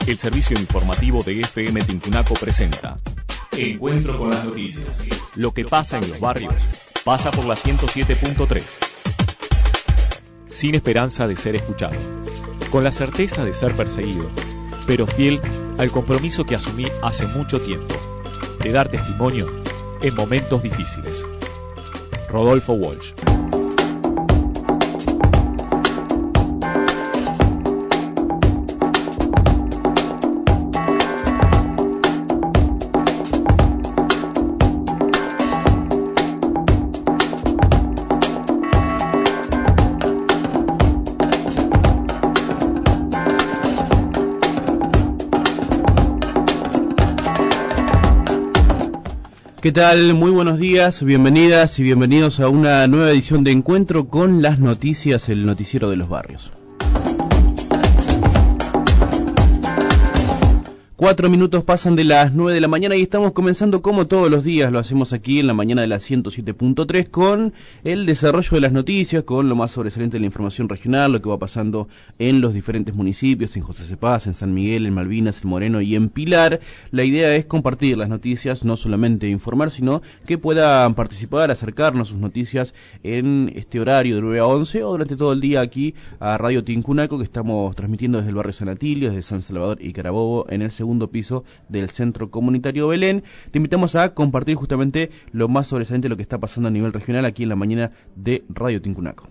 El servicio informativo de FM Tincunaco presenta Encuentro con las noticias. Lo que pasa en los barrios pasa por la 107.3. Sin esperanza de ser escuchado, con la certeza de ser perseguido, pero fiel al compromiso que asumí hace mucho tiempo, de dar testimonio en momentos difíciles. Rodolfo Walsh. ¿Qué tal? Muy buenos días, bienvenidas y bienvenidos a una nueva edición de Encuentro con las Noticias, el noticiero de los barrios. 4 minutos pasan de las 9 de la mañana y estamos comenzando como todos los días, lo hacemos aquí en la mañana de la 107.3 con el desarrollo de las noticias, con lo más sobresaliente de la información regional, lo que va pasando en los diferentes municipios, en José Cepaz, en San Miguel, en Malvinas, en Moreno y en Pilar. La idea es compartir las noticias, no solamente informar, sino que puedan participar, acercarnos sus noticias en este horario de 9 a 11 o durante todo el día aquí a Radio Tincunaco, que estamos transmitiendo desde el barrio San Atilio, desde San Salvador y Carabobo, en el segundo piso del Centro Comunitario Belén. Te invitamos a compartir justamente lo más sobresaliente de lo que está pasando a nivel regional aquí en la mañana de Radio Tincunaco.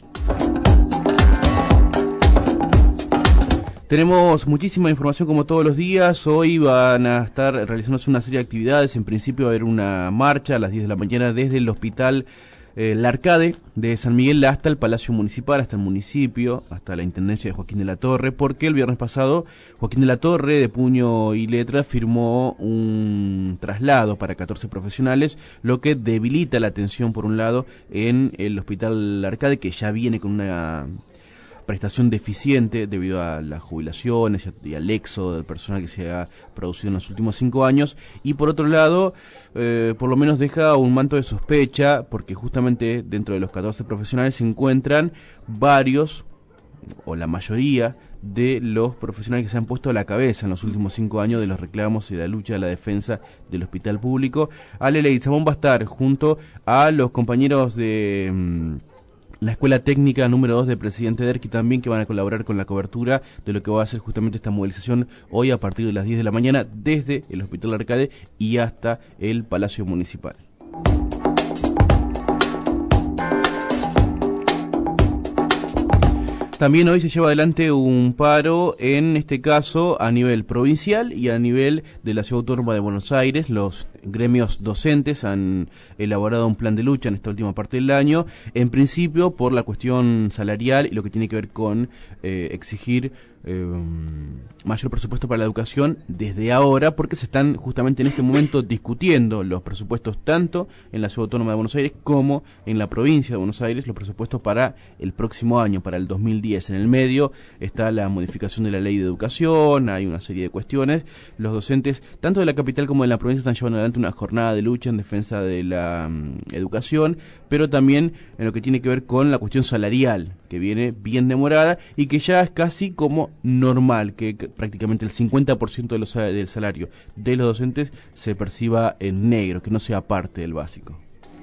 Tenemos muchísima información como todos los días. Hoy van a estar realizándose una serie de actividades. En principio va a haber una marcha a las 10 de la mañana desde el Hospital La Arcade de San Miguel hasta el Palacio Municipal, hasta el municipio, hasta la Intendencia de Joaquín de la Torre, porque el viernes pasado Joaquín de la Torre, de puño y letra, firmó un traslado para 14 profesionales, lo que debilita la atención, por un lado, en el Hospital La Arcade, que ya viene con una prestación deficiente debido a las jubilaciones y al éxodo del personal que se ha producido en los últimos 5 años, y por otro lado, por lo menos deja un manto de sospecha, porque justamente dentro de los 14 profesionales se encuentran varios, o la mayoría, de los profesionales que se han puesto a la cabeza en los últimos 5 años de los reclamos y de la lucha de la defensa del hospital público. Ale Leguizamón va a estar junto a los compañeros de la Escuela Técnica número 2 de Presidente Derqui también, que van a colaborar con la cobertura de lo que va a ser justamente esta movilización hoy a partir de las 10 de la mañana desde el Hospital Arcade y hasta el Palacio Municipal. También hoy se lleva adelante un paro, en este caso a nivel provincial y a nivel de la Ciudad Autónoma de Buenos Aires. Los gremios docentes han elaborado un plan de lucha en esta última parte del año, en principio por la cuestión salarial y lo que tiene que ver con exigir mayor presupuesto para la educación desde ahora, porque se están justamente en este momento discutiendo los presupuestos tanto en la Ciudad Autónoma de Buenos Aires como en la provincia de Buenos Aires, los presupuestos para el próximo año, para el 2010. En el medio está la modificación de la ley de educación, hay una serie de cuestiones. Los docentes, tanto de la capital como de la provincia, están llevando adelante una jornada de lucha en defensa de la educación, pero también en lo que tiene que ver con la cuestión salarial, que viene bien demorada y que ya es casi como normal que prácticamente el 50% del salario de los docentes se perciba en negro, que no sea parte del básico.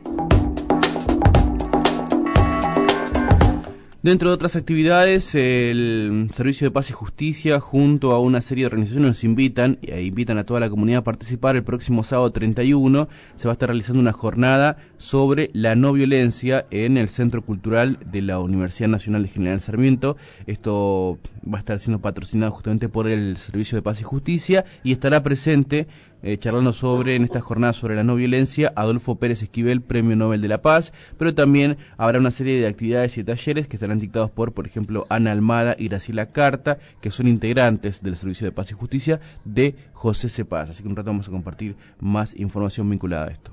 Dentro de otras actividades, el Servicio de Paz y Justicia junto a una serie de organizaciones nos invitan a toda la comunidad a participar. El próximo sábado 31 se va a estar realizando una jornada sobre la no violencia en el Centro Cultural de la Universidad Nacional de General Sarmiento. Esto va a estar siendo patrocinado justamente por el Servicio de Paz y Justicia y estará presente charlando en esta jornada sobre la no violencia, Adolfo Pérez Esquivel, Premio Nobel de la Paz, pero también habrá una serie de actividades y talleres que estarán dictados por ejemplo, Ana Almada y Graciela Carta, que son integrantes del Servicio de Paz y Justicia de José Cepaz. Así que un rato vamos a compartir más información vinculada a esto.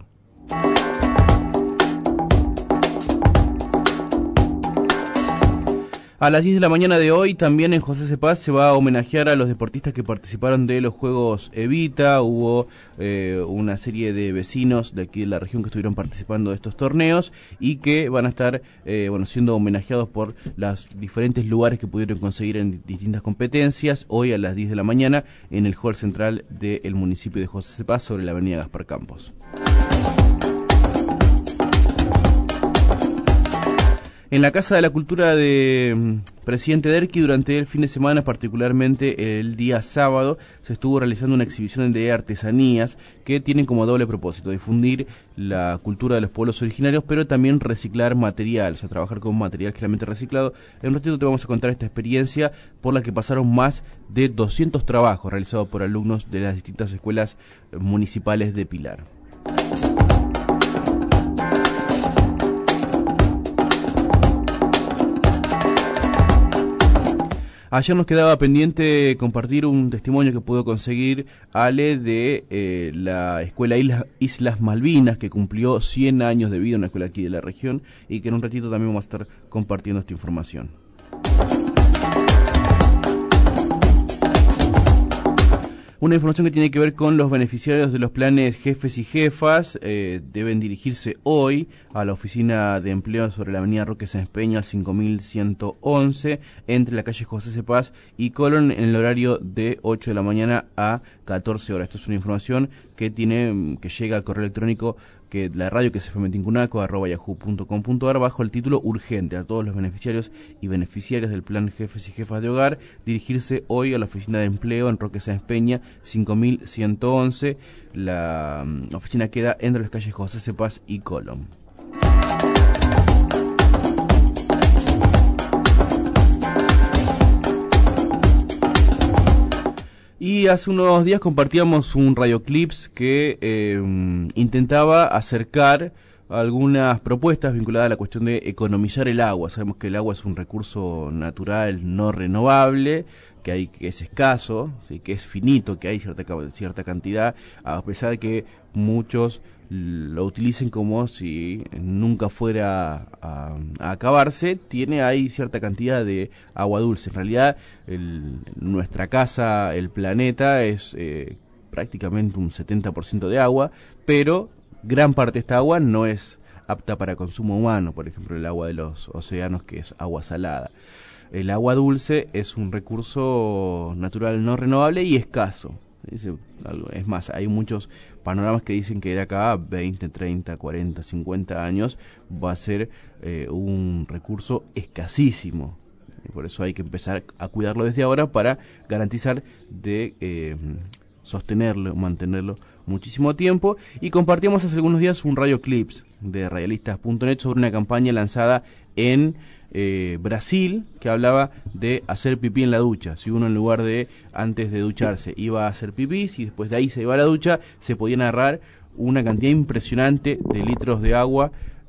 A las 10 de la mañana de hoy, también en José C. Paz se va a homenajear a los deportistas que participaron de los Juegos Evita. Hubo una serie de vecinos de aquí de la región que estuvieron participando de estos torneos y que van a estar siendo homenajeados por los diferentes lugares que pudieron conseguir en distintas competencias. Hoy a las 10 de la mañana en el hall central del municipio de José C. Paz, sobre la avenida Gaspar Campos. En la Casa de la Cultura de Presidente Derqui, durante el fin de semana, particularmente el día sábado, se estuvo realizando una exhibición de artesanías que tienen como doble propósito: difundir la cultura de los pueblos originarios, pero también reciclar material, o sea, trabajar con material generalmente reciclado. En un ratito te vamos a contar esta experiencia por la que pasaron más de 200 trabajos realizados por alumnos de las distintas escuelas municipales de Pilar. Ayer nos quedaba pendiente compartir un testimonio que pudo conseguir Ale de la escuela Islas Malvinas, que cumplió 100 años de vida, una escuela aquí de la región, y que en un ratito también vamos a estar compartiendo esta información. Una información que tiene que ver con los beneficiarios de los planes jefes y jefas. Deben dirigirse hoy a la oficina de empleo sobre la avenida Roque Sáenz Peña, al 5111, entre la calle José C. Paz y Colón, en el horario de 8 de la mañana a 14 horas. Esto es una información que llega al correo electrónico que la radio, que es fmtincunaco@yahoo.com.ar, bajo el título urgente: a todos los beneficiarios y beneficiarias del plan jefes y jefas de hogar, dirigirse hoy a la oficina de empleo en Roque Sáenz Peña, 5111. La oficina queda entre las calles José C. Paz y Colón. Y hace unos días compartíamos un radioclips que intentaba acercar algunas propuestas vinculadas a la cuestión de economizar el agua. Sabemos que el agua es un recurso natural no renovable, que es escaso, ¿sí?, que es finito, que hay cierta cantidad, a pesar de que muchos lo utilicen como si nunca fuera a acabarse. Hay cierta cantidad de agua dulce. En realidad, nuestra casa, el planeta, es prácticamente un 70% de agua, pero gran parte de esta agua no es apta para consumo humano. Por ejemplo, el agua de los océanos, que es agua salada. El agua dulce es un recurso natural no renovable y escaso. Es más, hay muchos panoramas que dicen que de acá a 20, 30, 40, 50 años va a ser un recurso escasísimo. Y por eso hay que empezar a cuidarlo desde ahora para garantizar de sostenerlo, mantenerlo muchísimo tiempo. Y compartíamos hace algunos días un radioclips de radialistas.net sobre una campaña lanzada en Brasil, que hablaba de hacer pipí en la ducha. Si uno, en lugar de, antes de ducharse, iba a hacer pipí, si después de ahí se iba a la ducha, se podían agarrar una cantidad impresionante de litros de agua,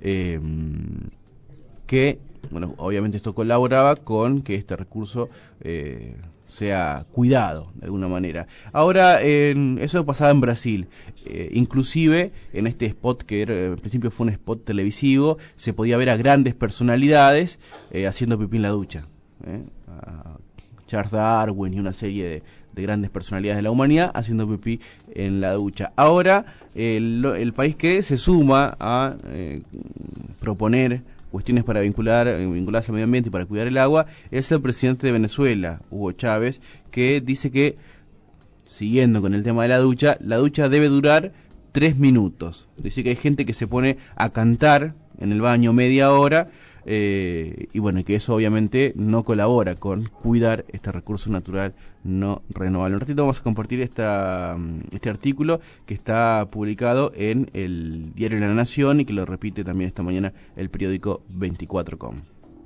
que, bueno, obviamente esto colaboraba con que este recurso sea cuidado de alguna manera. Ahora, eso pasaba en Brasil. Inclusive en este spot, que en principio fue un spot televisivo, se podía ver a grandes personalidades haciendo pipí en la ducha. A Charles Darwin y una serie de grandes personalidades de la humanidad haciendo pipí en la ducha. Ahora, el país que se suma a proponer cuestiones para vincularse al medio ambiente y para cuidar el agua es el presidente de Venezuela, Hugo Chávez, que dice que, siguiendo con el tema de la ducha debe durar 3 minutos. Dice que hay gente que se pone a cantar en el baño media hora, y bueno, que eso obviamente no colabora con cuidar este recurso natural no renovable. Un ratito vamos a compartir este artículo que está publicado en el diario La Nación y que lo repite también esta mañana el periódico 24com.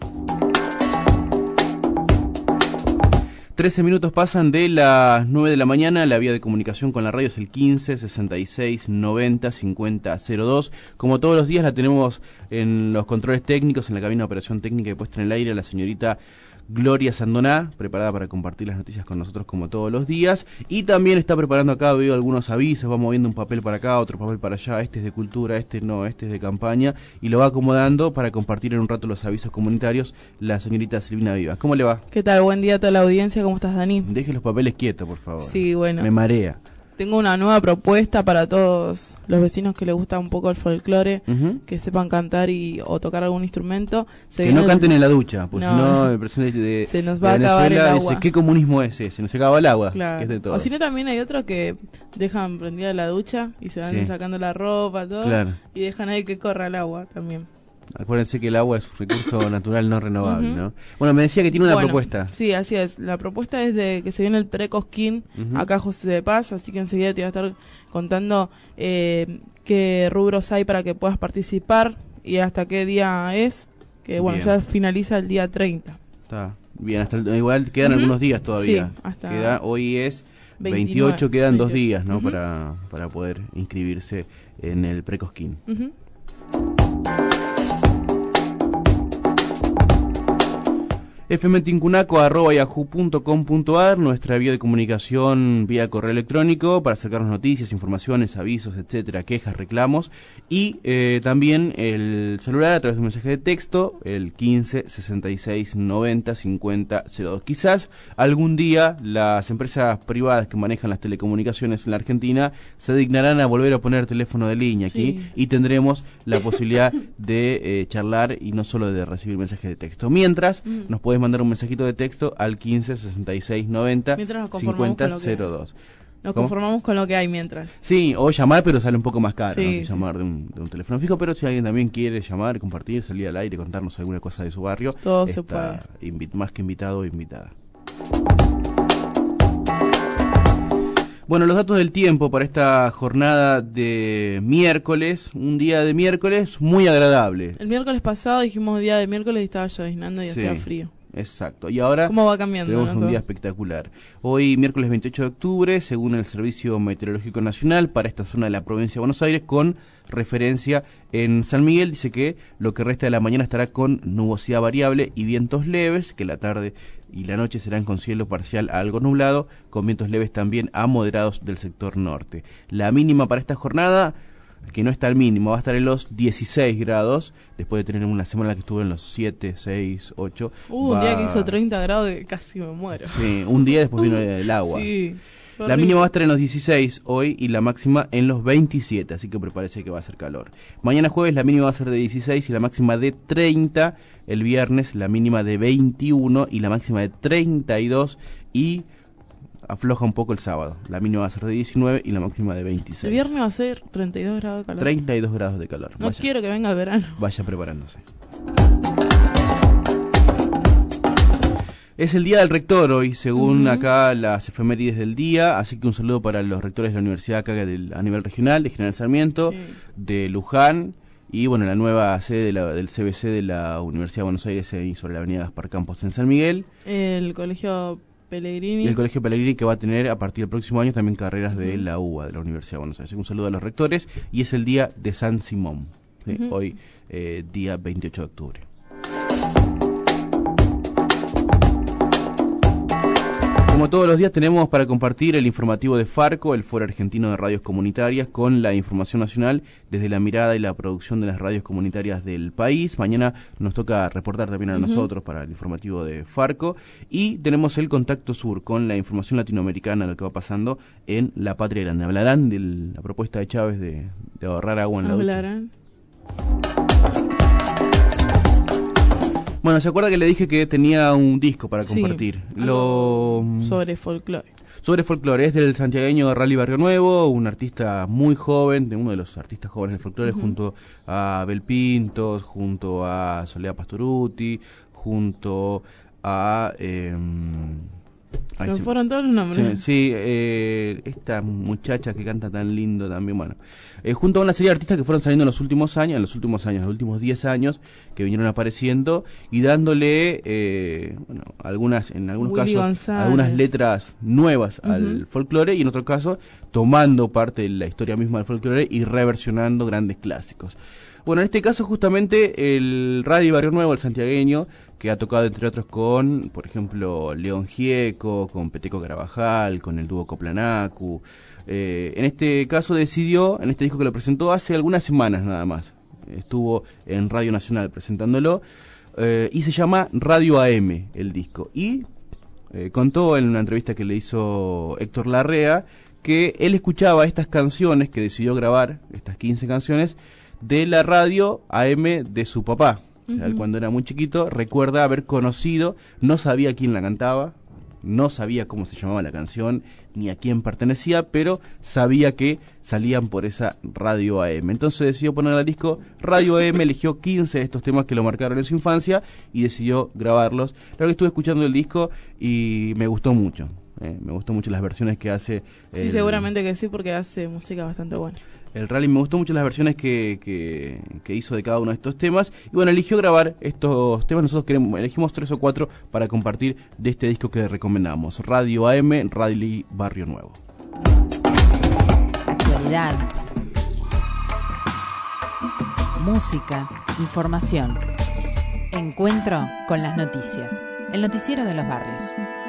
13 minutos pasan de las 9 de la mañana. La vía de comunicación con la radio es el 15 66 90 50 02. Como todos los días la tenemos en los controles técnicos, en la cabina de operación técnica y puesta en el aire, la señorita Gloria Sandoná, preparada para compartir las noticias con nosotros como todos los días, y también está preparando acá, veo algunos avisos, va moviendo un papel para acá, otro papel para allá, este es de cultura, este no, este es de campaña, y lo va acomodando para compartir en un rato los avisos comunitarios la señorita Silvina Vivas. ¿Cómo le va? ¿Qué tal? Buen día a toda la audiencia, ¿cómo estás, Dani? Deje los papeles quietos, por favor. Sí, bueno. Me marea. Tengo una nueva propuesta para todos los vecinos que les gusta un poco el folclore, que sepan cantar o tocar algún instrumento. Que no canten en la ducha, porque no, si no, el presidente se nos va a acabar el agua. Dice, ¿qué comunismo es ese? Se nos acaba el agua, claro. Que es de todo. O si no, también hay otros que dejan prendida la ducha y se van sacando la ropa, todo, claro. Y dejan ahí que corra el agua también. Acuérdense que el agua es un recurso natural no renovable, ¿no? Bueno, me decía que tiene una propuesta. Sí, así es. La propuesta es de que se viene el Precosquín acá José de Paz, así que enseguida te voy a estar contando qué rubros hay para que puedas participar y hasta qué día es, que bueno, ya finaliza el día 30. Está bien, igual quedan algunos días todavía. Sí, hasta hoy es 29, 28, quedan 2 28. días, ¿no? Para poder inscribirse en el Precosquín. fmtincunaco@yahoo.com.ar, nuestra vía de comunicación vía correo electrónico para acercarnos noticias, informaciones, avisos, etcétera, quejas, reclamos, y también el celular a través de un mensaje de texto, el 15 66 90 50 02. Quizás algún día las empresas privadas que manejan las telecomunicaciones en la Argentina se dignarán a volver a poner teléfono de línea aquí, y tendremos la posibilidad de charlar y no solo de recibir mensajes de texto. Mientras, nos puedes mandar un mensajito de texto al 15 66 90 50 02. Nos conformamos con lo que hay mientras. Sí, o llamar, pero sale un poco más caro, ¿no? Que llamar de un teléfono fijo, pero si alguien también quiere llamar, compartir, salir al aire, contarnos alguna cosa de su barrio, todo se puede. Más que invitado o invitada. Bueno, los datos del tiempo para esta jornada de miércoles, un día de miércoles muy agradable. El miércoles pasado dijimos día de miércoles y estaba lloviznando y hacía frío. Exacto, y ahora ¿cómo va cambiando? Tenemos un día espectacular. Hoy, miércoles 28 de octubre, según el Servicio Meteorológico Nacional, para esta zona de la provincia de Buenos Aires, con referencia en San Miguel, dice que lo que resta de la mañana estará con nubosidad variable y vientos leves, que la tarde y la noche serán con cielo parcial a algo nublado, con vientos leves también a moderados del sector norte. La mínima para esta jornada, que no está al mínimo, va a estar en los 16 grados, después de tener una semana que estuvo en los 7, 6, 8. Un día que hizo 30 grados que casi me muero. Sí, un día después vino el agua. Sí. La mínima va a estar en los 16 hoy y la máxima en los 27, así que prepárese que va a hacer calor. Mañana jueves la mínima va a ser de 16 y la máxima de 30. El viernes la mínima de 21 y la máxima de 32. Y afloja un poco el sábado. La mínima va a ser de 19 y la máxima de 26. El viernes va a ser 32 grados de calor. 32 grados de calor. No quiero que venga el verano. Vaya preparándose. Es el día del rector hoy, según acá las efemérides del día, así que un saludo para los rectores de la universidad acá a nivel regional, de General Sarmiento, de Luján, y bueno, la nueva sede del CBC de la Universidad de Buenos Aires ahí sobre la avenida Gaspar Campos en San Miguel. El colegio Pellegrini. Y el colegio Pellegrini, que va a tener a partir del próximo año también carreras de la UBA, de la Universidad de Buenos Aires. Así que un saludo a los rectores, y es el día de San Simón, hoy día 28 de octubre. Como todos los días tenemos para compartir el informativo de Farco, el Foro Argentino de Radios Comunitarias, con la información nacional desde la mirada y la producción de las radios comunitarias del país. Mañana nos toca reportar también a nosotros para el informativo de Farco. Y tenemos el Contacto Sur con la información latinoamericana, lo que va pasando en la Patria Grande. ¿Hablarán de la propuesta de Chávez de ahorrar agua en la ducha? ¿Hablarán? Bueno, ¿se acuerda que le dije que tenía un disco para compartir? Sobre folclore. Sobre folclore, es del santiagueño Rally Barrio Nuevo, un artista muy joven, de uno de los artistas jóvenes del folclore, junto a Abel Pintos, junto a Soledad Pastoruti, junto a... fueron todos los nombres. Sí, esta muchacha que canta tan lindo también, bueno. Junto a una serie de artistas que fueron saliendo en los últimos 10 años, que vinieron apareciendo y dándole, en algunos Willy casos, González, algunas letras nuevas al folclore, y en otro caso, tomando parte de la historia misma del folclore y reversionando grandes clásicos. Bueno, en este caso justamente el Radio Barrio Nuevo, el santiagueño, que ha tocado entre otros con, por ejemplo, León Gieco, con Peteco Carabajal, con el dúo Coplanacu. En este caso decidió, en este disco que lo presentó hace algunas semanas nada más, estuvo en Radio Nacional presentándolo, y se llama Radio AM el disco. Y contó en una entrevista que le hizo Héctor Larrea que él escuchaba estas canciones que decidió grabar, estas 15 canciones, de la radio AM de su papá. O sea, él cuando era muy chiquito recuerda haber conocido, no sabía quién la cantaba, no sabía cómo se llamaba la canción, ni a quién pertenecía, pero sabía que salían por esa radio AM. Entonces decidió poner al disco Radio AM, eligió 15 de estos temas que lo marcaron en su infancia y decidió grabarlos. La verdad que estuve escuchando el disco y me gustó mucho. Me gustó mucho las versiones que hace. Sí, seguramente que sí, porque hace música bastante buena. El Rally, me gustó mucho las versiones que hizo de cada uno de estos temas. Y bueno, eligió grabar estos temas. Nosotros elegimos 3 o 4 para compartir de este disco que recomendamos. Radio AM, Rally Barrio Nuevo. Actualidad. Música. Información. Encuentro con las noticias. El noticiero de los barrios.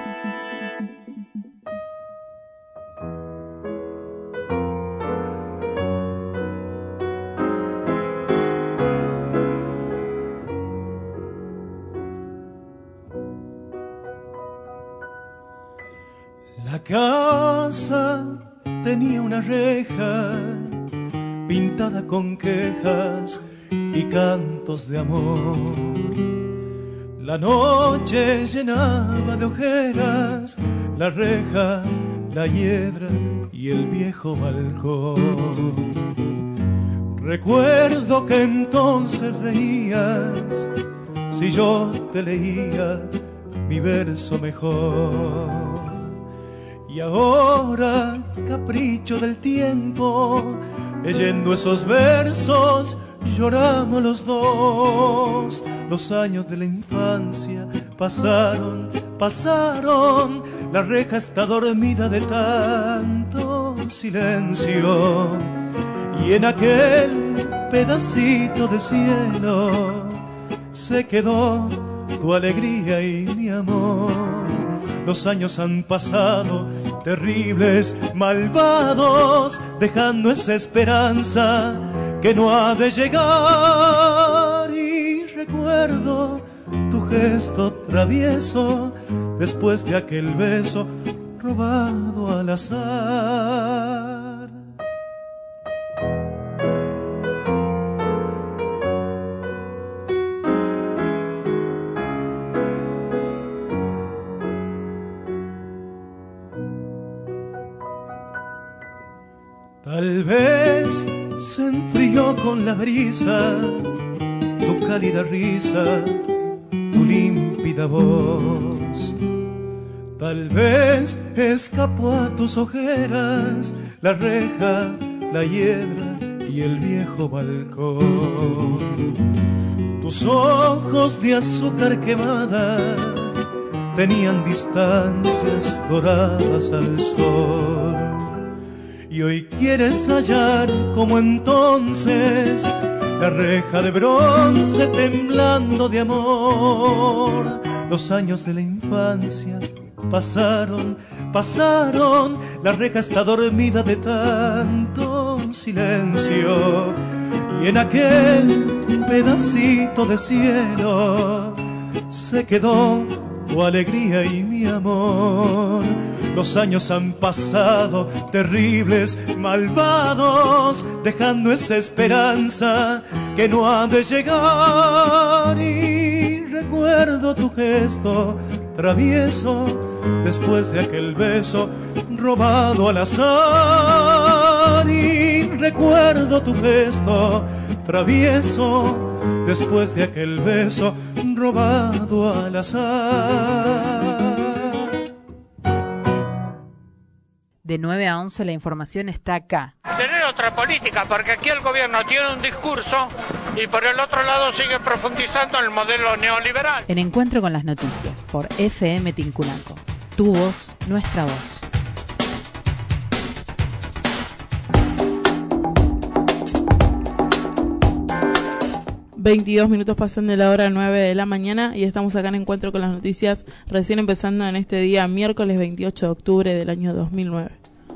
La casa tenía una reja pintada con quejas y cantos de amor. La noche llenaba de ojeras la reja, la hiedra y el viejo balcón. Recuerdo que entonces reías si yo te leía mi verso mejor. Y ahora, capricho del tiempo, leyendo esos versos, lloramos los dos. Los años de la infancia pasaron, la reja está dormida de tanto silencio. Y en aquel pedacito de cielo se quedó tu alegría y mi amor. Los años han pasado, terribles, malvados, dejando esa esperanza que no ha de llegar. Y recuerdo tu gesto travieso después de aquel beso robado al azar. Tal vez se enfrió con la brisa tu cálida risa, tu límpida voz. Tal vez escapó a tus ojeras la reja, la hiedra y el viejo balcón. Tus ojos de azúcar quemada tenían distancias doradas al sol. Y hoy quieres hallar como entonces la reja de bronce temblando de amor. Los años de la infancia pasaron, la reja está dormida de tanto silencio. Y en aquel pedacito de cielo se quedó tu alegría y mi amor. Los años han pasado, terribles, malvados, dejando esa esperanza que no ha de llegar. Y recuerdo tu gesto travieso después de aquel beso robado al azar. Y recuerdo tu gesto travieso después de aquel beso robado al azar. De 9 a 11 la información está acá. Tener otra política, porque aquí el gobierno tiene un discurso y por el otro lado sigue profundizando en el modelo neoliberal. En Encuentro con las noticias, por FM Tincunaco. Tu voz, nuestra voz. 22 minutos pasan de la hora 9 de la mañana y estamos acá en Encuentro con las Noticias, recién empezando en este día, miércoles 28 de octubre del año 2009.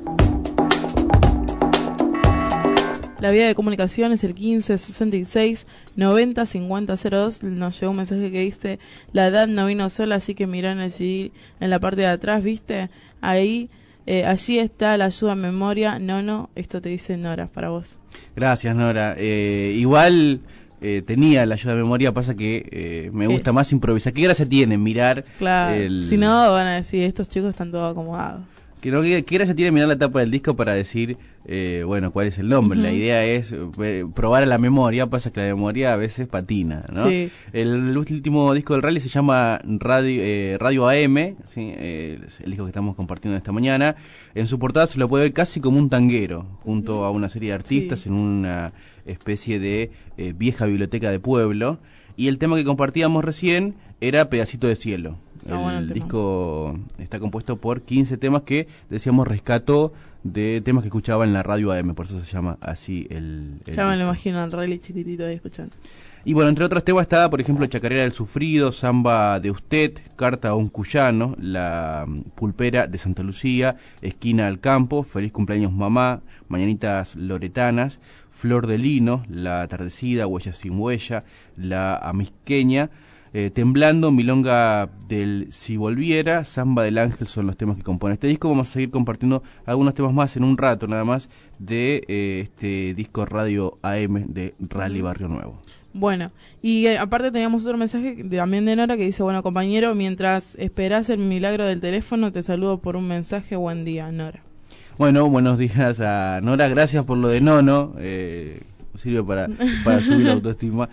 La vía de comunicación es el 15 66 90 50 02. Nos llegó un mensaje que dice: la edad no vino sola, así que mirá en el CD, en la parte de atrás, ¿viste? Ahí, allí está la ayuda a memoria. No, esto te dice Nora, para vos. Gracias, Nora. Igual tenía la ayuda de memoria, pasa que me gusta más improvisar. ¿Qué gracia tiene mirar? Claro, si no van a decir, estos chicos están todos acomodados. ¿Qué gracia tiene mirar la tapa del disco para decir, bueno, cuál es el nombre? La idea es probar a la memoria, pasa que la memoria a veces patina, ¿no? Sí. El último disco del rally se llama Radio AM, ¿sí? Es el disco que estamos compartiendo esta mañana. En su portada se lo puede ver casi como un tanguero, junto a una serie de artistas en una especie de vieja biblioteca de pueblo. Y el tema que compartíamos recién era Pedacito de Cielo. El disco está compuesto por 15 temas que, decíamos, rescató de temas que escuchaba en la radio AM, por eso se llama así el ya me lo imagino al rally chiquitito ahí escuchando. Y bueno, entre otros temas está, por ejemplo, Chacarera del Sufrido, Samba de Usted, Carta a un Cuyano, La Pulpera de Santa Lucía, Esquina al Campo, Feliz Cumpleaños Mamá, Mañanitas Loretanas, Flor de Lino, La Atardecida, Huella sin Huella, La Amisqueña, Temblando, Milonga del Si Volviera, Samba del Ángel son los temas que componen este disco. Vamos a seguir compartiendo algunos temas más en un rato nada más de este disco Radio AM de Rally Barrio Nuevo. Bueno, y aparte teníamos otro mensaje también de Nora que dice: bueno, compañero, mientras esperás el milagro del teléfono, te saludo por un mensaje. Buen día, Nora. Bueno, buenos días a Nora, gracias por lo de Nono, sirve para subir la autoestima.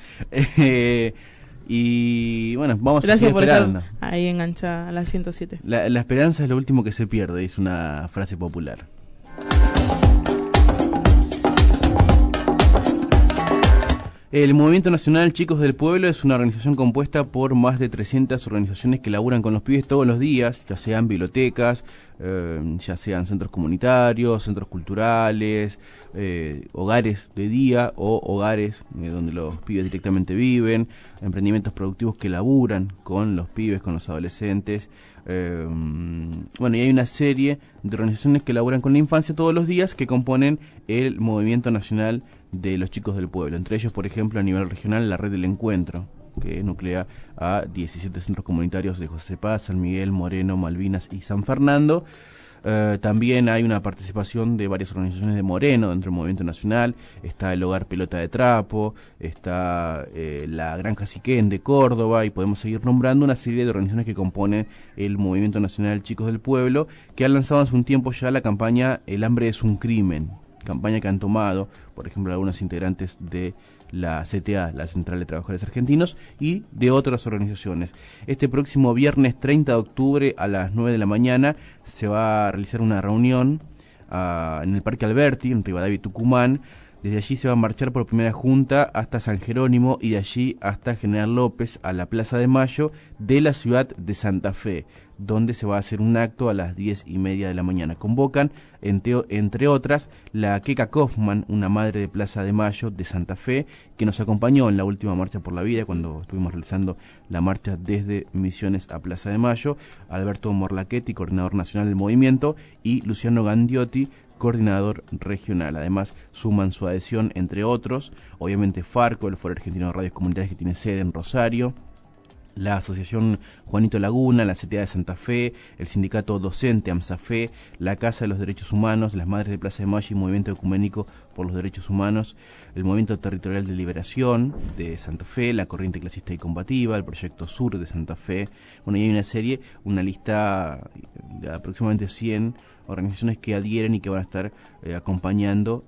Y bueno, vamos a seguir esperando. Gracias por estar ahí enganchada a la 107. La esperanza es lo último que se pierde, es una frase popular. El Movimiento Nacional Chicos del Pueblo es una organización compuesta por más de 300 organizaciones que laburan con los pibes todos los días, ya sean bibliotecas, ya sean centros comunitarios, centros culturales, hogares de día o hogares donde los pibes directamente viven, emprendimientos productivos que laburan con los pibes, con los adolescentes. Bueno, y hay una serie de organizaciones que laburan con la infancia todos los días que componen el Movimiento Nacional de los Chicos del Pueblo. Entre ellos, por ejemplo, a nivel regional, la Red del Encuentro, que nuclea a 17 centros comunitarios de José Paz, San Miguel, Moreno, Malvinas y San Fernando. También hay una participación de varias organizaciones de Moreno dentro del Movimiento Nacional. Está el Hogar Pelota de Trapo, está la Granja Siquén de Córdoba, y podemos seguir nombrando una serie de organizaciones que componen el Movimiento Nacional Chicos del Pueblo, que han lanzado hace un tiempo ya la campaña El hambre es un crimen, campaña que han tomado, por ejemplo, algunos integrantes de la CTA, la Central de Trabajadores Argentinos, y de otras organizaciones. Este próximo viernes 30 de octubre a las 9 de la mañana se va a realizar una reunión en el Parque Alberti, en Rivadavia y Tucumán. Desde allí se va a marchar por primera junta hasta San Jerónimo y de allí hasta General López a la Plaza de Mayo de la ciudad de Santa Fe, donde se va a hacer un acto a las 10:30 de la mañana. Convocan, entre otras, la Keka Kaufman, una madre de Plaza de Mayo de Santa Fe, que nos acompañó en la última Marcha por la Vida, cuando estuvimos realizando la marcha desde Misiones a Plaza de Mayo, Alberto Morlachetti, coordinador nacional del movimiento, y Luciano Gandiotti, coordinador regional. Además, suman su adhesión, entre otros, obviamente Farco, el Foro Argentino de Radios Comunitarias, que tiene sede en Rosario, la Asociación Juanito Laguna, la CTA de Santa Fe, el Sindicato Docente AMSAFE, la Casa de los Derechos Humanos, las Madres de Plaza de Mayo y Movimiento Ecuménico por los Derechos Humanos, el Movimiento Territorial de Liberación de Santa Fe, la Corriente Clasista y Combativa, el Proyecto Sur de Santa Fe. Bueno, y hay una lista de aproximadamente 100 organizaciones que adhieren y que van a estar acompañando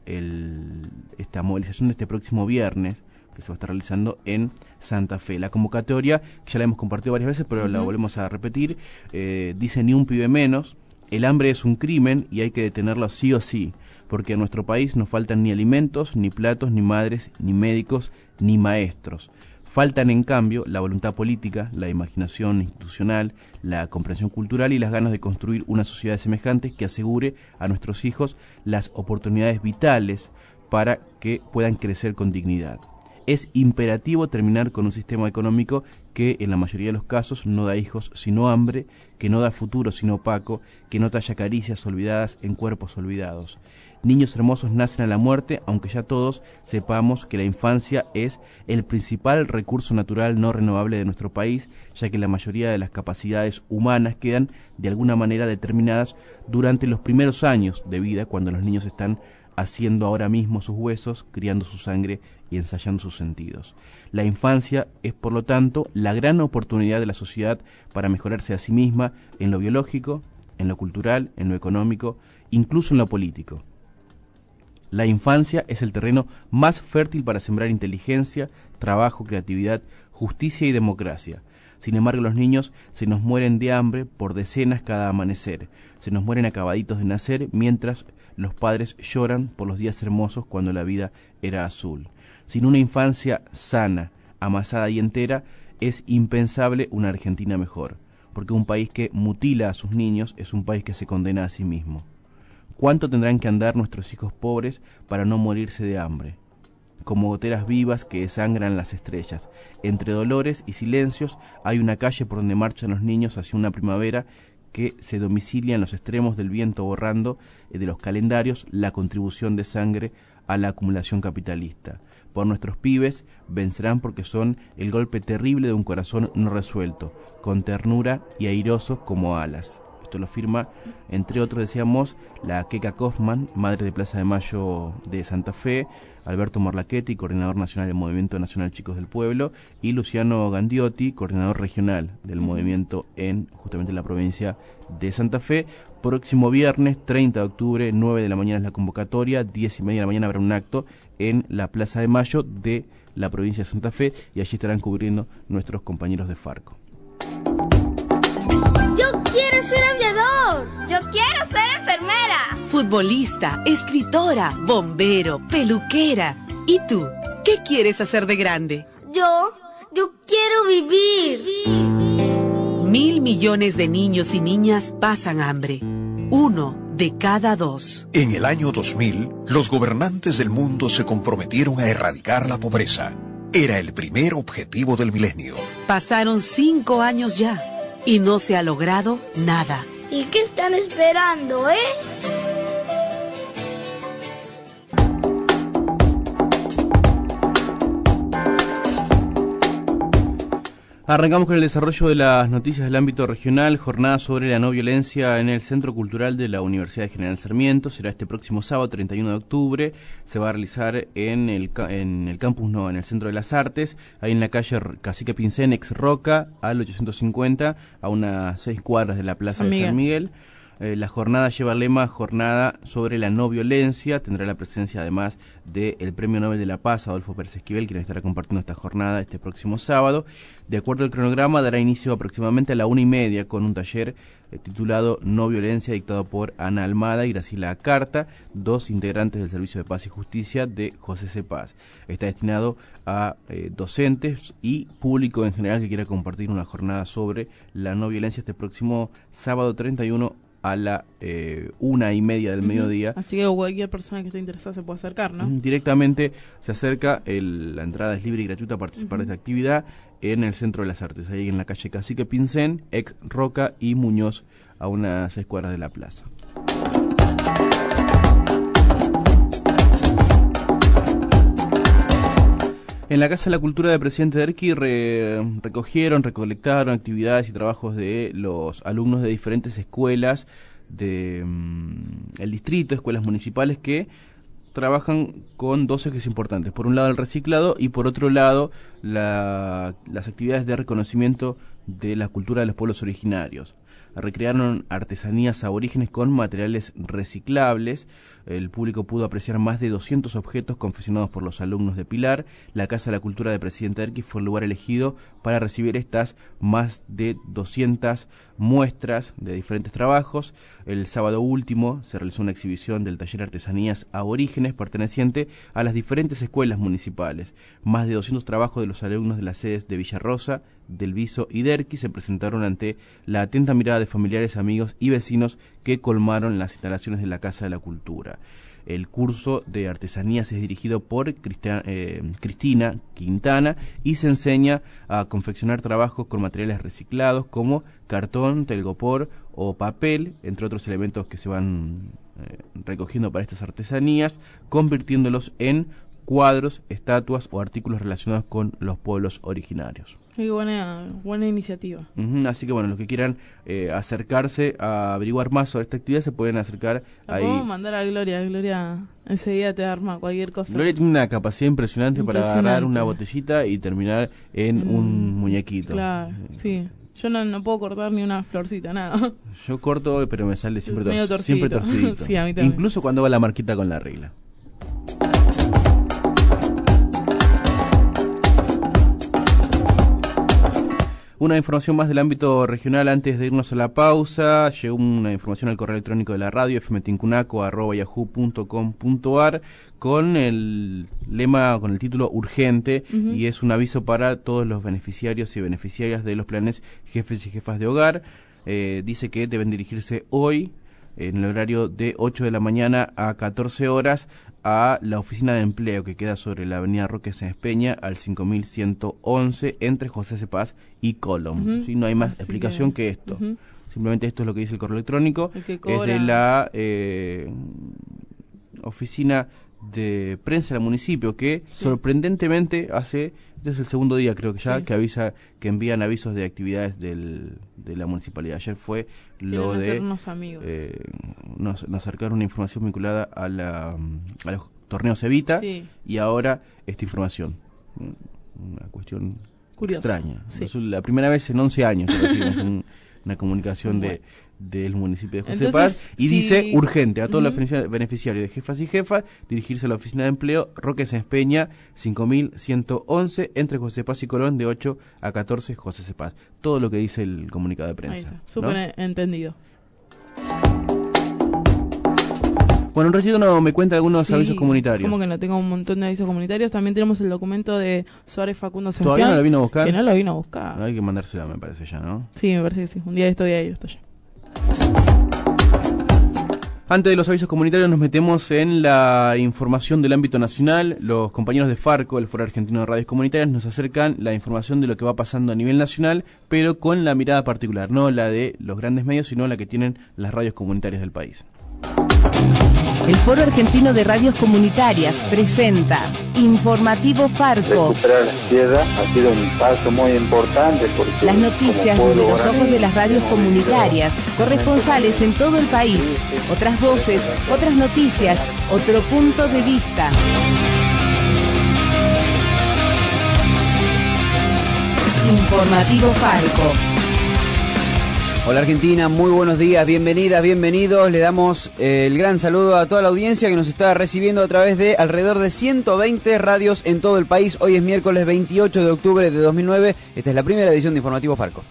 esta movilización de este próximo viernes, que se va a estar realizando en Santa Fe. La convocatoria, que ya la hemos compartido varias veces, pero la volvemos a repetir, dice: ni un pibe menos, el hambre es un crimen y hay que detenerlo sí o sí, porque en nuestro país no faltan ni alimentos, ni platos, ni madres, ni médicos, ni maestros. Faltan, en cambio, la voluntad política, la imaginación institucional, la comprensión cultural y las ganas de construir una sociedad semejante que asegure a nuestros hijos las oportunidades vitales para que puedan crecer con dignidad. Es imperativo terminar con un sistema económico que en la mayoría de los casos no da hijos sino hambre, que no da futuro sino opaco, que no talla caricias olvidadas en cuerpos olvidados. Niños hermosos nacen a la muerte, aunque ya todos sepamos que la infancia es el principal recurso natural no renovable de nuestro país, ya que la mayoría de las capacidades humanas quedan de alguna manera determinadas durante los primeros años de vida, cuando los niños están haciendo ahora mismo sus huesos, criando su sangre y ensayando sus sentidos. La infancia es, por lo tanto, la gran oportunidad de la sociedad para mejorarse a sí misma en lo biológico, en lo cultural, en lo económico, incluso en lo político. La infancia es el terreno más fértil para sembrar inteligencia, trabajo, creatividad, justicia y democracia. Sin embargo, los niños se nos mueren de hambre por decenas cada amanecer. Se nos mueren acabaditos de nacer mientras los padres lloran por los días hermosos cuando la vida era azul. Sin una infancia sana, amasada y entera, es impensable una Argentina mejor, porque un país que mutila a sus niños es un país que se condena a sí mismo. ¿Cuánto tendrán que andar nuestros hijos pobres para no morirse de hambre? Como goteras vivas que desangran las estrellas. Entre dolores y silencios hay una calle por donde marchan los niños hacia una primavera que se domicilia en los extremos del viento, borrando de los calendarios la contribución de sangre a la acumulación capitalista. Por nuestros pibes vencerán porque son el golpe terrible de un corazón no resuelto, con ternura y airosos como alas. Esto lo firma, entre otros, decíamos, la Keka Kaufman, madre de Plaza de Mayo de Santa Fe, Alberto Morlachetti, coordinador nacional del Movimiento Nacional Chicos del Pueblo, y Luciano Gandiotti, coordinador regional del movimiento en justamente la provincia de Santa Fe. Próximo viernes, 30 de octubre, 9 de la mañana es la convocatoria, 10:30 de la mañana habrá un acto en la Plaza de Mayo de la provincia de Santa Fe, y allí estarán cubriendo nuestros compañeros de Farco. ¡Yo quiero ser aviador! ¡Yo quiero ser enfermera! Futbolista, escritora, bombero, peluquera. ¿Y tú? ¿Qué quieres hacer de grande? Yo quiero vivir. 1.000 millones de niños y niñas pasan hambre. 1 de cada 2. En el año 2000, los gobernantes del mundo se comprometieron a erradicar la pobreza. Era el primer objetivo del milenio. Pasaron 5 años ya y no se ha logrado nada. ¿Y qué están esperando, Arrancamos con el desarrollo de las noticias del ámbito regional. Jornada sobre la no violencia en el Centro Cultural de la Universidad de General Sarmiento. Será este próximo sábado, 31 de octubre. Se va a realizar en el campus, en el Centro de las Artes, ahí en la calle Cacique Pincén, ex Roca, al 850, a unas 6 cuadras de la Plaza de San Miguel. La jornada lleva el lema Jornada sobre la no violencia. Tendrá la presencia además del Premio Nobel de la Paz, Adolfo Pérez Esquivel, quien estará compartiendo esta jornada este próximo sábado. De acuerdo al cronograma, dará inicio aproximadamente a la 1:30 con un taller titulado No Violencia, dictado por Ana Almada y Graciela Acarta, 2 integrantes del Servicio de Paz y Justicia de José C. Paz. Está destinado a docentes y público en general que quiera compartir una jornada sobre la no violencia este próximo sábado 31 a la 1:30 del mediodía. Así que cualquier persona que esté interesada se puede acercar, ¿no? Directamente se acerca, la entrada es libre y gratuita a participar de esta actividad en el Centro de las Artes, ahí en la calle Cacique Pincén, ex Roca y Muñoz, a unas 6 cuadras de la plaza. En la Casa de la Cultura de Presidente Derqui recolectaron actividades y trabajos de los alumnos de diferentes escuelas del distrito, escuelas municipales que trabajan con 2 ejes importantes. Por un lado el reciclado y por otro lado las actividades de reconocimiento de la cultura de los pueblos originarios. Recrearon artesanías aborígenes con materiales reciclables. El público pudo apreciar más de 200 objetos confeccionados por los alumnos de Pilar. La Casa de la Cultura de Presidente Derqui fue el lugar elegido para recibir estas más de 200 muestras de diferentes trabajos. El sábado último se realizó una exhibición del taller Artesanías Aborígenes perteneciente a las diferentes escuelas municipales. Más de 200 trabajos de los alumnos de las sedes de Villarrosa, del Viso y Derqui se presentaron ante la atenta mirada de familiares, amigos y vecinos que colmaron las instalaciones de la Casa de la Cultura. El curso de artesanías es dirigido por Cristina Quintana y se enseña a confeccionar trabajos con materiales reciclados como cartón, telgopor o papel, entre otros elementos que se van recogiendo para estas artesanías, convirtiéndolos en cuadros, estatuas o artículos relacionados con los pueblos originarios. Qué buena iniciativa. Así que bueno, los que quieran acercarse a averiguar más sobre esta actividad se pueden acercar ahí. Podemos mandar a Gloria. Gloria enseguida te arma cualquier cosa. Gloria tiene una capacidad impresionante para agarrar una botellita y terminar en un muñequito. Claro, sí. Yo no puedo cortar ni una florcita, nada. Yo corto, pero me sale siempre torcidito. Siempre torcidito. Sí, a mí también. Incluso cuando va la marquita con la regla. Una información más del ámbito regional antes de irnos a la pausa. Llegó una información al correo electrónico de la radio fmtincunaco@yahoo.com.ar con el lema, con el título urgente, y es un aviso para todos los beneficiarios y beneficiarias de los planes jefes y jefas de hogar. Dice que deben dirigirse hoy en el horario de 8 de la mañana a 14 horas a la oficina de empleo que queda sobre la avenida Roque Sáenz Peña al 5111 entre José Cepaz y Colón. ¿Sí? No hay más explicación que esto. Simplemente esto es lo que dice el correo electrónico. Es de la oficina de prensa del municipio que sorprendentemente hace, este es el segundo día creo que ya, que avisa, que envían avisos de actividades de la municipalidad. Ayer fue lo de amigos. Nos acercaron una información vinculada a los torneos Evita, y ahora esta información. Una cuestión curiosa, extraña. Sí. La primera vez en 11 años que recibimos una comunicación del municipio de José Paz, y dice urgente a todos los beneficiarios de jefas y jefas dirigirse a la oficina de empleo Roque Sáenz Peña 5111 entre José Paz y Colón de 8 a 14 José Paz. Todo lo que dice el comunicado de prensa. Ahí está, súper entendido. Bueno, un ratito me cuenta algunos avisos comunitarios. Como que no tengo un montón de avisos comunitarios. También tenemos el documento de Suárez Facundo Sebastián. ¿Todavía no lo vino a buscar? Que no lo vino a buscar. No, hay que mandársela, me parece ya, ¿no? Sí, me parece que sí. Un día estoy ahí, estoy ya. Antes de los avisos comunitarios nos metemos en la información del ámbito nacional. Los compañeros de Farco, el Foro Argentino de Radios Comunitarias, nos acercan la información de lo que va pasando a nivel nacional, pero con la mirada particular, no la de los grandes medios, sino la que tienen las radios comunitarias del país. El Foro Argentino de Radios Comunitarias presenta Informativo Farco. Recuperar la tierra ha sido un paso muy importante porque las noticias desde los ojos de las radios comunitarias, corresponsales en todo el país, otras voces, otras noticias, otro punto de vista. Informativo Farco. Hola Argentina, muy buenos días, bienvenidas, bienvenidos. Le damos el gran saludo a toda la audiencia que nos está recibiendo a través de alrededor de 120 radios en todo el país. Hoy es miércoles 28 de octubre de 2009. Esta es la primera edición de Informativo Farco.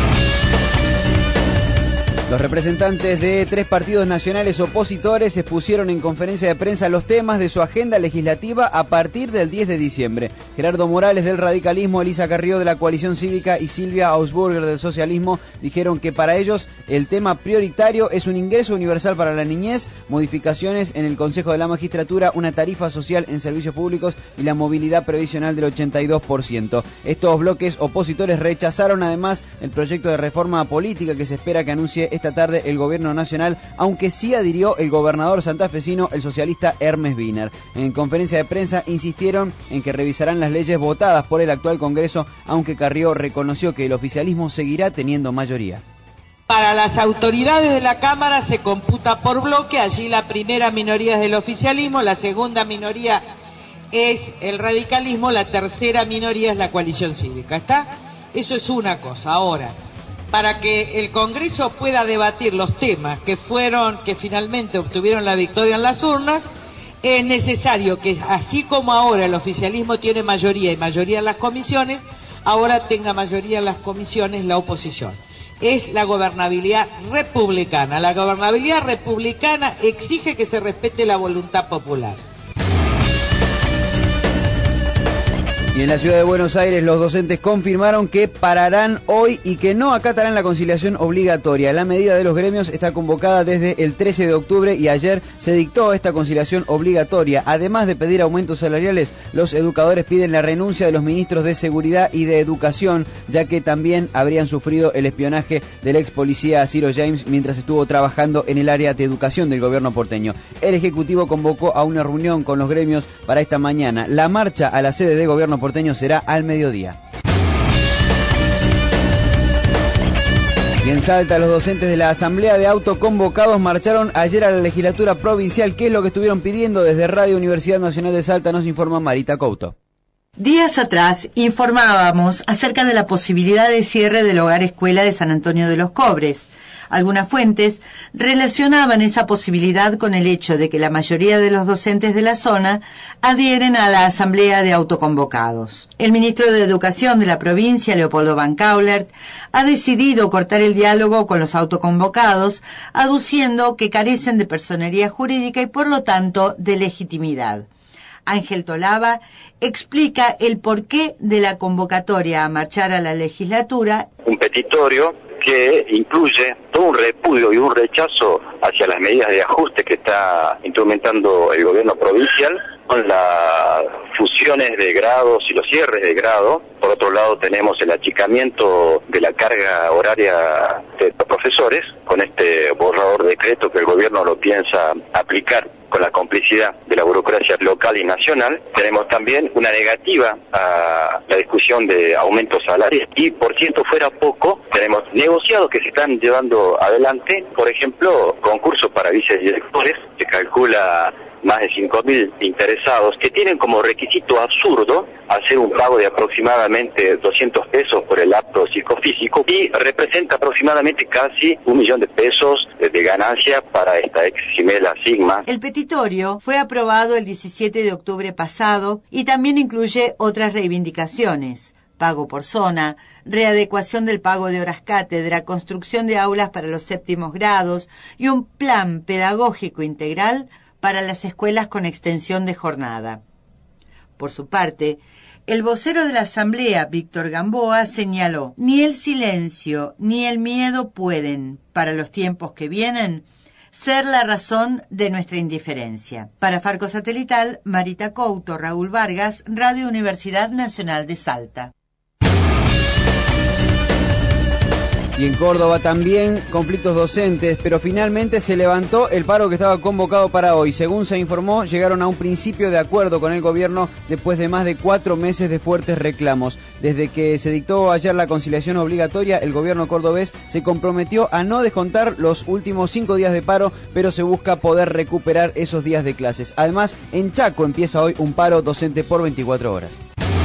Los representantes de 3 partidos nacionales opositores expusieron en conferencia de prensa los temas de su agenda legislativa a partir del 10 de diciembre. Gerardo Morales del radicalismo, Elisa Carrió de la coalición cívica y Silvia Ausburger del socialismo dijeron que para ellos el tema prioritario es un ingreso universal para la niñez, modificaciones en el Consejo de la Magistratura, una tarifa social en servicios públicos y la movilidad previsional del 82%. Estos bloques opositores rechazaron además el proyecto de reforma política que se espera que anuncie esta tarde el gobierno nacional, aunque sí adhirió el gobernador santafesino, el socialista Hermes Wiener. En conferencia de prensa insistieron en que revisarán las leyes votadas por el actual Congreso, aunque Carrió reconoció que el oficialismo seguirá teniendo mayoría. Para las autoridades de la Cámara se computa por bloque, allí la primera minoría es del oficialismo, la segunda minoría es el radicalismo, la tercera minoría es la coalición cívica, ¿está? Eso es una cosa. Ahora, para que el Congreso pueda debatir los temas que finalmente obtuvieron la victoria en las urnas, es necesario que, así como ahora el oficialismo tiene mayoría y mayoría en las comisiones, ahora tenga mayoría en las comisiones la oposición. Es la gobernabilidad republicana. La gobernabilidad republicana exige que se respete la voluntad popular. Y en la ciudad de Buenos Aires los docentes confirmaron que pararán hoy y que no acatarán la conciliación obligatoria. La medida de los gremios está convocada desde el 13 de octubre y ayer se dictó esta conciliación obligatoria. Además de pedir aumentos salariales, los educadores piden la renuncia de los ministros de Seguridad y de Educación, ya que también habrían sufrido el espionaje del ex policía Ciro James mientras estuvo trabajando en el área de educación del gobierno porteño. El Ejecutivo convocó a una reunión con los gremios para esta mañana. La marcha a la sede de gobierno porteño será al mediodía. Y en Salta, los docentes de la Asamblea de Autoconvocados marcharon ayer a la legislatura provincial. ¿Qué es lo que estuvieron pidiendo? Desde Radio Universidad Nacional de Salta nos informa Marita Couto. Días atrás informábamos acerca de la posibilidad de cierre del hogar escuela de San Antonio de los Cobres. Algunas fuentes relacionaban esa posibilidad con el hecho de que la mayoría de los docentes de la zona adhieren a la Asamblea de Autoconvocados. El ministro de Educación de la provincia, Leopoldo Van Caulert, ha decidido cortar el diálogo con los autoconvocados, aduciendo que carecen de personería jurídica y por lo tanto de legitimidad. Ángel Tolaba explica el porqué de la convocatoria a marchar a la legislatura. Un petitorio que incluye todo un repudio y un rechazo hacia las medidas de ajuste que está instrumentando el gobierno provincial con las fusiones de grados y los cierres de grado. Por otro lado tenemos el achicamiento de la carga horaria de los profesores con este borrador decreto que el gobierno lo piensa aplicar con la complicidad de la burocracia local y nacional. Tenemos también una negativa a la discusión de aumentos salariales y, por ciento fuera poco, tenemos negociados que se están llevando adelante, por ejemplo, concursos para vicedirectores, se calcula más de 5.000 interesados que tienen como requisito absurdo hacer un pago de aproximadamente 200 pesos por el acto psicofísico y representa aproximadamente casi 1 millón de pesos de ganancia para esta ex Simela Sigma. El petitorio fue aprobado el 17 de octubre pasado y también incluye otras reivindicaciones: pago por zona, readecuación del pago de horas cátedra, construcción de aulas para los séptimos grados y un plan pedagógico integral para las escuelas con extensión de jornada. Por su parte, el vocero de la Asamblea, Víctor Gamboa, señaló: ni el silencio ni el miedo pueden, para los tiempos que vienen, ser la razón de nuestra indiferencia. Para Farco Satelital, Marita Couto, Raúl Vargas, Radio Universidad Nacional de Salta. Y en Córdoba también conflictos docentes, pero finalmente se levantó el paro que estaba convocado para hoy. Según se informó, llegaron a un principio de acuerdo con el gobierno después de más de 4 meses de fuertes reclamos. Desde que se dictó ayer la conciliación obligatoria, el gobierno cordobés se comprometió a no descontar los últimos 5 días de paro, pero se busca poder recuperar esos días de clases. Además, en Chaco empieza hoy un paro docente por 24 horas.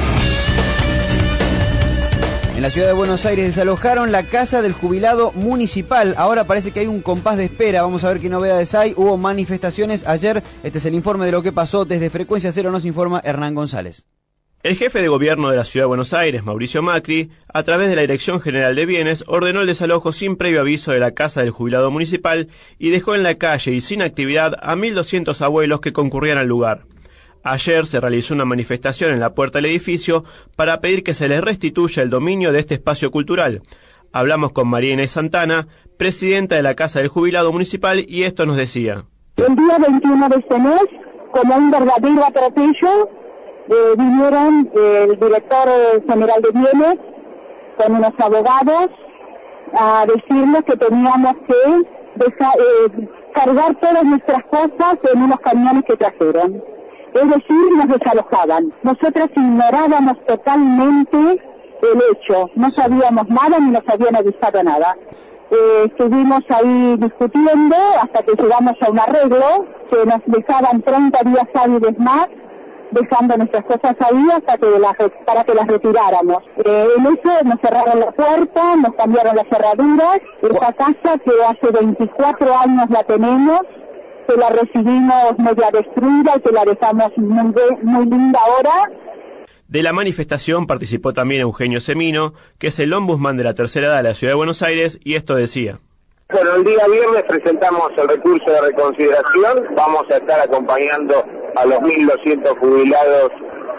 En la ciudad de Buenos Aires desalojaron la casa del jubilado municipal. Ahora parece que hay un compás de espera. Vamos a ver qué novedades hay. Hubo manifestaciones ayer. Este es el informe de lo que pasó. Desde Frecuencia Cero nos informa Hernán González. El jefe de gobierno de la ciudad de Buenos Aires, Mauricio Macri, a través de la Dirección General de Bienes, ordenó el desalojo sin previo aviso de la casa del jubilado municipal y dejó en la calle y sin actividad a 1.200 abuelos que concurrían al lugar. Ayer se realizó una manifestación en la puerta del edificio para pedir que se les restituya el dominio de este espacio cultural. Hablamos con María Inés Santana, presidenta de la Casa del Jubilado Municipal, y esto nos decía. El día 21 de este mes, como un verdadero atropello, vinieron el director general de Bienes con unos abogados a decirnos que teníamos que cargar todas nuestras cosas en unos camiones que trajeron. Es decir, nos desalojaban. Nosotros ignorábamos totalmente el hecho. No sabíamos nada ni nos habían avisado nada. Estuvimos ahí discutiendo hasta que llegamos a un arreglo que nos dejaban 30 días hábiles más, dejando nuestras cosas ahí hasta que para que las retiráramos. En eso nos cerraron la puerta, nos cambiaron las cerraduras. Esa casa que hace 24 años la tenemos, que la recibimos media destruida y que la dejamos muy linda ahora. De la manifestación participó también Eugenio Semino, que es el ombudsman de la tercera edad de la Ciudad de Buenos Aires, y esto decía. Bueno, el día viernes presentamos el recurso de reconsideración, vamos a estar acompañando a los 1.200 jubilados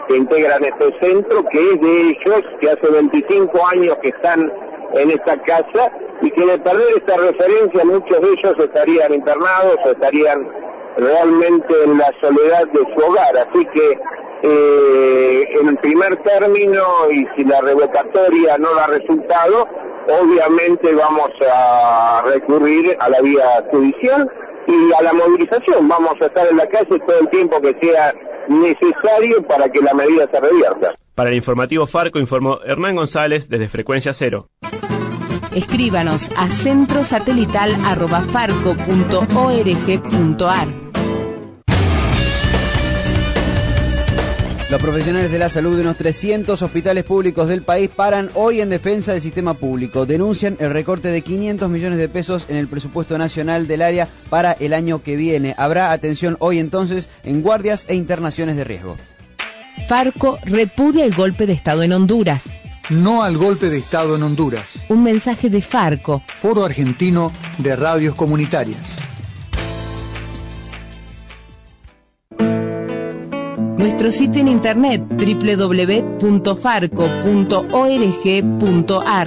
que integran este centro, que es de ellos, que hace 25 años que están en esta casa, y que de perder esta referencia muchos de ellos estarían internados o estarían realmente en la soledad de su hogar. Así que en primer término, y si la revocatoria no da resultado, obviamente vamos a recurrir a la vía judicial y a la movilización. Vamos a estar en la calle todo el tiempo que sea necesario para que la medida se revierta. Para el informativo Farco informó Hernán González desde Frecuencia Cero. Escríbanos a centrosatelital@farco.org.ar. Los profesionales de la salud de unos 300 hospitales públicos del país paran hoy en defensa del sistema público. Denuncian el recorte de 500 millones de pesos en el presupuesto nacional del área para el año que viene. Habrá atención hoy entonces en guardias e internaciones de riesgo. Farco repudia el golpe de Estado en Honduras. No al golpe de Estado en Honduras. Un mensaje de Farco. Foro Argentino de Radios Comunitarias. Nuestro sitio en internet www.farco.org.ar.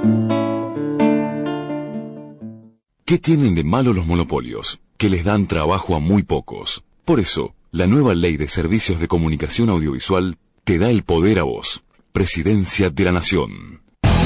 ¿Qué tienen de malo los monopolios? Que les dan trabajo a muy pocos. Por eso, la nueva Ley de Servicios de Comunicación Audiovisual te da el poder a vos. Presidencia de la Nación.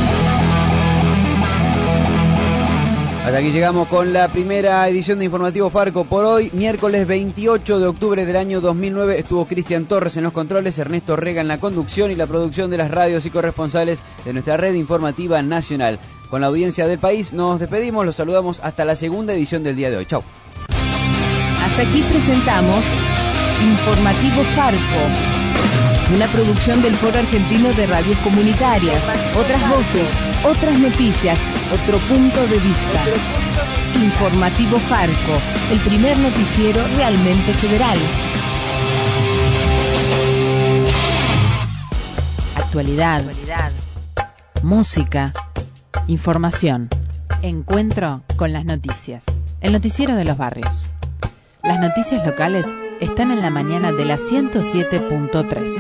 Hasta aquí llegamos con la primera edición de Informativo Farco por hoy, miércoles 28 de octubre del año 2009. Estuvo Cristian Torres en los controles, Ernesto Rega en la conducción y la producción de las radios y corresponsales de nuestra red informativa nacional. Con la audiencia del país nos despedimos, los saludamos hasta la segunda edición del día de hoy. Chau. Hasta aquí presentamos Informativo Farco, una producción del Foro Argentino de Radios Comunitarias. Otras voces, otras noticias, otro punto de vista. Informativo Farco, el primer noticiero realmente federal. Actualidad, música, información, encuentro con las noticias. El noticiero de los barrios. Las noticias locales están en la mañana de la 107.3.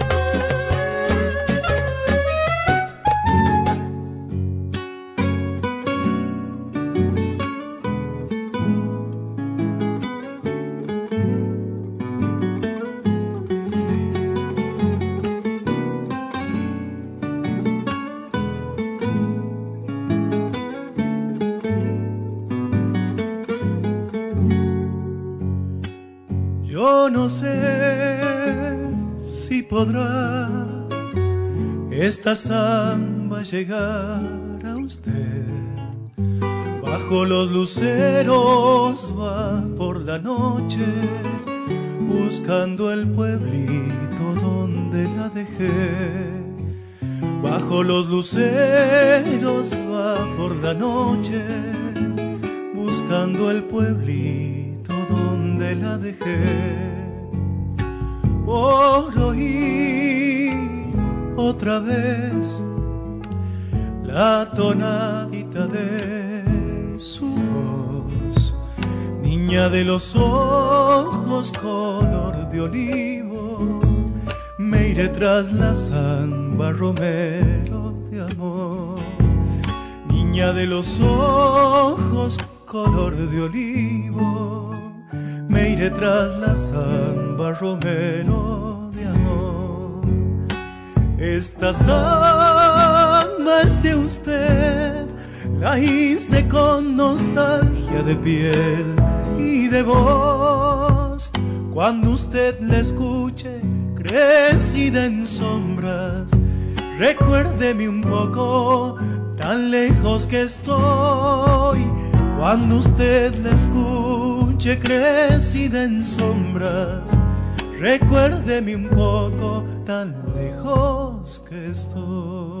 Yo no sé si podrá esta samba llegar a usted. Bajo los luceros va por la noche, buscando el pueblito donde la dejé. Bajo los luceros va por la noche, buscando el pueblito donde la dejé. Por oír otra vez la tonadita de su voz, niña de los ojos color de olivo, me iré tras la samba, romero de amor. Niña de los ojos color de olivo, me iré tras la samba, romero de amor. Esta samba es de usted, la hice con nostalgia de piel y de voz. Cuando usted la escuche, crecida en sombras, recuérdeme un poco, tan lejos que estoy. Cuando usted la escuche, crecida en sombras, recuérdeme un poco, tan lejos que estoy.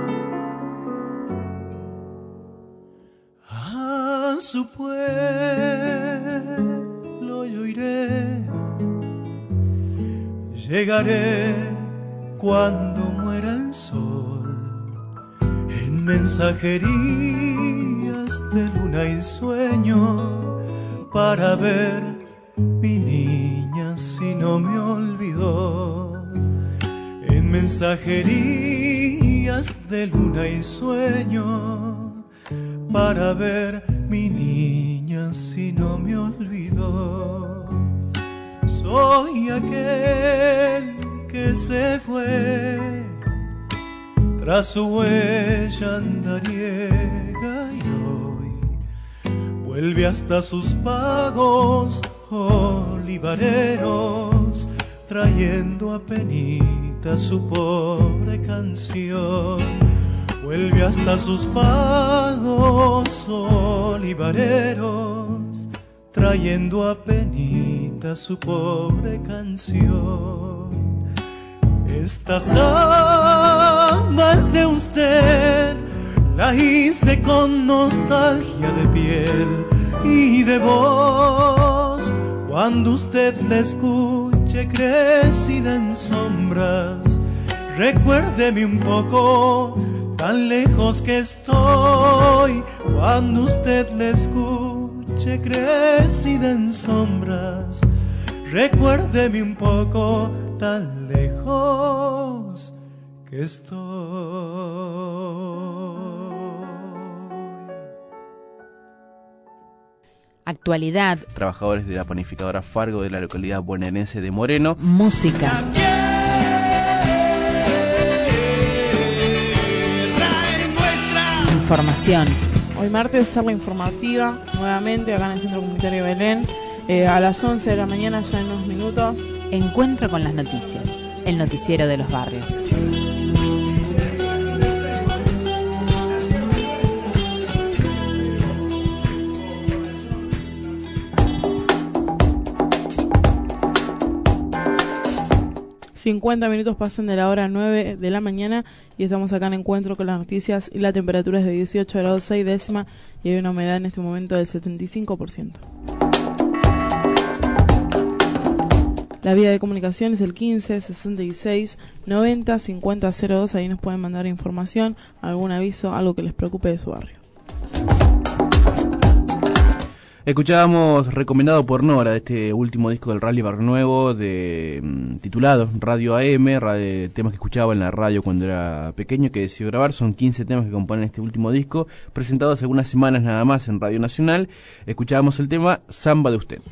A su pueblo Llegaré cuando muera el sol, en mensajerías de luna y sueño, para ver mi niña si no me olvidó. En mensajerías de luna y sueño, para ver mi niña si no me olvidó. Soy aquel que se fue, tras su huella andariega, y hoy vuelve hasta sus pagos olivareros, trayendo a penita su pobre canción. Vuelve hasta sus pagos olivareros, trayendo a penita su pobre canción. Esta samba es de usted, la hice con nostalgia de piel y de voz. Cuando usted la escuche crecida en sombras, recuérdeme un poco, tan lejos que estoy. Cuando usted la escuche crecida en sombras, recuérdeme un poco, tan lejos que estoy. Actualidad. Trabajadores de la panificadora Fargo de la localidad bonaerense de Moreno. Música. Información. Hoy martes, charla informativa, nuevamente acá en el Centro Comunitario Belén, a las 11 de la mañana, ya en unos minutos. Encuentro con las noticias, el noticiero de los barrios. ...50 pasan de la hora 9 de la mañana... ...y estamos acá en Encuentro con las noticias... ...y la temperatura es de 18 grados 6 décimas... ...y hay una humedad en este momento del 75%. La vía de comunicación es el 15 66 90 50 02... ...ahí nos pueden mandar información, algún aviso, algo que les preocupe de su barrio. Escuchábamos recomendado por Nora, este último disco del Rally Barrio Nuevo, titulado Radio AM, temas que escuchaba en la radio cuando era pequeño, que decidió grabar. Son 15 temas que componen este último disco, presentados hace algunas semanas nada más en Radio Nacional. Escuchábamos el tema Samba de Usted.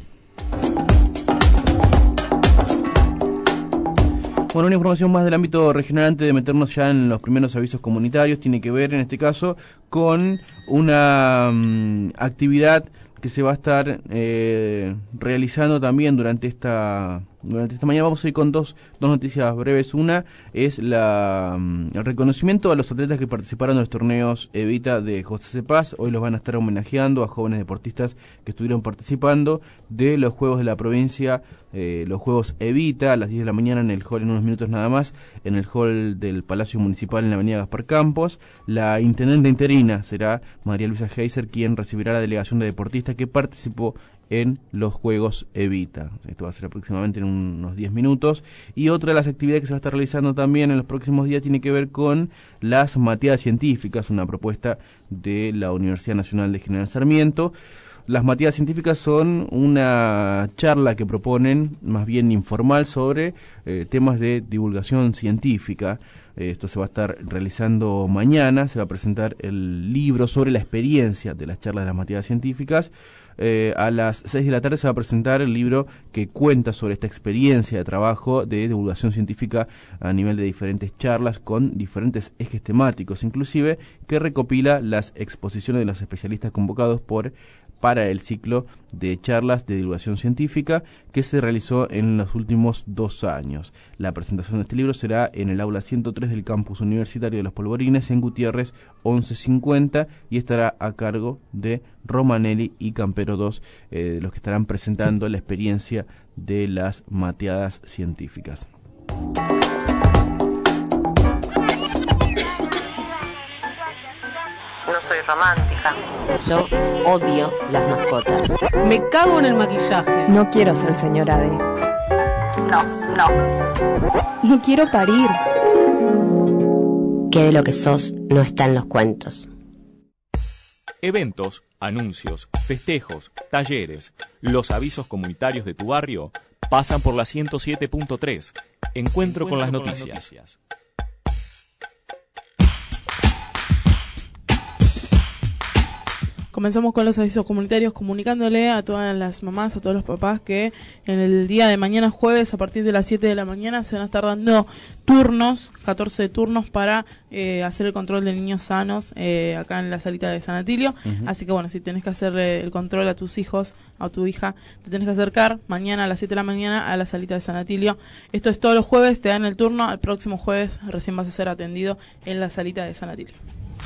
Bueno, una información más del ámbito regional antes de meternos ya en los primeros avisos comunitarios. Tiene que ver, en este caso, con una actividad que se va a estar realizando también durante esta mañana. Vamos a ir con dos noticias breves. Una es el reconocimiento a los atletas que participaron en los torneos Evita de José C. Paz. Hoy los van a estar homenajeando a jóvenes deportistas que estuvieron participando de los Juegos de la Provincia, los Juegos Evita, a las 10 de la mañana en el hall, en unos minutos nada más, en el hall del Palacio Municipal en la avenida Gaspar Campos. La intendente interina será María Luisa Heiser, quien recibirá la delegación de deportistas que participó en los Juegos Evita. Esto va a ser aproximadamente en unos 10 minutos. Y otra de las actividades que se va a estar realizando también en los próximos días tiene que ver con las mateadas científicas, una propuesta de la Universidad Nacional de General Sarmiento. Las mateadas científicas son una charla que proponen, más bien informal, sobre temas de divulgación científica. Esto se va a estar realizando mañana. Se va a presentar el libro sobre la experiencia de las charlas de las mateadas científicas. A las 6 de la tarde se va a presentar el libro que cuenta sobre esta experiencia de trabajo de divulgación científica a nivel de diferentes charlas con diferentes ejes temáticos, inclusive que recopila las exposiciones de los especialistas convocados para el ciclo de charlas de divulgación científica que se realizó en los últimos 2 años. La presentación de este libro será en el aula 103 del campus universitario de Los Polvorines, en Gutiérrez 1150, y estará a cargo de Romanelli y Campero 2, los que estarán presentando la experiencia de las mateadas científicas. No soy romántica. Yo odio las mascotas. Me cago en el maquillaje. No quiero ser señora D. No. No quiero parir. Que de lo que sos no está en los cuentos. Eventos, anuncios, festejos, talleres, los avisos comunitarios de tu barrio pasan por la 107.3. Encuentro con las noticias. Comenzamos con los avisos comunitarios, comunicándole a todas las mamás, a todos los papás que en el día de mañana jueves, a partir de las 7 de la mañana, se van a estar dando turnos, 14 turnos para hacer el control de niños sanos acá en la salita de San Atilio. Así que bueno, si tenés que hacer el control a tus hijos, a tu hija, te tenés que acercar mañana a las 7 de la mañana a la salita de San Atilio. Esto es todos los jueves, te dan el turno, el próximo jueves recién vas a ser atendido en la salita de San Atilio.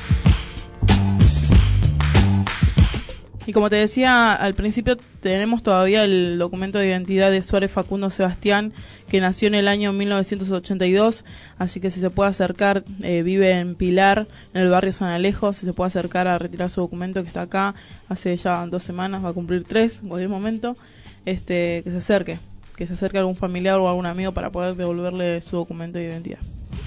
Y como te decía al principio, tenemos todavía el documento de identidad de Suárez Facundo Sebastián, que nació en el año 1982, así que si se puede acercar, vive en Pilar, en el barrio San Alejo, si se puede acercar a retirar su documento, que está acá hace ya 2 semanas, va a cumplir 3 en cualquier momento, que se acerque a algún familiar o algún amigo para poder devolverle su documento de identidad.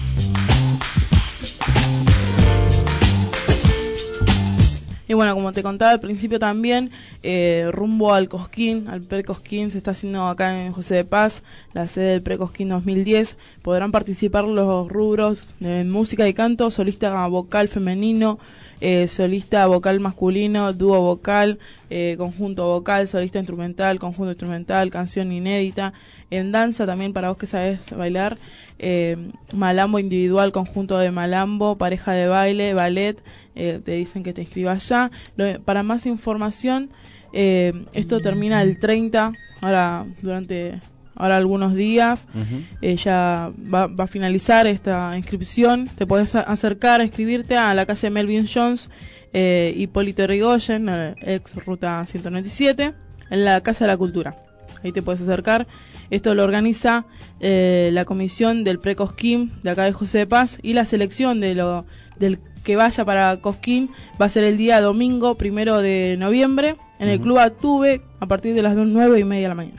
Y bueno, como te contaba al principio también, rumbo al Cosquín, al Precosquín, se está haciendo acá en José de Paz, la sede del Precosquín 2010. Podrán participar los rubros de música y canto, solista vocal femenino, solista vocal masculino, dúo vocal, conjunto vocal, solista instrumental, conjunto instrumental, canción inédita. En danza también, para vos que sabés bailar, malambo individual, conjunto de malambo, pareja de baile, ballet. Te dicen que te inscribas ya. Para más información, esto termina el 30, ahora algunos días. Ya va a finalizar esta inscripción. Te podés acercar a inscribirte a la calle Melvin Jones, Hipólito Yrigoyen, ex ruta 197, en la Casa de la Cultura. Ahí te puedes acercar. Esto lo organiza la comisión del Precosquín de acá de José de Paz, y la selección del que vaya para Cosquín va a ser el día domingo 1 de noviembre en el Club Atuve a partir de las 9:30 de la mañana.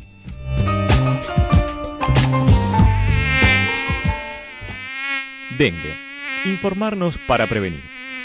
Dengue. Informarnos para prevenir.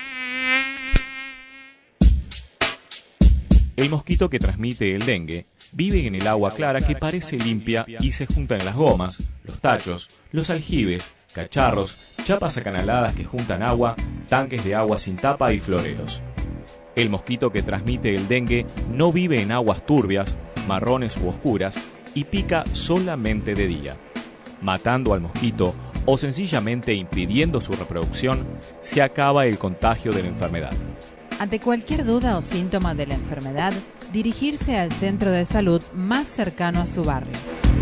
El mosquito que transmite el dengue vive en el agua clara que parece limpia y se junta en las gomas, los tachos, los aljibes, cacharros, chapas acanaladas que juntan agua, tanques de agua sin tapa y floreros. El mosquito que transmite el dengue no vive en aguas turbias, marrones u oscuras y pica solamente de día. Matando al mosquito o sencillamente impidiendo su reproducción, se acaba el contagio de la enfermedad. Ante cualquier duda o síntoma de la enfermedad, dirigirse al centro de salud más cercano a su barrio.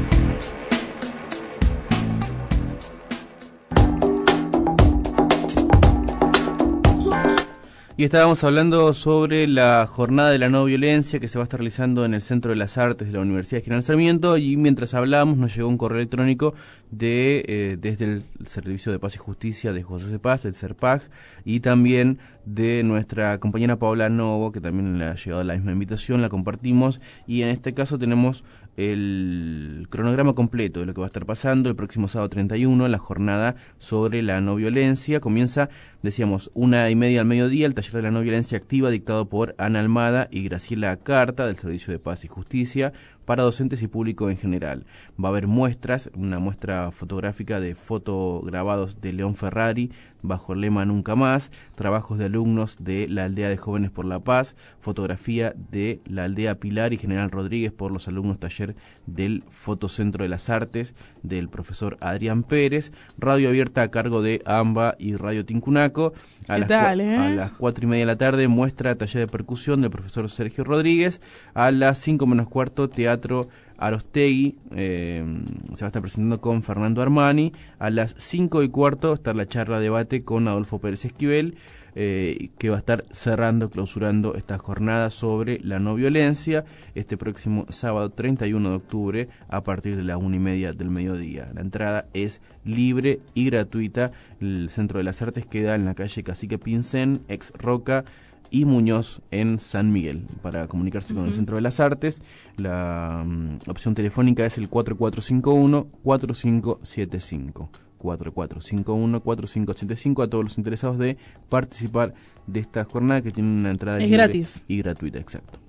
Y estábamos hablando sobre la jornada de la no violencia que se va a estar realizando en el Centro de las Artes de la Universidad General Sarmiento, y mientras hablábamos nos llegó un correo electrónico desde el Servicio de Paz y Justicia de José de Paz, el CERPAG, y también de nuestra compañera Paola Novo, que también le ha llegado la misma invitación, la compartimos, y en este caso tenemos el cronograma completo de lo que va a estar pasando el próximo sábado 31, la jornada sobre la no violencia. Comienza, decíamos, 1:30 al mediodía, el taller de la no violencia activa dictado por Ana Almada y Graciela Carta del Servicio de Paz y Justicia para docentes y público en general. Va a haber muestras, una muestra fotográfica de fotograbados de León Ferrari bajo el lema Nunca Más, trabajos de alumnos de la Aldea de Jóvenes por la Paz, fotografía de la Aldea Pilar y General Rodríguez por los alumnos taller del Fotocentro de las Artes del profesor Adrián Pérez, radio abierta a cargo de AMBA y Radio Tincunaco. A las 4:30 de la tarde, muestra taller de percusión del profesor Sergio Rodríguez. A las 5:15, teatro Arostegui, se va a estar presentando con Fernando Armani. A las 5:15 está la charla debate con Adolfo Pérez Esquivel, que va a estar clausurando esta jornada sobre la no violencia este próximo sábado 31 de octubre a partir de las 1:30 del mediodía. La entrada es libre y gratuita. El Centro de las Artes queda en la calle Cacique Pincén, ex Roca, y Muñoz en San Miguel. Para comunicarse con el Centro de las Artes, la opción telefónica es el 4451-4575. 4451-4575 a todos los interesados de participar de esta jornada que tiene una entrada libre gratis y gratuita, exacto.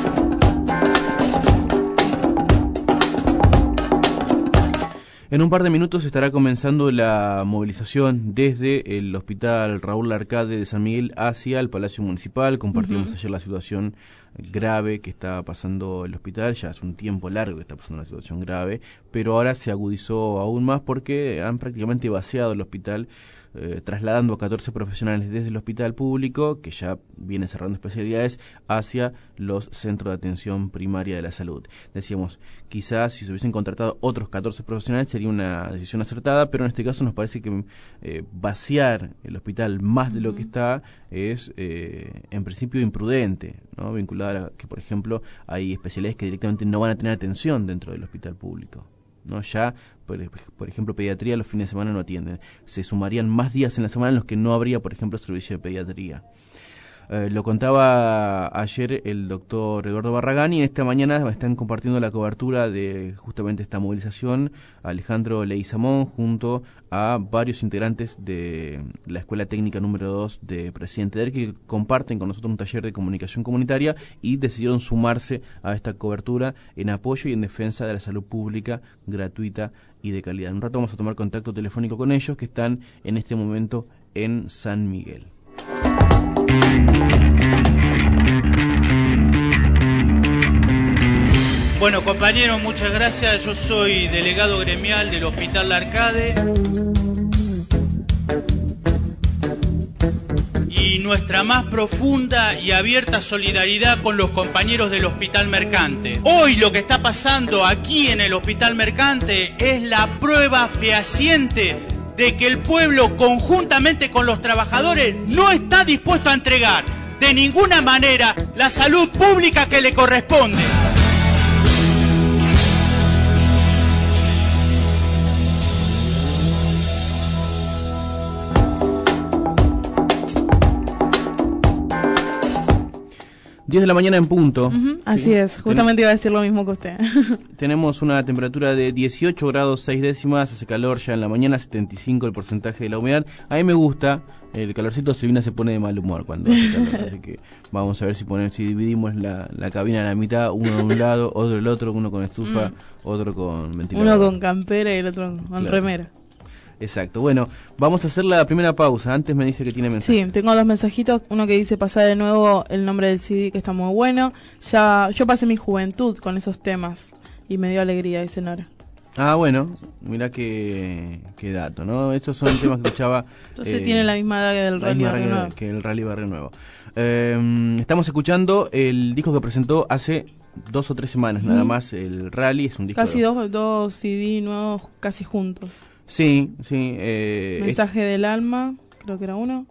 En un par de minutos estará comenzando la movilización desde el Hospital Raúl Larcade de San Miguel hacia el Palacio Municipal. Compartimos ayer la situación grave que está pasando el hospital, ya hace un tiempo largo que está pasando una situación grave, pero ahora se agudizó aún más porque han prácticamente vaciado el hospital, trasladando a 14 profesionales desde el hospital público, que ya viene cerrando especialidades, hacia los centros de atención primaria de la salud. Decíamos, quizás si se hubiesen contratado otros 14 profesionales sería una decisión acertada, pero en este caso nos parece que vaciar el hospital más de lo que está es en principio imprudente, ¿no? Vinculado a que, por ejemplo, hay especialidades que directamente no van a tener atención dentro del hospital público, ¿no? Ya, por ejemplo, pediatría los fines de semana no atienden. Se sumarían más días en la semana en los que no habría, por ejemplo, servicio de pediatría. Lo contaba ayer el doctor Eduardo Barragán, y en esta mañana están compartiendo la cobertura de justamente esta movilización Alejandro Leguizamón junto a varios integrantes de la Escuela Técnica número 2 de Presidente Derqui, que comparten con nosotros un taller de comunicación comunitaria y decidieron sumarse a esta cobertura en apoyo y en defensa de la salud pública gratuita y de calidad. En un rato vamos a tomar contacto telefónico con ellos, que están en este momento en San Miguel. Bueno, compañeros, muchas gracias. Yo soy delegado gremial del Hospital Larcade. Y nuestra más profunda y abierta solidaridad con los compañeros del Hospital Mercante. Hoy lo que está pasando aquí en el Hospital Mercante es la prueba fehaciente de que el pueblo, conjuntamente con los trabajadores, no está dispuesto a entregar de ninguna manera la salud pública que le corresponde. ...10 de la mañana en punto. Así ¿sí? es, justamente iba a decir lo mismo que usted. Tenemos una temperatura de 18 grados 6 décimas, hace calor ya en la mañana, 75 el porcentaje de la humedad. A mí me gusta, el calorcito Silvina se pone de mal humor cuando hace calor, así que vamos a ver si dividimos la cabina a la mitad, uno de un lado, otro del otro, uno con estufa, otro con ventilador. Uno con campera y el otro con remera. Exacto. Bueno, vamos a hacer la primera pausa. Antes me dice que tiene mensaje. Sí, tengo dos mensajitos. Uno que dice pasar de nuevo el nombre del CD, que está muy bueno. Ya yo pasé mi juventud con esos temas y me dio alegría, dice Nora. Ah, bueno, mirá qué dato, ¿no? Estos son temas que escuchaba. Entonces tiene la misma edad que del Rally Barrio Nuevo. Que el Rally Barrio Nuevo. Estamos escuchando el disco que presentó hace 2 o 3 semanas, nada más. El Rally es un disco. Casi dos CD nuevos, casi juntos. Sí. Mensaje del alma, creo que era uno.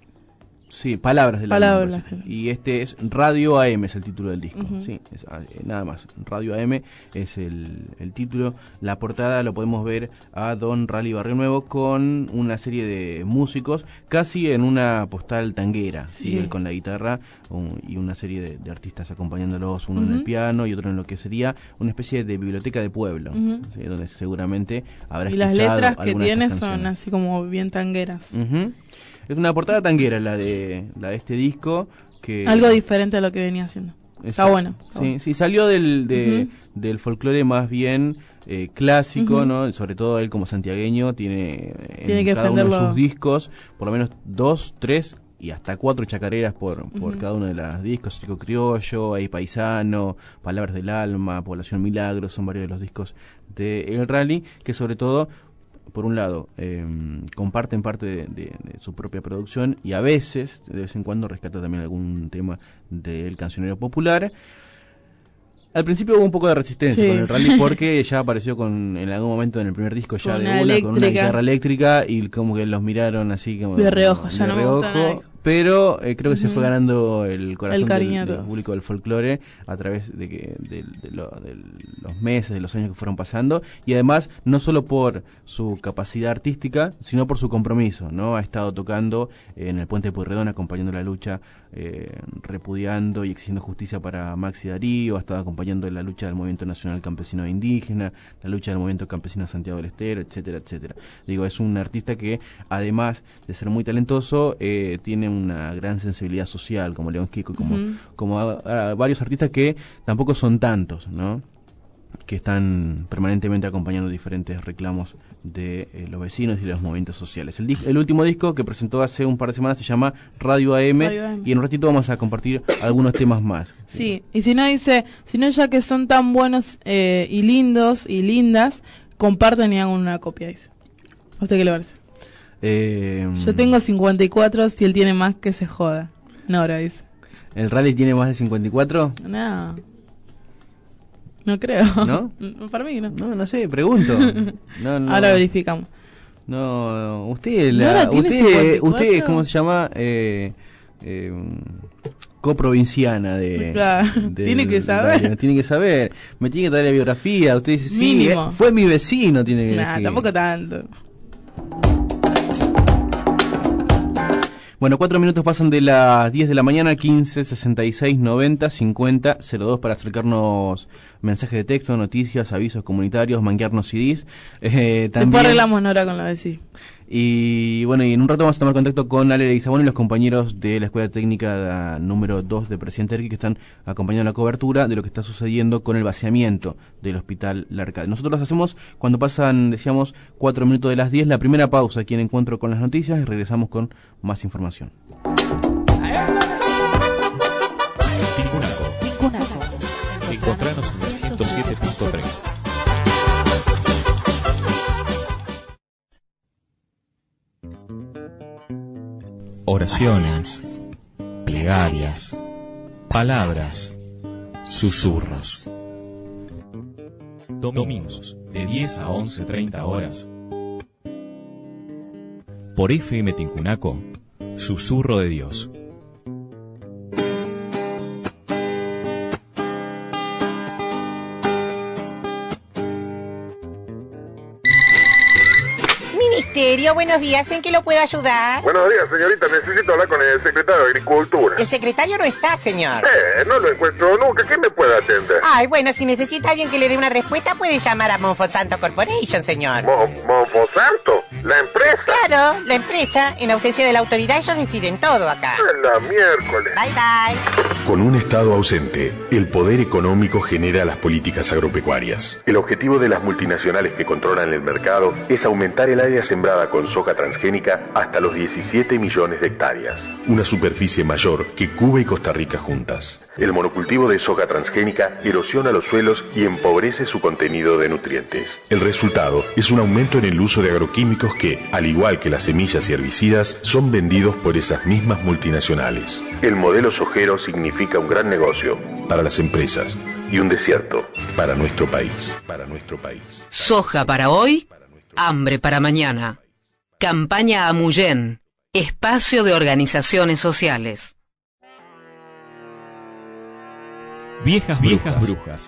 Sí, Palabras del alma. Y este es Radio AM, es el título del disco. Sí, es, nada más. Radio AM es el título. La portada lo podemos ver a Don Rally Barrio Nuevo con una serie de músicos, casi en una postal tanguera. ¿sí? Él con la guitarra y una serie de artistas acompañándolos, uno en el piano y otro en lo que sería una especie de biblioteca de pueblo, ¿sí? Donde seguramente habrá escuchado. Y las letras que tiene son así como bien tangueras. Es una portada tanguera la de este disco. Que algo diferente a lo que venía haciendo. Está bueno. Sí, salió del folclore más bien clásico, ¿no? Sobre todo él como santiagueño tiene en cada uno de sus discos por lo menos 2, 3 y hasta 4 chacareras por cada uno de los discos. Chico Criollo, Hay Paisano, Palabras del Alma, Población Milagro, son varios de los discos de El Rally, que sobre todo, por un lado, comparten parte de su propia producción y a veces, de vez en cuando, rescata también algún tema del cancionero popular. Al principio hubo un poco de resistencia con el Rally porque ya apareció en algún momento en el primer disco ya con una guitarra eléctrica y como que los miraron así como de reojo, ya no me gusta nada. Pero creo que se fue ganando el corazón del público del folclore a través de los meses, de los años que fueron pasando, y además no solo por su capacidad artística, sino por su compromiso, ¿no? Ha estado tocando en el Puente de Pueyrredón acompañando la lucha repudiando y exigiendo justicia para Maxi Darío, ha estado acompañando la lucha del Movimiento Nacional Campesino e Indígena, la lucha del Movimiento Campesino de Santiago del Estero, etcétera, etcétera. Digo, es un artista que, además de ser muy talentoso, tiene una gran sensibilidad social, como León Gieco, como a varios artistas que tampoco son tantos, ¿no?, que están permanentemente acompañando diferentes reclamos de los vecinos y de los movimientos sociales. El último disco que presentó hace un par de semanas se llama Radio AM, y en un ratito vamos a compartir algunos temas más. Sí, y si no dice, si no, ya que son tan buenos y lindos y lindas, comparten y hagan una copia, dice. ¿A usted qué le parece? Yo tengo 54, si él tiene más, que se joda. Nora dice. ¿El Rally tiene más de 54? No creo. ¿No? Para mí no. No sé, pregunto. No. Ahora verificamos. No, usted, ¿cómo se llama? Coprovinciana tiene que saber. Tiene que saber. Me tiene que traer la biografía. Usted dice, sí, fue mi vecino, tiene que decir. Tampoco tanto. Bueno, 4 minutos pasan de las 10 de la mañana, 15 66 90 50 02 para acercarnos mensajes de texto, noticias, avisos comunitarios, manguearnos CDs. También, después arreglamos Nora con lo de sí. Y bueno, y en un rato vamos a tomar contacto con Ale Leguizamón y los compañeros de la Escuela Técnica número 2 de Presidente Erqui, que están acompañando la cobertura de lo que está sucediendo con el vaciamiento del Hospital Larcade. Nosotros los hacemos cuando pasan, decíamos, 4 minutos de las 10, la primera pausa aquí en Encuentro con las Noticias, y regresamos con más información. Tincunaco. Encontranos en la 107.3. Oraciones, plegarias, palabras, susurros. Domingos, de 10 a 11:30 horas. Por FM Tincunaco, Susurro de Dios. Buenos días, ¿en qué lo puedo ayudar? Buenos días, señorita, necesito hablar con el secretario de Agricultura. El secretario no está, señor. No lo encuentro nunca, ¿quién me puede atender? Ay, bueno, si necesita alguien que le dé una respuesta, puede llamar a Monfosanto Corporation, señor. ¿Monfosanto? ¿La empresa? Claro, la empresa. En ausencia de la autoridad, ellos deciden todo acá. La miércoles. Bye, bye. Con un Estado ausente, el poder económico genera las políticas agropecuarias. El objetivo de las multinacionales que controlan el mercado es aumentar el área sembrada con soja transgénica hasta los 17 millones de hectáreas. Una superficie mayor que Cuba y Costa Rica juntas. El monocultivo de soja transgénica erosiona los suelos y empobrece su contenido de nutrientes. El resultado es un aumento en el uso de agroquímicos que, al igual que las semillas y herbicidas, son vendidos por esas mismas multinacionales. El modelo sojero significa un gran negocio para las empresas y un desierto para nuestro país. Soja para hoy, hambre para mañana. Campaña Amuyén, espacio de organizaciones sociales. Viejas brujas.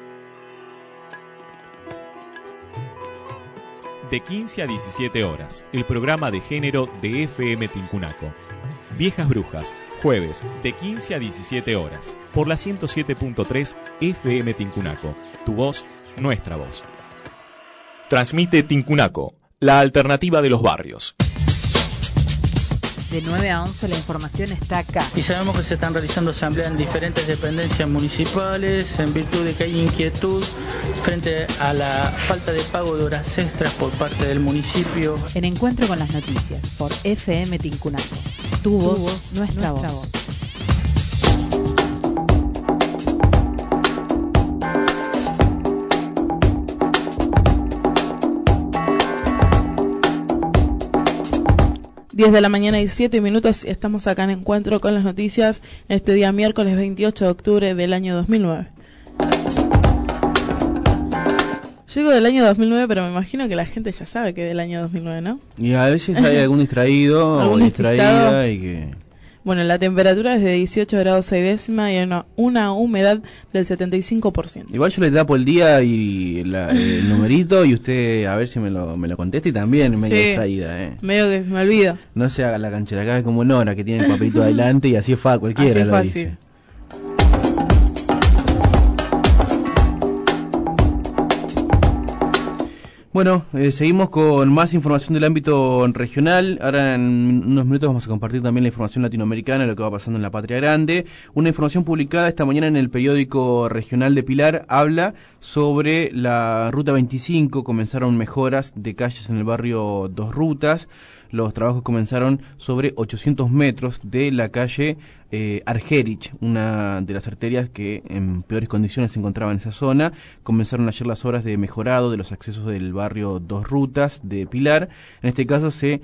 De 15 a 17 horas, el programa de género de FM Tincunaco. Viejas Brujas, jueves, de 15 a 17 horas, por la 107.3 FM Tincunaco. Tu voz, nuestra voz. Transmite Tincunaco, la alternativa de los barrios. De 9 a 11 la información está acá. Y sabemos que se están realizando asambleas en diferentes dependencias municipales en virtud de que hay inquietud frente a la falta de pago de horas extras por parte del municipio. En Encuentro con las Noticias, por FM Tincunaco. Tu voz, nuestra voz. Diez de la mañana y 7 minutos, estamos acá en Encuentro con las Noticias, este día miércoles 28 de octubre del año 2009. Yo digo del año 2009, pero me imagino que la gente ya sabe que es del año 2009, ¿no? Y a veces hay algún distraído o distraída y que... Bueno, la temperatura es de 18 grados 6 décimas y una humedad del 75%. Igual yo le tapo el día y el numerito y usted a ver si me lo contesta y también medio distraída. Medio que me olvido. No se haga la canchera, acá es como Nora que tiene el papelito adelante y así es fácil, cualquiera así es lo dice. Bueno, seguimos con más información del ámbito regional. Ahora en unos minutos vamos a compartir también la información latinoamericana, lo que va pasando en la Patria Grande. Una información publicada esta mañana en el periódico regional de Pilar habla sobre la Ruta 25. Comenzaron mejoras de calles en el barrio Dos Rutas. Los trabajos comenzaron sobre 800 metros de la calle Argerich, una de las arterias que en peores condiciones se encontraba en esa zona. Comenzaron ayer las obras de mejorado de los accesos del barrio Dos Rutas de Pilar. En este caso se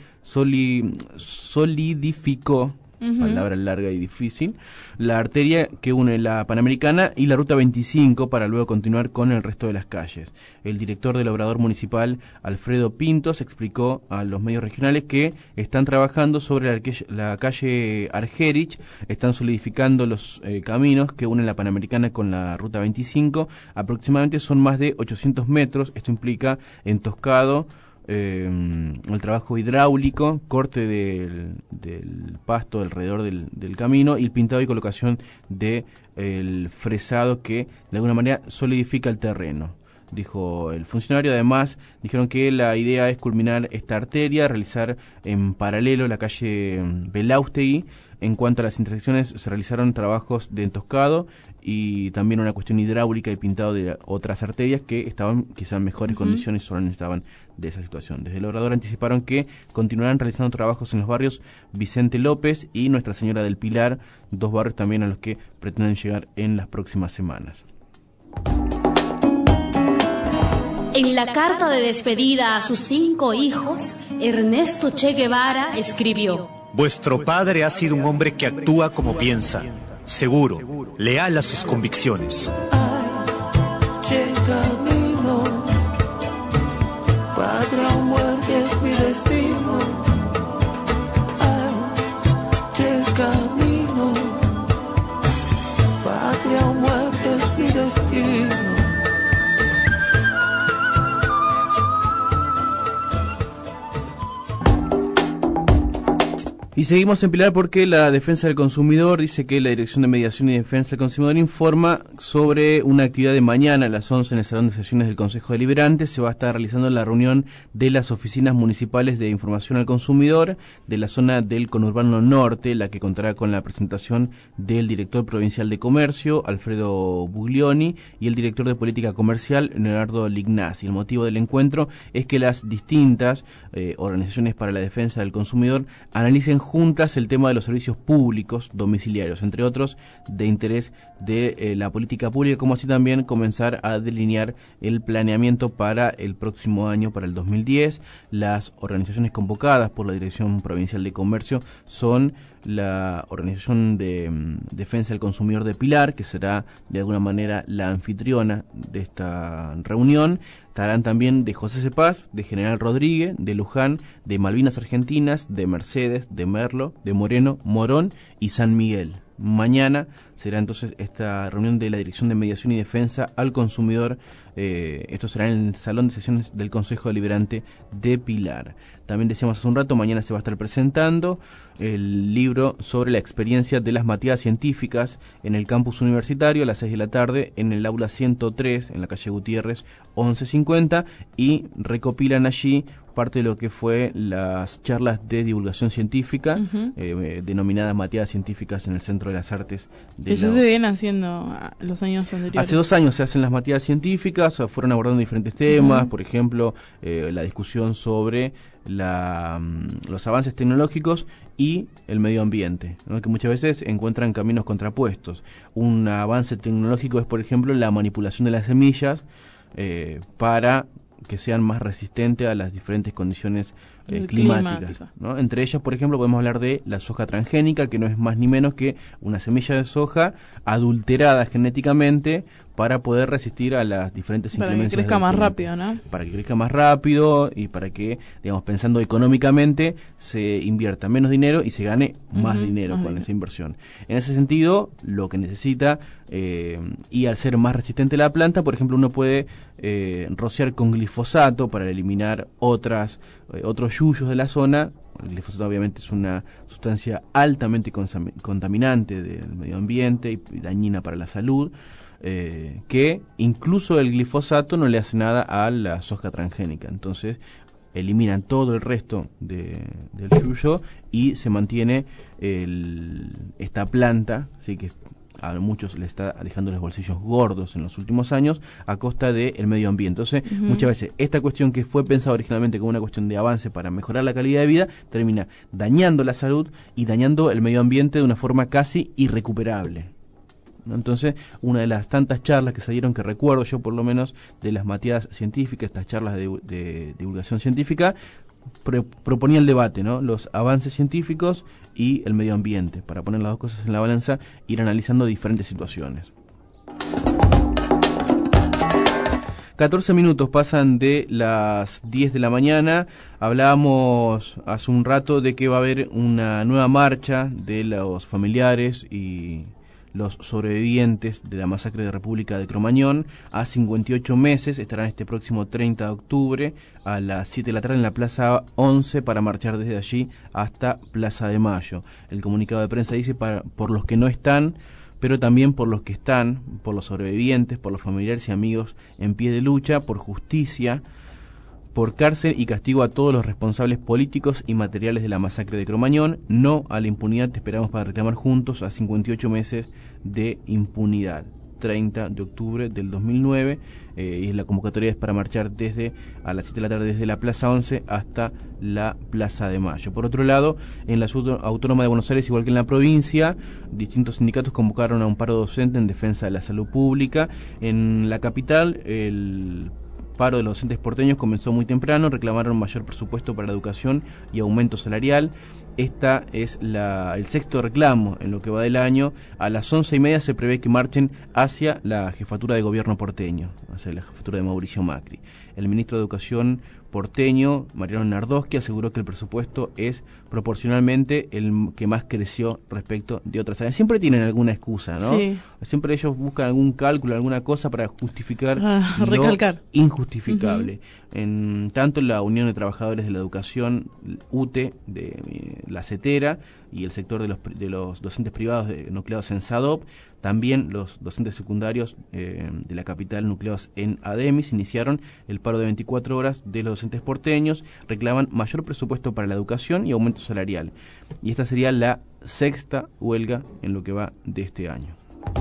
solidificó, palabra larga y difícil, la arteria que une la Panamericana y la Ruta 25 para luego continuar con el resto de las calles. El director del Obrador Municipal, Alfredo Pintos, explicó a los medios regionales que están trabajando sobre la calle Argerich, están solidificando los caminos que unen la Panamericana con la Ruta 25, aproximadamente son más de 800 metros, esto implica entoscado, el trabajo hidráulico, corte del pasto alrededor del camino y el pintado y colocación de el fresado que de alguna manera solidifica el terreno, dijo el funcionario. Además dijeron que la idea es culminar esta arteria, realizar en paralelo la calle Belaustegui. En cuanto a las intersecciones, se realizaron trabajos de entoscado y también una cuestión hidráulica y pintado de otras arterias que estaban quizás en mejores condiciones, solo necesitaban de esa situación. Desde el Obrador anticiparon que continuarán realizando trabajos en los barrios Vicente López y Nuestra Señora del Pilar, dos barrios también a los que pretenden llegar en las próximas semanas. En la carta de despedida a sus 5 hijos, Ernesto Che Guevara escribió: Vuestro padre ha sido un hombre que actúa como piensa, seguro, leal a sus convicciones. Che camino, patria o muerte es mi destino. Ay, che camino, patria o muerte es mi destino. Y seguimos en Pilar porque la Defensa del Consumidor dice que la Dirección de Mediación y Defensa del Consumidor informa sobre una actividad de mañana a las 11 en el Salón de Sesiones del Consejo Deliberante. Se va a estar realizando la reunión de las oficinas municipales de información al consumidor de la zona del conurbano norte, la que contará con la presentación del director provincial de Comercio, Alfredo Buglioni, y el director de Política Comercial, Leonardo Lignazzi. El motivo del encuentro es que las distintas organizaciones para la defensa del consumidor analicen juntas el tema de los servicios públicos domiciliarios, entre otros de interés de la política pública, como así también comenzar a delinear el planeamiento para el próximo año, para el 2010. Las organizaciones convocadas por la Dirección Provincial de Comercio son la Organización de Defensa del Consumidor de Pilar, que será de alguna manera la anfitriona de esta reunión. Estarán también de José Cepaz, de General Rodríguez, de Luján, de Malvinas Argentinas, de Mercedes, de Merlo, de Moreno, Morón y San Miguel. Mañana será entonces esta reunión de la Dirección de Mediación y Defensa al Consumidor. Esto será en el Salón de Sesiones del Consejo Deliberante de Pilar. También decíamos hace un rato, mañana se va a estar presentando el libro sobre la experiencia de las mateadas científicas en el campus universitario a las 6 de la tarde en el aula 103 en la calle Gutiérrez 1150, y recopilan allí parte de lo que fue las charlas de divulgación científica, denominadas mateadas científicas en el Centro de las Artes de que ya se vienen haciendo los años anteriores. Hace 2 años se hacen las mateadas científicas, fueron abordando diferentes temas, por ejemplo, la discusión sobre los avances tecnológicos y el medio ambiente, ¿no? Que muchas veces encuentran caminos contrapuestos. Un avance tecnológico es, por ejemplo, la manipulación de las semillas para que sean más resistentes a las diferentes condiciones climáticas, ¿no? Entre ellas, por ejemplo, podemos hablar de la soja transgénica, que no es más ni menos que una semilla de soja adulterada genéticamente para poder resistir a las diferentes inclemencias. Para que crezca más rápido, ¿no? Para que crezca más rápido y para que, digamos, pensando económicamente, se invierta menos dinero y se gane más dinero con esa inversión. En ese sentido, lo que necesita, y al ser más resistente la planta, por ejemplo, uno puede rociar con glifosato para eliminar otros yuyos de la zona. El glifosato obviamente es una sustancia altamente contaminante del medio ambiente y dañina para la salud, que incluso el glifosato no le hace nada a la soja transgénica. Entonces eliminan todo el resto del yuyo y se mantiene esta planta, así que a muchos le está dejando los bolsillos gordos en los últimos años a costa del medio ambiente. Entonces, muchas veces esta cuestión que fue pensada originalmente como una cuestión de avance para mejorar la calidad de vida, termina dañando la salud y dañando el medio ambiente de una forma casi irrecuperable, ¿no? Entonces, una de las tantas charlas que se dieron, que recuerdo yo por lo menos, de las mateadas científicas, estas charlas de divulgación científica, proponía el debate, ¿no? Los avances científicos y el medio ambiente, para poner las dos cosas en la balanza, ir analizando diferentes situaciones. 14 minutos pasan de las 10 de la mañana. Hablábamos hace un rato de que va a haber una nueva marcha de los familiares y los sobrevivientes de la masacre de República de Cromañón. A 58 meses estarán este próximo 30 de octubre a las 7 de la tarde en la Plaza 11 para marchar desde allí hasta Plaza de Mayo. El comunicado de prensa dice por los que no están, pero también por los que están, por los sobrevivientes, por los familiares y amigos en pie de lucha, por justicia, por cárcel y castigo a todos los responsables políticos y materiales de la masacre de Cromañón. No a la impunidad, te esperamos para reclamar juntos a 58 meses de impunidad. 30 de octubre del 2009, y la convocatoria es para marchar a las 7 de la tarde desde la Plaza 11 hasta la Plaza de Mayo. Por otro lado, en la Ciudad Autónoma de Buenos Aires, igual que en la provincia, distintos sindicatos convocaron a un paro docente en defensa de la salud pública. En la capital, el paro de los docentes porteños comenzó muy temprano, reclamaron mayor presupuesto para la educación y aumento salarial. Esta es el sexto reclamo en lo que va del año. A las 11:30 se prevé que marchen hacia la jefatura de gobierno porteño, hacia la jefatura de Mauricio Macri. El ministro de Educación porteño, Mariano Nardowski, aseguró que el presupuesto es proporcionalmente el que más creció respecto de otras áreas. Siempre tienen alguna excusa, ¿no? Sí. Siempre ellos buscan algún cálculo, alguna cosa para justificar recalcar lo injustificable. En tanto, la Unión de Trabajadores de la Educación, UTE, de la CETERA, y el sector de los docentes privados nucleados en SADOP, también los docentes secundarios de la capital nucleados en ADEMIS, iniciaron el paro de 24 horas de los docentes porteños. Reclaman mayor presupuesto para la educación y aumento salarial. Y esta sería la sexta huelga en lo que va de este año.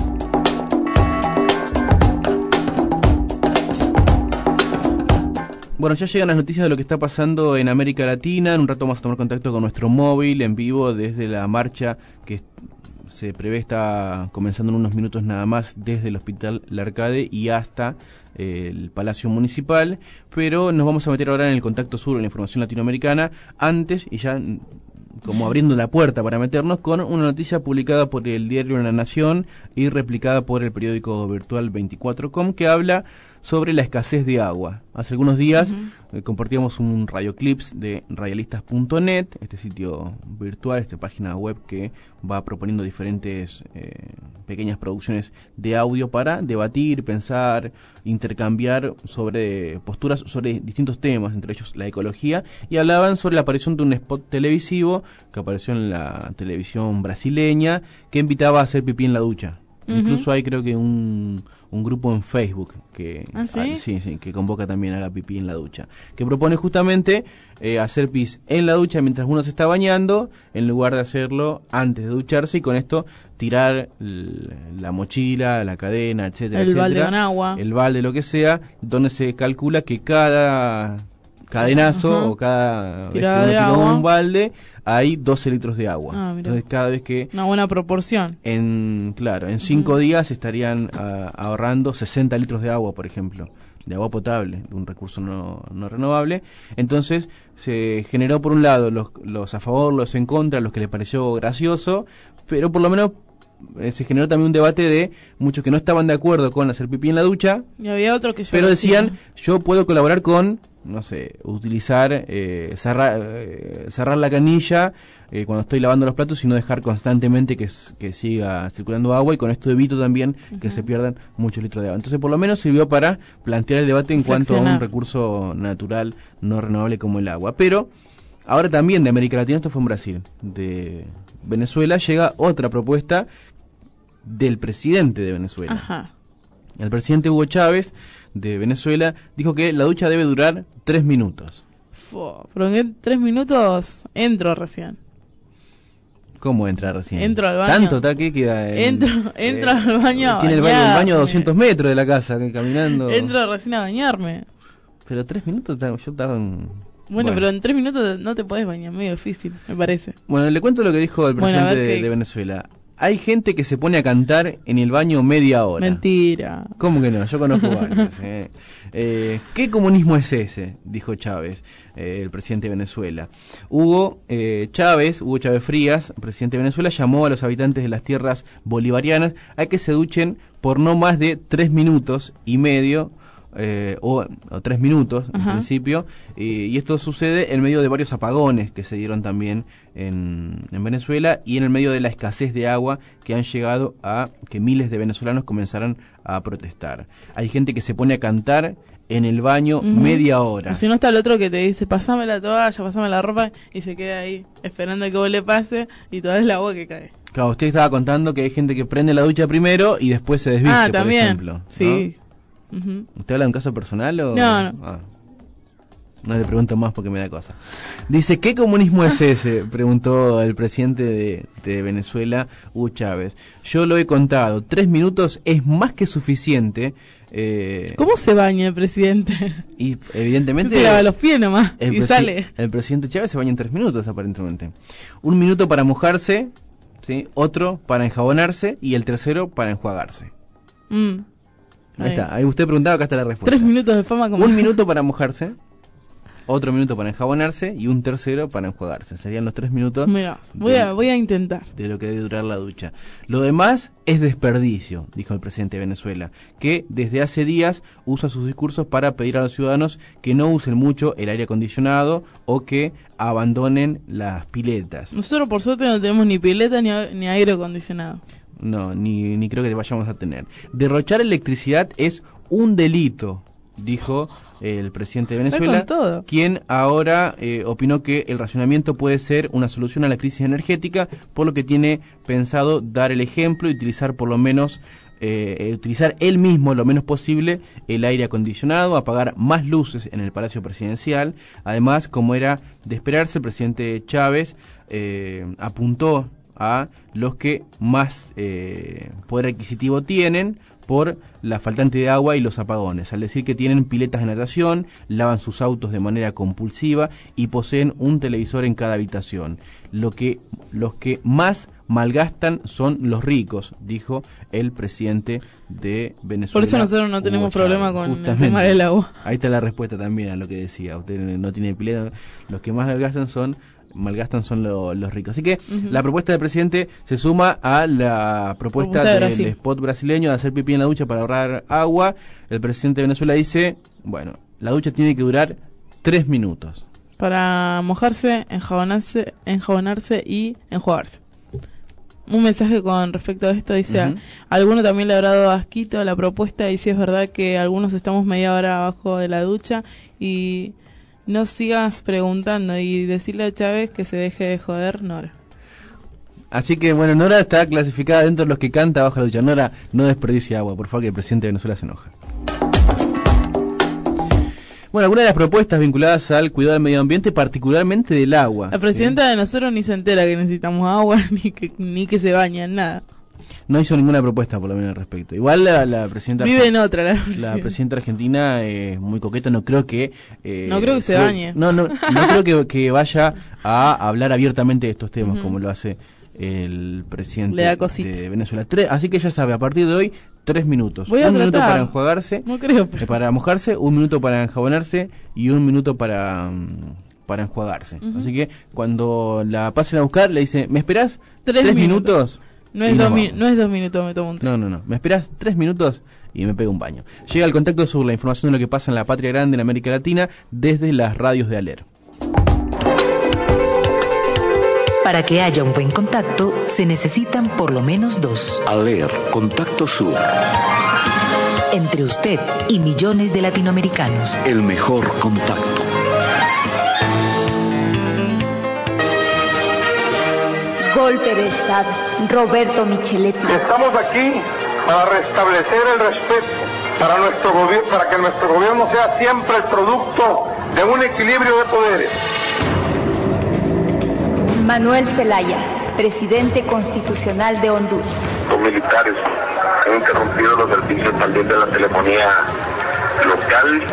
Bueno, ya llegan las noticias de lo que está pasando en América Latina. En un rato vamos a tomar contacto con nuestro móvil en vivo desde la marcha que se prevé está comenzando en unos minutos nada más desde el Hospital Larcade y hasta el Palacio Municipal. Pero nos vamos a meter ahora en el contacto sur, en la información latinoamericana. Antes, y ya como abriendo la puerta para meternos, con una noticia publicada por el diario La Nación y replicada por el periódico virtual 24com, que habla sobre la escasez de agua. Hace algunos días compartíamos un radioclips de radialistas.net, este sitio virtual, esta página web que va proponiendo diferentes pequeñas producciones de audio para debatir, pensar, intercambiar sobre posturas sobre distintos temas, entre ellos la ecología, y hablaban sobre la aparición de un spot televisivo que apareció en la televisión brasileña que invitaba a hacer pipí en la ducha. Incluso hay, creo que un grupo en Facebook que que convoca también a haga pipí en la ducha, que propone justamente hacer pis en la ducha mientras uno se está bañando, en lugar de hacerlo antes de ducharse, y con esto tirar la mochila, la cadena, etcétera, el balde con agua, el balde, lo que sea, donde se calcula que cada cadenazo o cada vez que uno tira un balde hay 12 litros de agua. Entonces cada vez que... Una buena proporción. En 5 días estarían ahorrando 60 litros de agua, por ejemplo. de agua potable, de un recurso no renovable. Entonces se generó por un lado los a favor, los en contra, los que les pareció gracioso, pero por lo menos se generó también un debate de muchos que no estaban de acuerdo con hacer pipí en la ducha, y había otros que pero decían, yo puedo colaborar con, no sé, utilizar, cerrar la canilla cuando estoy lavando los platos y no dejar constantemente que siga circulando agua, y con esto evito también que se pierdan muchos litros de agua. Entonces por lo menos sirvió para plantear el debate en cuanto a un recurso natural no renovable como el agua. Pero ahora también de América Latina, esto fue en Brasil, de Venezuela, llega otra propuesta del presidente de Venezuela. Ajá. El presidente Hugo Chávez de Venezuela dijo que la ducha debe durar 3 minutos. Pero en 3 minutos entro recién. ¿Cómo entra recién? Entro al baño. ¿Tanto está que queda? Entro al baño. Tiene el baño a 200 metros de la casa, caminando. Entro recién a bañarme. Pero 3 minutos, yo tardo en... Bueno, pero en 3 minutos no te podés bañar, medio difícil, me parece. Bueno, le cuento lo que dijo el presidente de Venezuela. Hay gente que se pone a cantar en el baño media hora. Mentira. ¿Cómo que no? Yo conozco varios. ¿Qué comunismo es ese? Dijo Chávez, el presidente de Venezuela. Hugo Chávez Frías, presidente de Venezuela, llamó a los habitantes de las tierras bolivarianas a que se duchen por no más de 3 minutos y medio, o 3 minutos en principio, y esto sucede en medio de varios apagones que se dieron también en Venezuela, y en el medio de la escasez de agua que han llegado a que miles de venezolanos comenzaran a protestar. Hay gente que se pone a cantar en el baño media hora. Si no, está el otro que te dice, pasame la toalla, pasame la ropa, y se queda ahí esperando que vos le pase, y toda es el agua que cae. Claro, usted estaba contando que hay gente que prende la ducha primero y después se desviste, también. por ejemplo, ¿no? Sí. ¿Usted habla de un caso personal o...? No. No le pregunto más porque me da cosa. Dice, ¿qué comunismo es ese? Preguntó el presidente de Venezuela, Hugo Chávez. Yo lo he contado, 3 minutos es más que suficiente. ¿Cómo se baña el presidente? Y evidentemente... Se lava los pies nomás y sale. El presidente Chávez se baña en 3 minutos aparentemente. 1 minuto para mojarse, ¿sí? Otro para enjabonarse y el tercero para enjuagarse. Ahí está, ahí usted preguntaba, acá está la respuesta. 3 minutos de fama como... 1 minuto para mojarse, otro minuto para enjabonarse y un tercero para enjuagarse. Serían los 3 minutos. Mira, voy a intentar. De lo que debe durar la ducha. Lo demás es desperdicio, dijo el presidente de Venezuela, que desde hace días usa sus discursos para pedir a los ciudadanos que no usen mucho el aire acondicionado o que abandonen las piletas. Nosotros por suerte no tenemos ni pileta ni aire acondicionado. No, ni creo que vayamos a tener. Derrochar electricidad es un delito, dijo el presidente de Venezuela, quien ahora opinó que el racionamiento puede ser una solución a la crisis energética, por lo que tiene pensado dar el ejemplo y utilizar por lo menos utilizar él mismo lo menos posible el aire acondicionado, apagar más luces en el Palacio Presidencial. Además, como era de esperarse, el presidente Chávez apuntó a los que más poder adquisitivo tienen por la faltante de agua y los apagones, al decir que tienen piletas de natación, lavan sus autos de manera compulsiva y poseen un televisor en cada habitación. Los que más malgastan son los ricos, dijo el presidente de Venezuela. Por eso nosotros no tenemos problema con el tema del agua. Ahí está la respuesta también a lo que decía. Usted no tiene pileta, los que más malgastan son los ricos. Así que la propuesta del presidente se suma a la propuesta del spot brasileño de hacer pipí en la ducha para ahorrar agua. El presidente de Venezuela dice, bueno, la ducha tiene que durar 3 minutos. Para mojarse, enjabonarse y enjuagarse. Un mensaje con respecto a esto dice, a alguno también le habrá dado asquito a la propuesta, y si es verdad que algunos estamos media hora abajo de la ducha, y no sigas preguntando, y decirle a Chávez que se deje de joder, Nora. Así que bueno, Nora está clasificada dentro de los que canta bajo la ducha. Nora, no desperdicie agua, por favor, que el presidente de Venezuela se enoja. Bueno, algunas de las propuestas vinculadas al cuidado del medio ambiente, particularmente del agua. La presidenta de nosotros ni se entera que necesitamos agua, ni que se baña, nada. No hizo ninguna propuesta, por lo menos, al respecto. Igual la presidenta... Vive en otra, la presidenta argentina es muy coqueta, no creo que... no creo que se bañe. No creo que vaya a hablar abiertamente de estos temas, como lo hace el presidente de Venezuela. Así que ya sabe, a partir de hoy, 3 minutos. Voy a un minuto tratar. para enjuagarse, No creo, para mojarse, 1 minuto para enjabonarse y 1 minuto para enjuagarse. Así que cuando la pasen a buscar, le dice, ¿me esperás 3 minutos? No es 2 minutos, me tomo un tren. No. ¿Me esperás 3 minutos? Y me pego un baño. Llega el Contacto Sur, la información de lo que pasa en la patria grande en América Latina desde las radios de ALER. Para que haya un buen contacto, se necesitan por lo menos 2. ALER, Contacto Sur. Entre usted y millones de latinoamericanos. El mejor contacto. Golpe de Estado. Roberto Micheletti. Estamos aquí para restablecer el respeto para que nuestro gobierno sea siempre el producto de un equilibrio de poderes. Manuel Zelaya, presidente constitucional de Honduras. Los militares han interrumpido los servicios también de la telefonía local,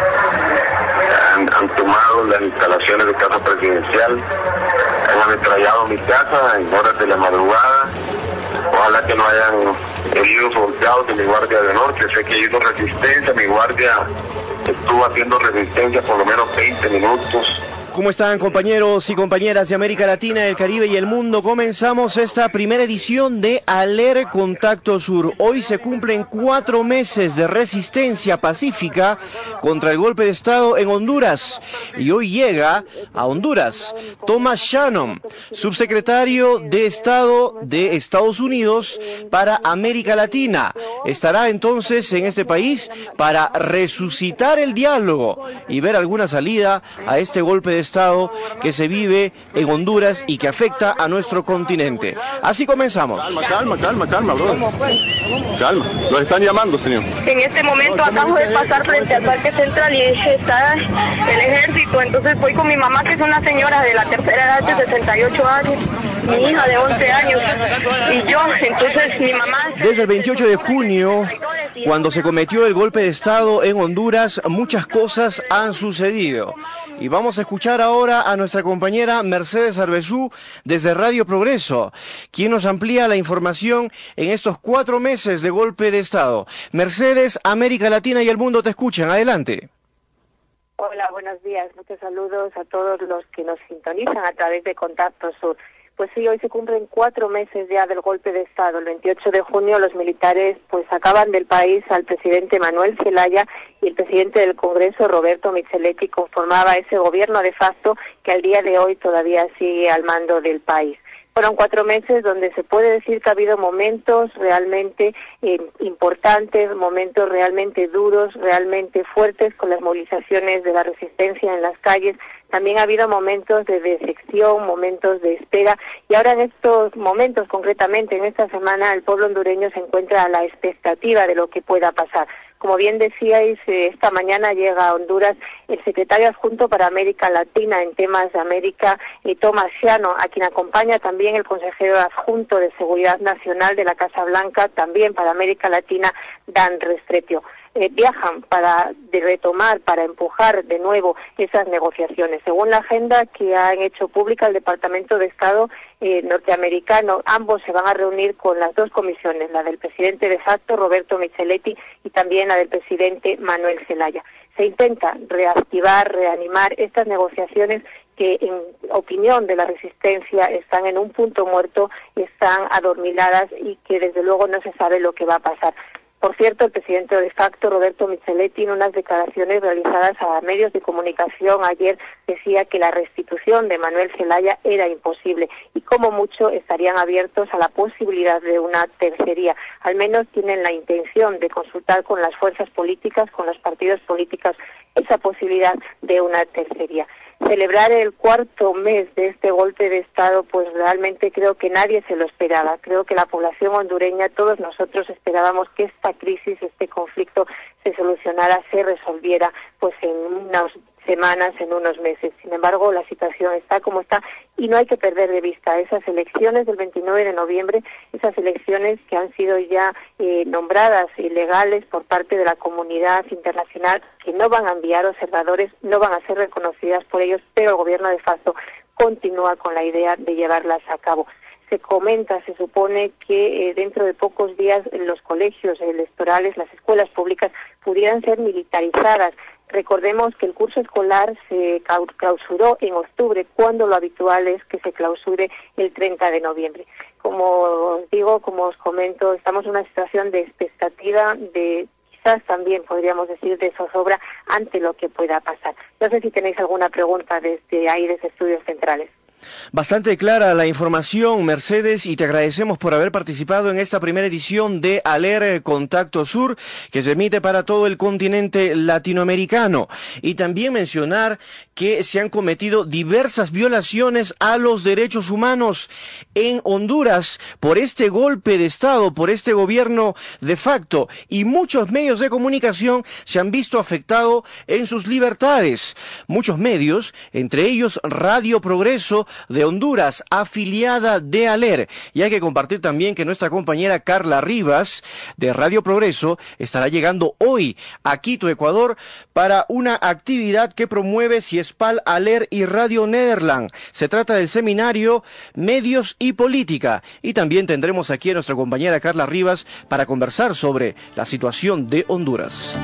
han tomado las instalaciones de casa presidencial, han ametrallado mi casa en horas de la madrugada. Ojalá que no hayan heridos o golpeados de mi guardia de honor, que sé que hizo resistencia, mi guardia estuvo haciendo resistencia por lo menos 20 minutos. ¿Cómo están, compañeros y compañeras de América Latina, el Caribe y el mundo? Comenzamos esta primera edición de ALER Contacto Sur. Hoy se cumplen 4 meses de resistencia pacífica contra el golpe de Estado en Honduras. Y hoy llega a Honduras Thomas Shannon, subsecretario de Estado de Estados Unidos para América Latina. Estará entonces en este país para resucitar el diálogo y ver alguna salida a este golpe de Estado que se vive en Honduras y que afecta a nuestro continente. Así comenzamos. Calma, brother. Calma, los están llamando, señor. En este momento acabo de pasar frente al Parque Central y está el ejército, entonces voy con mi mamá, que es una señora de la tercera edad de 68 años, mi hija de 11 años, y yo, entonces mi mamá... Desde el 28 de junio, cuando se cometió el golpe de Estado en Honduras, muchas cosas han sucedido. Y vamos a escuchar ahora a nuestra compañera Mercedes Arbezú desde Radio Progreso, quien nos amplía la información en estos 4 meses de golpe de Estado. Mercedes, América Latina y el mundo te escuchan. Adelante. Hola, buenos días. Muchos saludos a todos los que nos sintonizan a través de Contacto Sur. Pues sí, hoy se cumplen 4 meses ya del golpe de Estado. El 28 de junio los militares pues sacaban del país al presidente Manuel Zelaya y el presidente del Congreso, Roberto Micheletti, conformaba ese gobierno de facto que al día de hoy todavía sigue al mando del país. Fueron 4 meses donde se puede decir que ha habido momentos realmente importantes, momentos realmente duros, realmente fuertes, con las movilizaciones de la resistencia en las calles. También ha habido momentos de decepción, momentos de espera, y ahora en estos momentos, concretamente en esta semana, el pueblo hondureño se encuentra a la expectativa de lo que pueda pasar. Como bien decíais, esta mañana llega a Honduras el secretario adjunto para América Latina en temas de América, Thomas Shannon, a quien acompaña también el consejero adjunto de Seguridad Nacional de la Casa Blanca, también para América Latina, Dan Restrepo. Viajan para retomar, para empujar de nuevo esas negociaciones. Según la agenda que han hecho pública el Departamento de Estado norteamericano, ambos se van a reunir con las 2 comisiones, la del presidente de facto, Roberto Micheletti, y también la del presidente Manuel Zelaya. Se intenta reactivar, reanimar estas negociaciones que, en opinión de la resistencia, están en un punto muerto, están adormiladas y que desde luego no se sabe lo que va a pasar. Por cierto, el presidente de facto, Roberto Micheletti, en unas declaraciones realizadas a medios de comunicación ayer, decía que la restitución de Manuel Zelaya era imposible y como mucho estarían abiertos a la posibilidad de una tercería. Al menos tienen la intención de consultar con las fuerzas políticas, con los partidos políticos, esa posibilidad de una tercería. Celebrar el 4º mes de este golpe de Estado, pues realmente creo que nadie se lo esperaba. Creo que la población hondureña, todos nosotros esperábamos que esta crisis, este conflicto se solucionara, se resolviera, pues en unas semanas, en unos meses. Sin embargo, la situación está como está y no hay que perder de vista esas elecciones del 29 de noviembre, esas elecciones que han sido ya nombradas ilegales por parte de la comunidad internacional, que no van a enviar observadores, no van a ser reconocidas por ellos, pero el gobierno de facto continúa con la idea de llevarlas a cabo. se comenta, se supone que dentro de pocos días los colegios electorales, las escuelas públicas, pudieran ser militarizadas. Recordemos que el curso escolar se clausuró en octubre, cuando lo habitual es que se clausure el 30 de noviembre. Como os digo, como os comento, estamos en una situación de expectativa, de quizás también podríamos decir de zozobra ante lo que pueda pasar. No sé si tenéis alguna pregunta desde ahí, desde Estudios Centrales. Bastante clara la información, Mercedes, y te agradecemos por haber participado en esta primera edición de ALER Contacto Sur, que se emite para todo el continente latinoamericano. Y también mencionar que se han cometido diversas violaciones a los derechos humanos en Honduras por este golpe de Estado, por este gobierno de facto, y muchos medios de comunicación se han visto afectados en sus libertades. Muchos medios, entre ellos Radio Progreso de Honduras, afiliada de ALER. Y hay que compartir también que nuestra compañera Carla Rivas, de Radio Progreso, estará llegando hoy a Quito, Ecuador, para una actividad que promueve CIESPAL, ALER y Radio Nederland. Se trata del seminario Medios y Política. Y también tendremos aquí a nuestra compañera Carla Rivas para conversar sobre la situación de Honduras.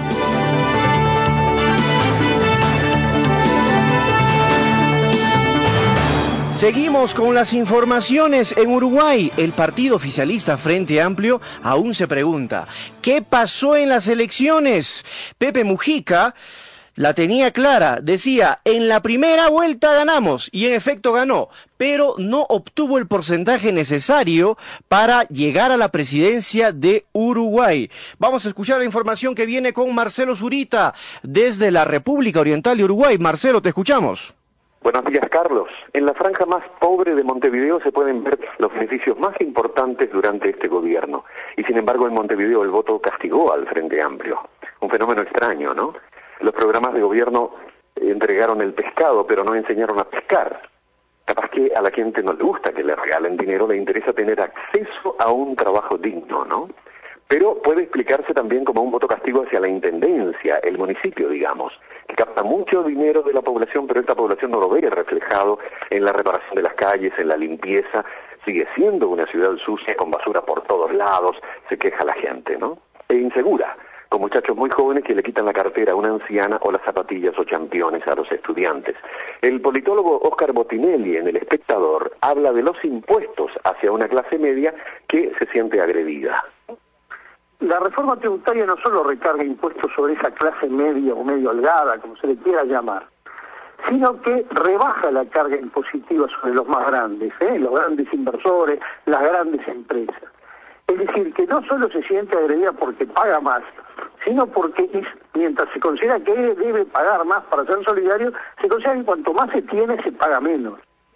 Seguimos con las informaciones. En Uruguay, el partido oficialista Frente Amplio aún se pregunta, ¿qué pasó en las elecciones? Pepe Mujica la tenía clara, decía, en la primera vuelta ganamos, y en efecto ganó, pero no obtuvo el porcentaje necesario para llegar a la presidencia de Uruguay. Vamos a escuchar la información que viene con Marcelo Zurita, desde la República Oriental de Uruguay. Marcelo, te escuchamos. Buenos días, Carlos. En la franja más pobre de Montevideo se pueden ver los beneficios más importantes durante este gobierno. Y sin embargo, en Montevideo el voto castigó al Frente Amplio. Un fenómeno extraño, ¿no? Los programas de gobierno entregaron el pescado, pero no enseñaron a pescar. Capaz que a la gente no le gusta que le regalen dinero, le interesa tener acceso a un trabajo digno, ¿no? Pero puede explicarse también como un voto castigo hacia la intendencia, el municipio, digamos, que capta mucho dinero de la población, pero esta población no lo ve reflejado en la reparación de las calles, en la limpieza. Sigue siendo una ciudad sucia, con basura por todos lados, se queja la gente, ¿no? E insegura, con muchachos muy jóvenes que le quitan la cartera a una anciana o las zapatillas o championes a los estudiantes. El politólogo Oscar Botinelli, en El Espectador, habla de los impuestos hacia una clase media que se siente agredida. La reforma tributaria no solo recarga impuestos sobre esa clase media o medio holgada, como se le quiera llamar, sino que rebaja la carga impositiva sobre los más grandes, los grandes inversores, las grandes empresas. Es decir, que no solo se siente agredida porque paga más, sino porque mientras se considera que debe pagar más para ser solidario, se considera que cuanto más se tiene, se paga menos.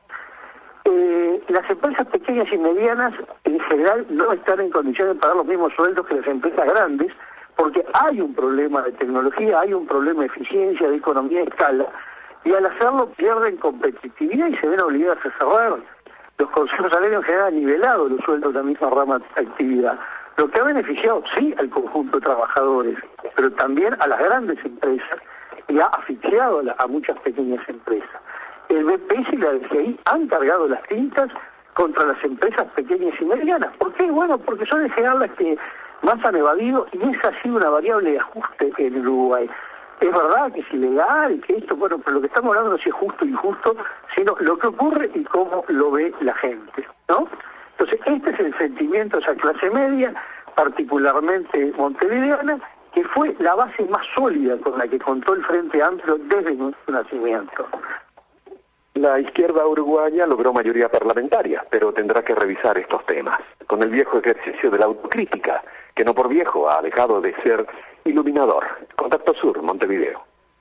Las empresas pequeñas y medianas en general no están en condiciones de pagar los mismos sueldos que las empresas grandes, porque hay un problema de tecnología, hay un problema de eficiencia, de economía de escala, y al hacerlo pierden competitividad y se ven obligadas a cerrar. Los consejos salarios en general han nivelado los sueldos de la misma rama de actividad, lo que ha beneficiado sí al conjunto de trabajadores, pero también a las grandes empresas y ha asfixiado a muchas pequeñas empresas. El BPS y la DGI han cargado las tintas contra las empresas pequeñas y medianas. ¿Por qué? Bueno, porque son en general las que más han evadido y esa ha sido una variable de ajuste en Uruguay. Es verdad que es ilegal, que esto, bueno, pero lo que estamos hablando no es si es justo o injusto, sino lo que ocurre y cómo lo ve la gente, ¿no? Entonces, este es el sentimiento de esa clase media, particularmente montevideana, que fue la base más sólida con la que contó el Frente Amplio desde su nacimiento. La izquierda uruguaya logró mayoría parlamentaria, pero tendrá que revisar estos temas, con el viejo ejercicio de la autocrítica, que no por viejo ha dejado de ser iluminador. Contacto Sur, Montevideo.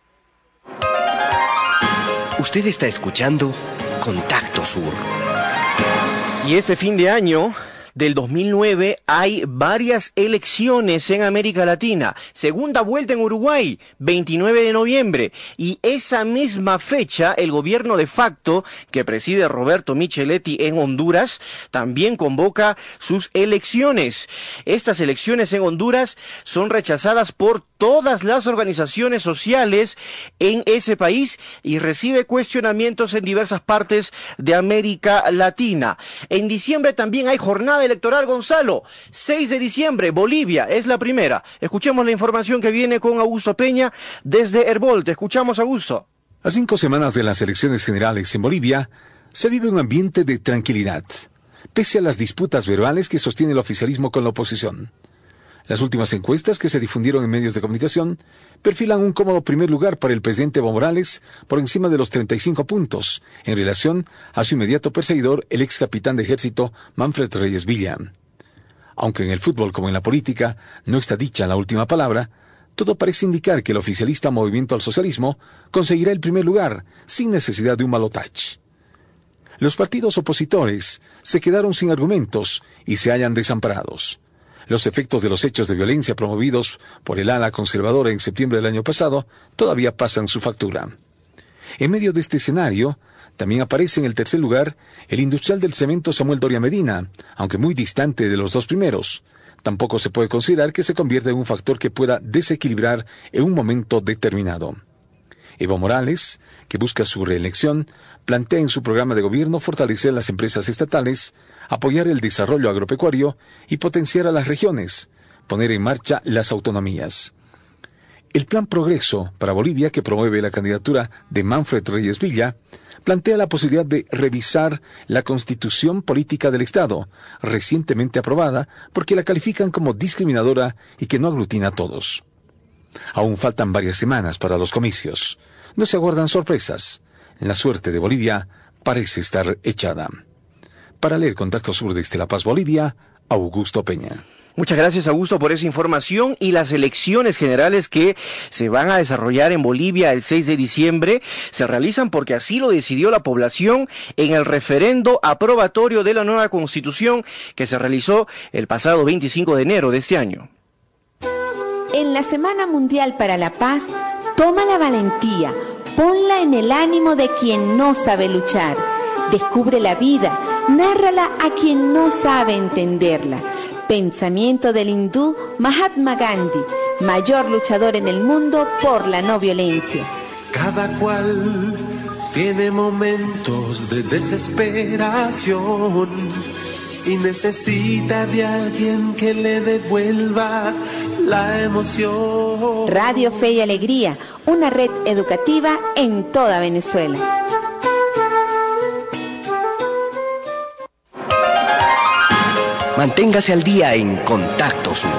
Usted está escuchando Contacto Sur. Y este fin de año del 2009 hay varias elecciones en América Latina. Segunda vuelta en Uruguay, 29 de noviembre. Y esa misma fecha, el gobierno de facto que preside Roberto Micheletti en Honduras también convoca sus elecciones. Estas elecciones en Honduras son rechazadas por todas las organizaciones sociales en ese país y recibe cuestionamientos en diversas partes de América Latina. En diciembre también hay jornada electoral, Gonzalo. 6 de diciembre, Bolivia es la primera. Escuchemos la información que viene con Augusto Peña desde Herbol. Te escuchamos, Augusto. A 5 semanas de las elecciones generales en Bolivia, se vive un ambiente de tranquilidad, pese a las disputas verbales que sostiene el oficialismo con la oposición. Las últimas encuestas que se difundieron en medios de comunicación perfilan un cómodo primer lugar para el presidente Evo Morales por encima de los 35 puntos en relación a su inmediato perseguidor, el ex capitán de ejército Manfred Reyes Villa. Aunque en el fútbol como en la política no está dicha la última palabra, todo parece indicar que el oficialista Movimiento al Socialismo conseguirá el primer lugar sin necesidad de un balotaje. Los partidos opositores se quedaron sin argumentos y se hallan desamparados. Los efectos de los hechos de violencia promovidos por el ala conservadora en septiembre del año pasado todavía pasan su factura. En medio de este escenario, también aparece en el tercer lugar el industrial del cemento Samuel Doria Medina, aunque muy distante de los dos primeros. Tampoco se puede considerar que se convierta en un factor que pueda desequilibrar en un momento determinado. Evo Morales, que busca su reelección, plantea en su programa de gobierno fortalecer las empresas estatales, apoyar el desarrollo agropecuario y potenciar a las regiones, poner en marcha las autonomías. El Plan Progreso para Bolivia, que promueve la candidatura de Manfred Reyes Villa, plantea la posibilidad de revisar la Constitución Política del Estado, recientemente aprobada, porque la califican como discriminadora y que no aglutina a todos. Aún faltan varias semanas para los comicios. No se aguardan sorpresas. La suerte de Bolivia parece estar echada. Para leer Contacto Sur desde La Paz, Bolivia, Augusto Peña. Muchas gracias, Augusto, por esa información. Y las elecciones generales que se van a desarrollar en Bolivia el 6 de diciembre se realizan porque así lo decidió la población en el referendo aprobatorio de la nueva Constitución que se realizó el pasado 25 de enero de este año. En la Semana Mundial para la Paz, toma la valentía, ponla en el ánimo de quien no sabe luchar. Descubre la vida, nárrala a quien no sabe entenderla. Pensamiento del hindú Mahatma Gandhi, mayor luchador en el mundo por la no violencia. Cada cual tiene momentos de desesperación y necesita de alguien que le devuelva la emoción. Radio Fe y Alegría, una red educativa en toda Venezuela. Manténgase al día en Contacto Sur.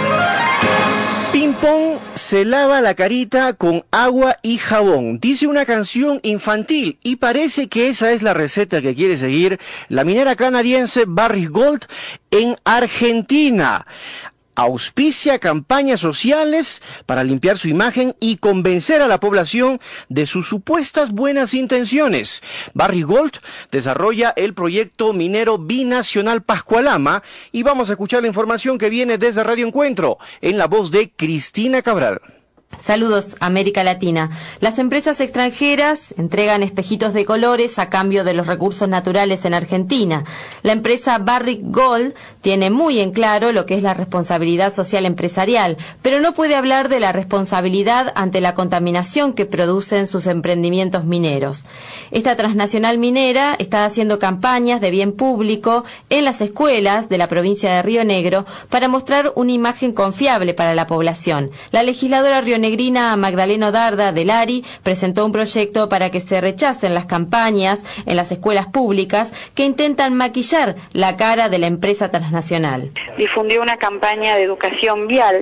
Ping Pong se lava la carita con agua y jabón, dice una canción infantil, y parece que esa es la receta que quiere seguir la minera canadiense Barrick Gold en Argentina. Auspicia campañas sociales para limpiar su imagen y convencer a la población de sus supuestas buenas intenciones. Barrick Gold desarrolla el proyecto minero binacional Pascualama y vamos a escuchar la información que viene desde Radio Encuentro en la voz de Cristina Cabral. Saludos, América Latina. Las empresas extranjeras entregan espejitos de colores a cambio de los recursos naturales en Argentina. La empresa Barrick Gold tiene muy en claro lo que es la responsabilidad social empresarial, pero no puede hablar de la responsabilidad ante la contaminación que producen sus emprendimientos mineros. Esta transnacional minera está haciendo campañas de bien público en las escuelas de la provincia de Río Negro para mostrar una imagen confiable para la población. La legisladora rionegrina Magdalena Darda del ARI presentó un proyecto para que se rechacen las campañas en las escuelas públicas que intentan maquillar la cara de la empresa transnacional. Difundió una campaña de educación vial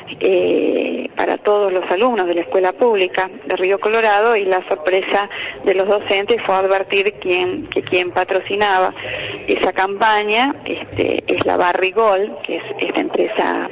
para todos los alumnos de la escuela pública de Río Colorado, y la sorpresa de los docentes fue advertir que quien patrocinaba esa campaña es la Barrick Gold, que es esta empresa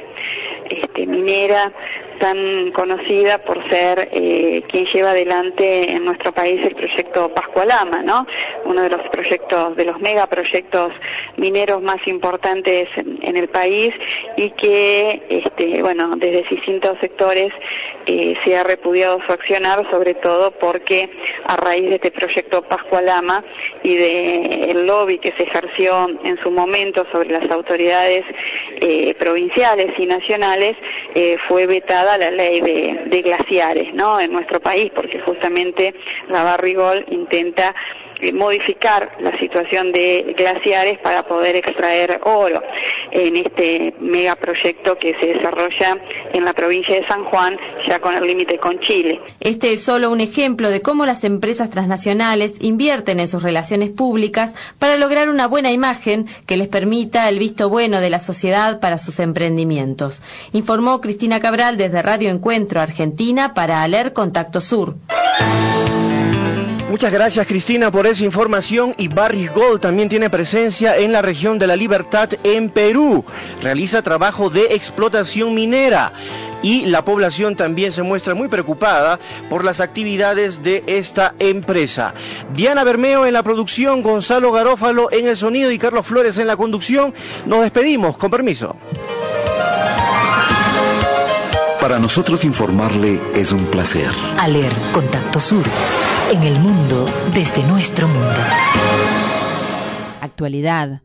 minera tan conocida por ser quien lleva adelante en nuestro país el proyecto Pascualama, ¿no? Uno de los proyectos, de los megaproyectos mineros más importantes en el país, y que, desde distintos sectores se ha repudiado su accionar, sobre todo porque a raíz de este proyecto Pascualama y del lobby que se ejerció en su momento sobre las autoridades provinciales y nacionales, fue vetada la ley de glaciares, ¿no?, en nuestro país, porque justamente la Barrick intenta modificar la situación de glaciares para poder extraer oro en este megaproyecto que se desarrolla en la provincia de San Juan, ya con el límite con Chile. Este es solo un ejemplo de cómo las empresas transnacionales invierten en sus relaciones públicas para lograr una buena imagen que les permita el visto bueno de la sociedad para sus emprendimientos. Informó Cristina Cabral desde Radio Encuentro Argentina para ALER Contacto Sur. Muchas gracias, Cristina, por esa información. Y Barrick Gold también tiene presencia en la región de La Libertad, en Perú. Realiza trabajo de explotación minera. Y la población también se muestra muy preocupada por las actividades de esta empresa. Diana Bermeo en la producción, Gonzalo Garófalo en el sonido y Carlos Flores en la conducción. Nos despedimos, con permiso. Para nosotros informarle es un placer. ALER Contacto Sur. En el mundo, desde nuestro mundo. Actualidad.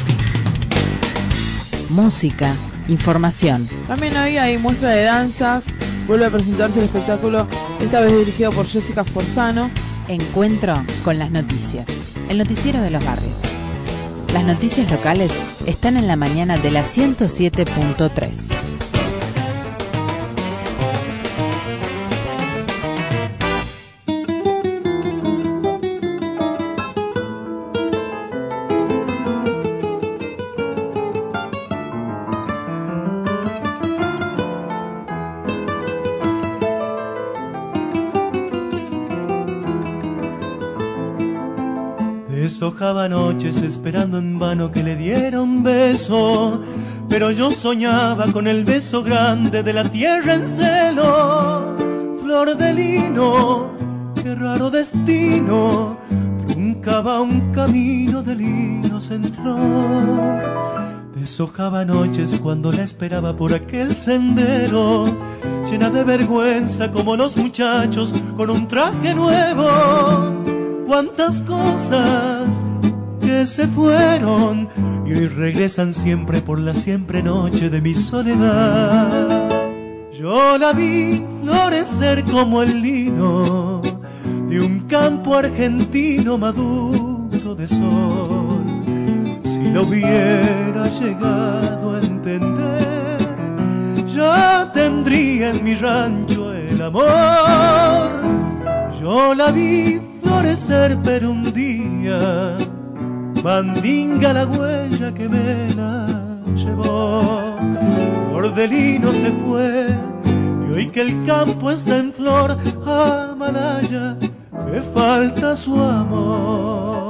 Música. Información. También hoy hay muestra de danzas. Vuelve a presentarse el espectáculo, esta vez dirigido por Jessica Forzano. Encuentro con las noticias. El noticiero de los barrios. Las noticias locales están en la mañana de la 107.3. Deshojaba noches esperando en vano que le diera un beso, pero yo soñaba con el beso grande de la tierra en celo. Flor de lino, qué raro destino, truncaba un camino de linos en flor. Deshojaba noches cuando la esperaba por aquel sendero, llena de vergüenza como los muchachos con un traje nuevo. Cuántas cosas que se fueron y hoy regresan siempre por la siempre noche de mi soledad. Yo la vi florecer como el lino de un campo argentino maduro de sol. Si lo hubiera llegado a entender, ya tendría en mi rancho el amor. Yo la vi florecer, pero un día mandinga la huella que me la llevó. Flor de lino se fue y hoy que el campo está en flor, Amalaya, me falta su amor.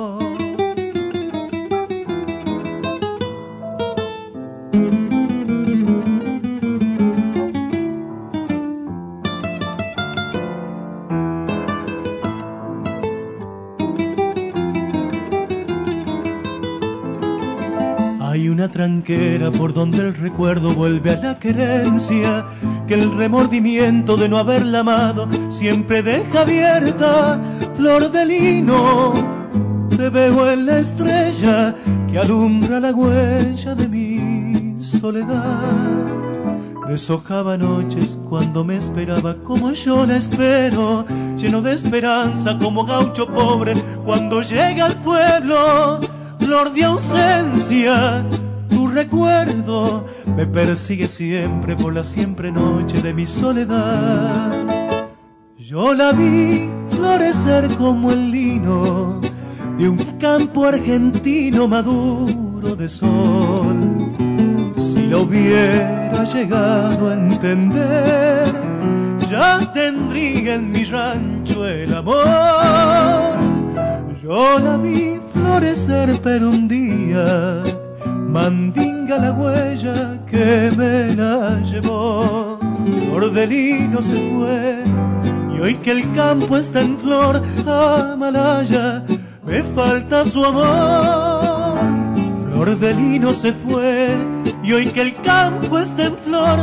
Hay una tranquera por donde el recuerdo vuelve a la querencia, que el remordimiento de no haberla amado siempre deja abierta. Flor de lino, te veo en la estrella que alumbra la huella de mi soledad. Deshojaba noches cuando me esperaba como yo la espero, lleno de esperanza como gaucho pobre cuando llega al pueblo. Flor de ausencia, tu recuerdo me persigue siempre por la siempre noche de mi soledad. Yo la vi florecer como el lino de un campo argentino maduro de sol. Si lo hubiera llegado a entender, ya tendría en mi rancho el amor. Yo la vi florecer, pero un día mandinga la huella que me la llevó. Flor de lino se fue y hoy que el campo está en flor, Amalaya, me falta su amor. Flor de lino se fue y hoy que el campo está en flor,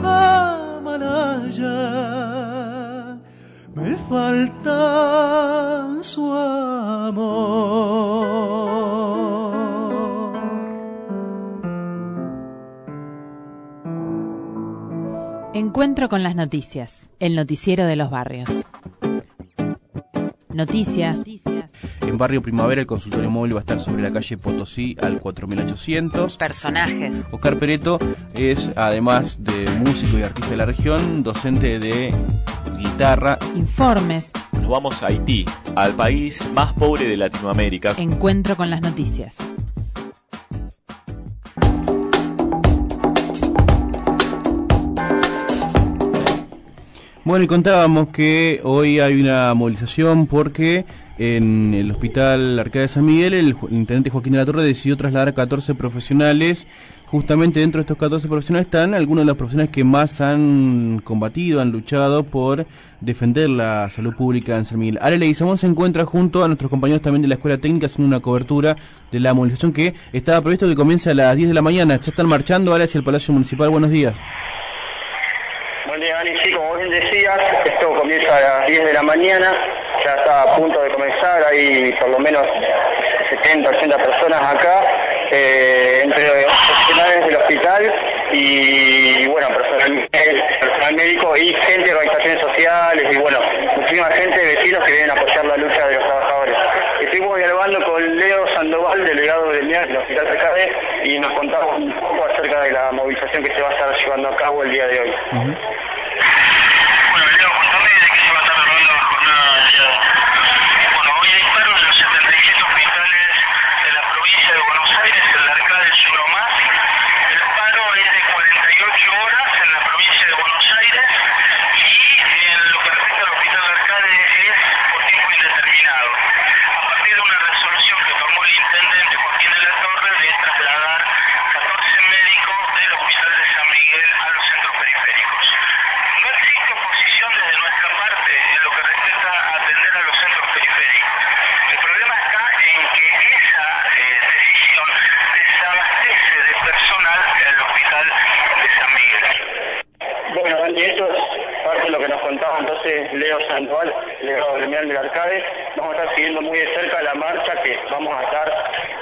Amalaya, me falta su amor. Encuentro con las noticias, el noticiero de los barrios. Noticias. En Barrio Primavera el consultorio móvil va a estar sobre la calle Potosí al 4800. Personajes. Oscar Pereto es, además de músico y artista de la región, docente de guitarra. Informes. Nos vamos a Haití, al país más pobre de Latinoamérica. Encuentro con las noticias. Bueno, y contábamos que hoy hay una movilización porque en el Hospital Arcadia de San Miguel el intendente Joaquín de la Torre decidió trasladar a 14 profesionales. Justamente dentro de estos 14 profesionales están algunos de los profesionales que más han combatido, han luchado por defender la salud pública en San Miguel. Ale Leguizamón se encuentra junto a nuestros compañeros también de la Escuela Técnica haciendo una cobertura de la movilización que estaba previsto que comience a las 10 de la mañana. Ya están marchando ahora hacia el Palacio Municipal. Buenos días. Buen día, Dani. Sí, como bien decías, esto comienza a las 10 de la mañana, ya está a punto de comenzar, hay por lo menos 70, 80 personas acá, entre profesionales del hospital y bueno, personal médico y gente de organizaciones sociales y bueno, muchísima gente, vecinos que vienen a apoyar la lucha de los trabajadores. Estuvimos dialogando con Leo Sandoval, delegado del MIAC del Hospital Arcadia, y nos contamos un poco acerca de la movilización que se va a estar llevando a cabo el día de hoy. Leo Sandoval, delegado gremial del Arcade, vamos a estar siguiendo muy de cerca la marcha que vamos a estar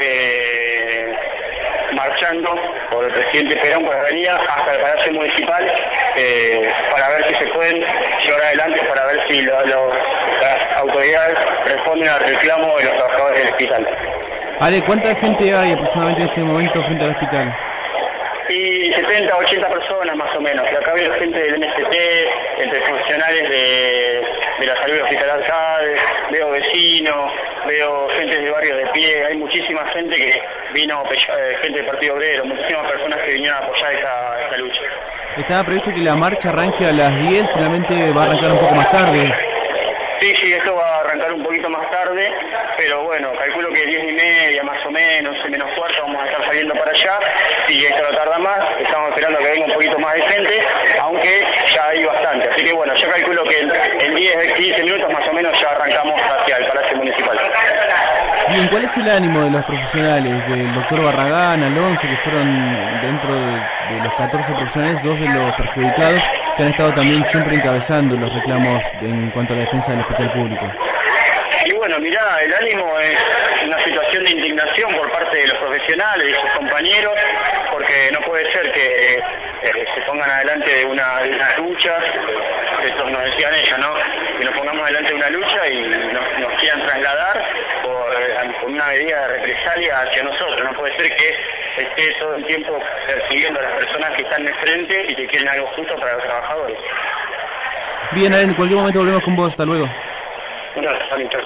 marchando por el presidente Perón por la avenida hasta el Palacio Municipal para ver si se pueden llevar adelante, para ver si las autoridades responden al reclamo de los trabajadores del hospital. Ale, ¿cuánta gente hay aproximadamente en este momento frente al hospital? Y 70, 80 personas más o menos. Y acá veo gente del MST, entre funcionarios de la salud del Hospital Arcade, veo vecinos, veo gente de barrios de pie, hay muchísima gente que vino, gente del Partido Obrero, muchísimas personas que vinieron a apoyar esta lucha. Estaba previsto que la marcha arranque a las 10, finalmente va a arrancar un poco más tarde. Sí, esto va a arrancar un poquito más tarde, pero bueno, calculo que 10:30 más o menos, menos cuarto, vamos a estar saliendo para allá. Si esto no tarda más, estamos esperando que venga un poquito más de gente, aunque ya hay bastante. Así que bueno, yo calculo que en 10, 15 minutos más o menos ya arrancamos hacia el Palacio Municipal. Bien, ¿cuál es el ánimo de los profesionales, del doctor Barragán, Alonso, que fueron dentro de los 14 profesionales, 2 de los perjudicados, que han estado también siempre encabezando los reclamos en cuanto a la defensa del hospital público? Y bueno, mirá, el ánimo es una situación de indignación por parte de los profesionales y sus compañeros, porque no puede ser que se pongan adelante de una lucha, esto nos decían ellos, ¿no? Que nos pongamos adelante de una lucha y nos quieran trasladar por una medida de represalia hacia nosotros. No puede ser que esté todo el tiempo persiguiendo a las personas que están de frente y que quieren algo justo para los trabajadores. Bien, en cualquier momento volvemos con vos. Hasta luego. Gracias.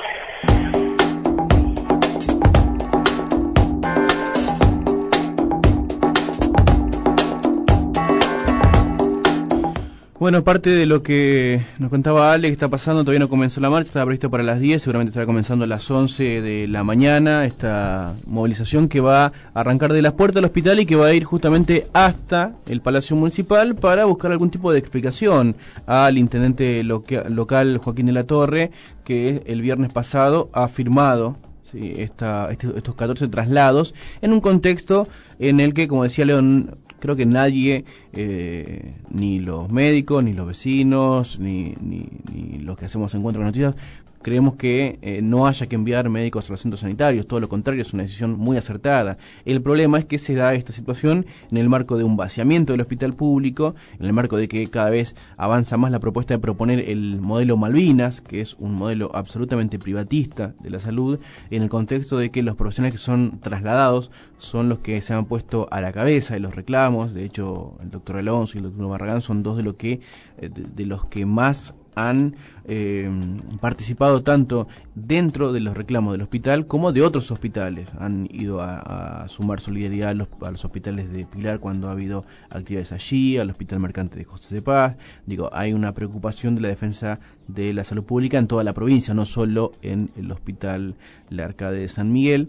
Bueno, parte de lo que nos contaba Ale que está pasando, todavía no comenzó la marcha, estaba prevista para las 10, seguramente estará comenzando a las 11 de la mañana, esta movilización que va a arrancar de las puertas del hospital y que va a ir justamente hasta el Palacio Municipal para buscar algún tipo de explicación al intendente local Joaquín de la Torre, que el viernes pasado ha firmado estos 14 traslados en un contexto en el que, como decía León, creo que nadie, ni los médicos, ni los vecinos, ni los que hacemos encuentros de noticias, creemos que no haya que enviar médicos a los centros sanitarios, todo lo contrario, es una decisión muy acertada. El problema es que se da esta situación en el marco de un vaciamiento del hospital público, en el marco de que cada vez avanza más la propuesta de proponer el modelo Malvinas, que es un modelo absolutamente privatista de la salud, en el contexto de que los profesionales que son trasladados son los que se han puesto a la cabeza de los reclamos. De hecho, el doctor Alonso y el doctor Barragán son dos de los que más han participado tanto dentro de los reclamos del hospital como de otros hospitales. Han ido a sumar solidaridad a los hospitales de Pilar cuando ha habido actividades allí, al Hospital Mercante de José de Paz. Hay una preocupación de la defensa de la salud pública en toda la provincia, no solo en el Hospital La Arcade de San Miguel.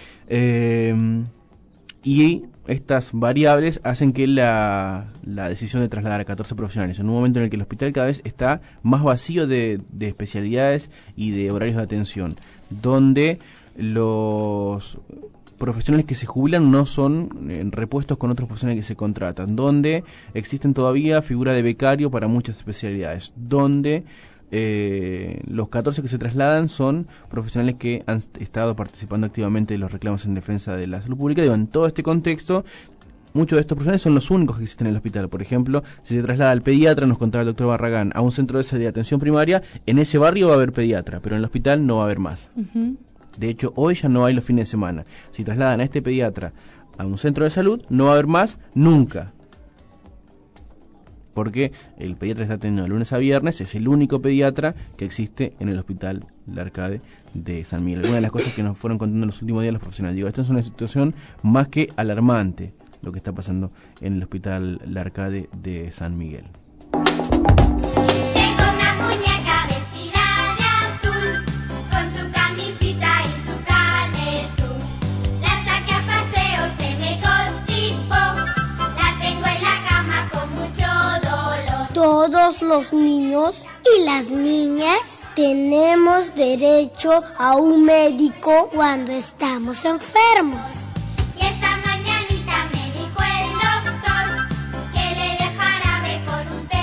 Y estas variables hacen que la decisión de trasladar a 14 profesionales en un momento en el que el hospital cada vez está más vacío de especialidades y de horarios de atención, donde los profesionales que se jubilan no son repuestos con otros profesionales que se contratan, donde existen todavía figura de becario para muchas especialidades, donde los 14 que se trasladan son profesionales que han estado participando activamente de los reclamos en defensa de la salud pública. En todo este contexto, muchos de estos profesionales son los únicos que existen en el hospital. Por ejemplo, si se traslada al pediatra, nos contaba el doctor Barragán, a un centro de atención primaria, en ese barrio va a haber pediatra, pero en el hospital no va a haber más. De hecho, hoy ya no hay los fines de semana. Si trasladan a este pediatra a un centro de salud, no va a haber más nunca, porque el pediatra está atendiendo de lunes a viernes, es el único pediatra que existe en el Hospital La Arcade de San Miguel. Algunas de las cosas que nos fueron contando en los últimos días los profesionales. Esta es una situación más que alarmante, lo que está pasando en el Hospital La Arcade de San Miguel. Todos los niños y las niñas tenemos derecho a un médico cuando estamos enfermos. Y esta mañanita me dijo el doctor que le dejara ver con un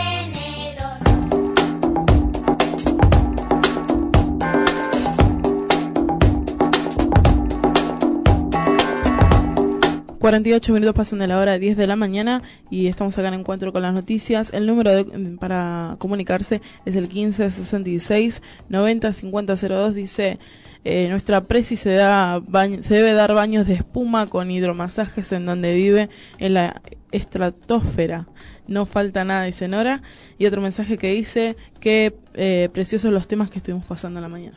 tenedor. 48 minutos pasan de la hora 10 de la mañana y estamos acá en Encuentro con las Noticias. El número para comunicarse es el 1566 90 50 02. Dice, nuestra presi se debe dar baños de espuma con hidromasajes en donde vive en la estratosfera. No falta nada, dice Nora. Y otro mensaje que dice que preciosos los temas que estuvimos pasando en la mañana.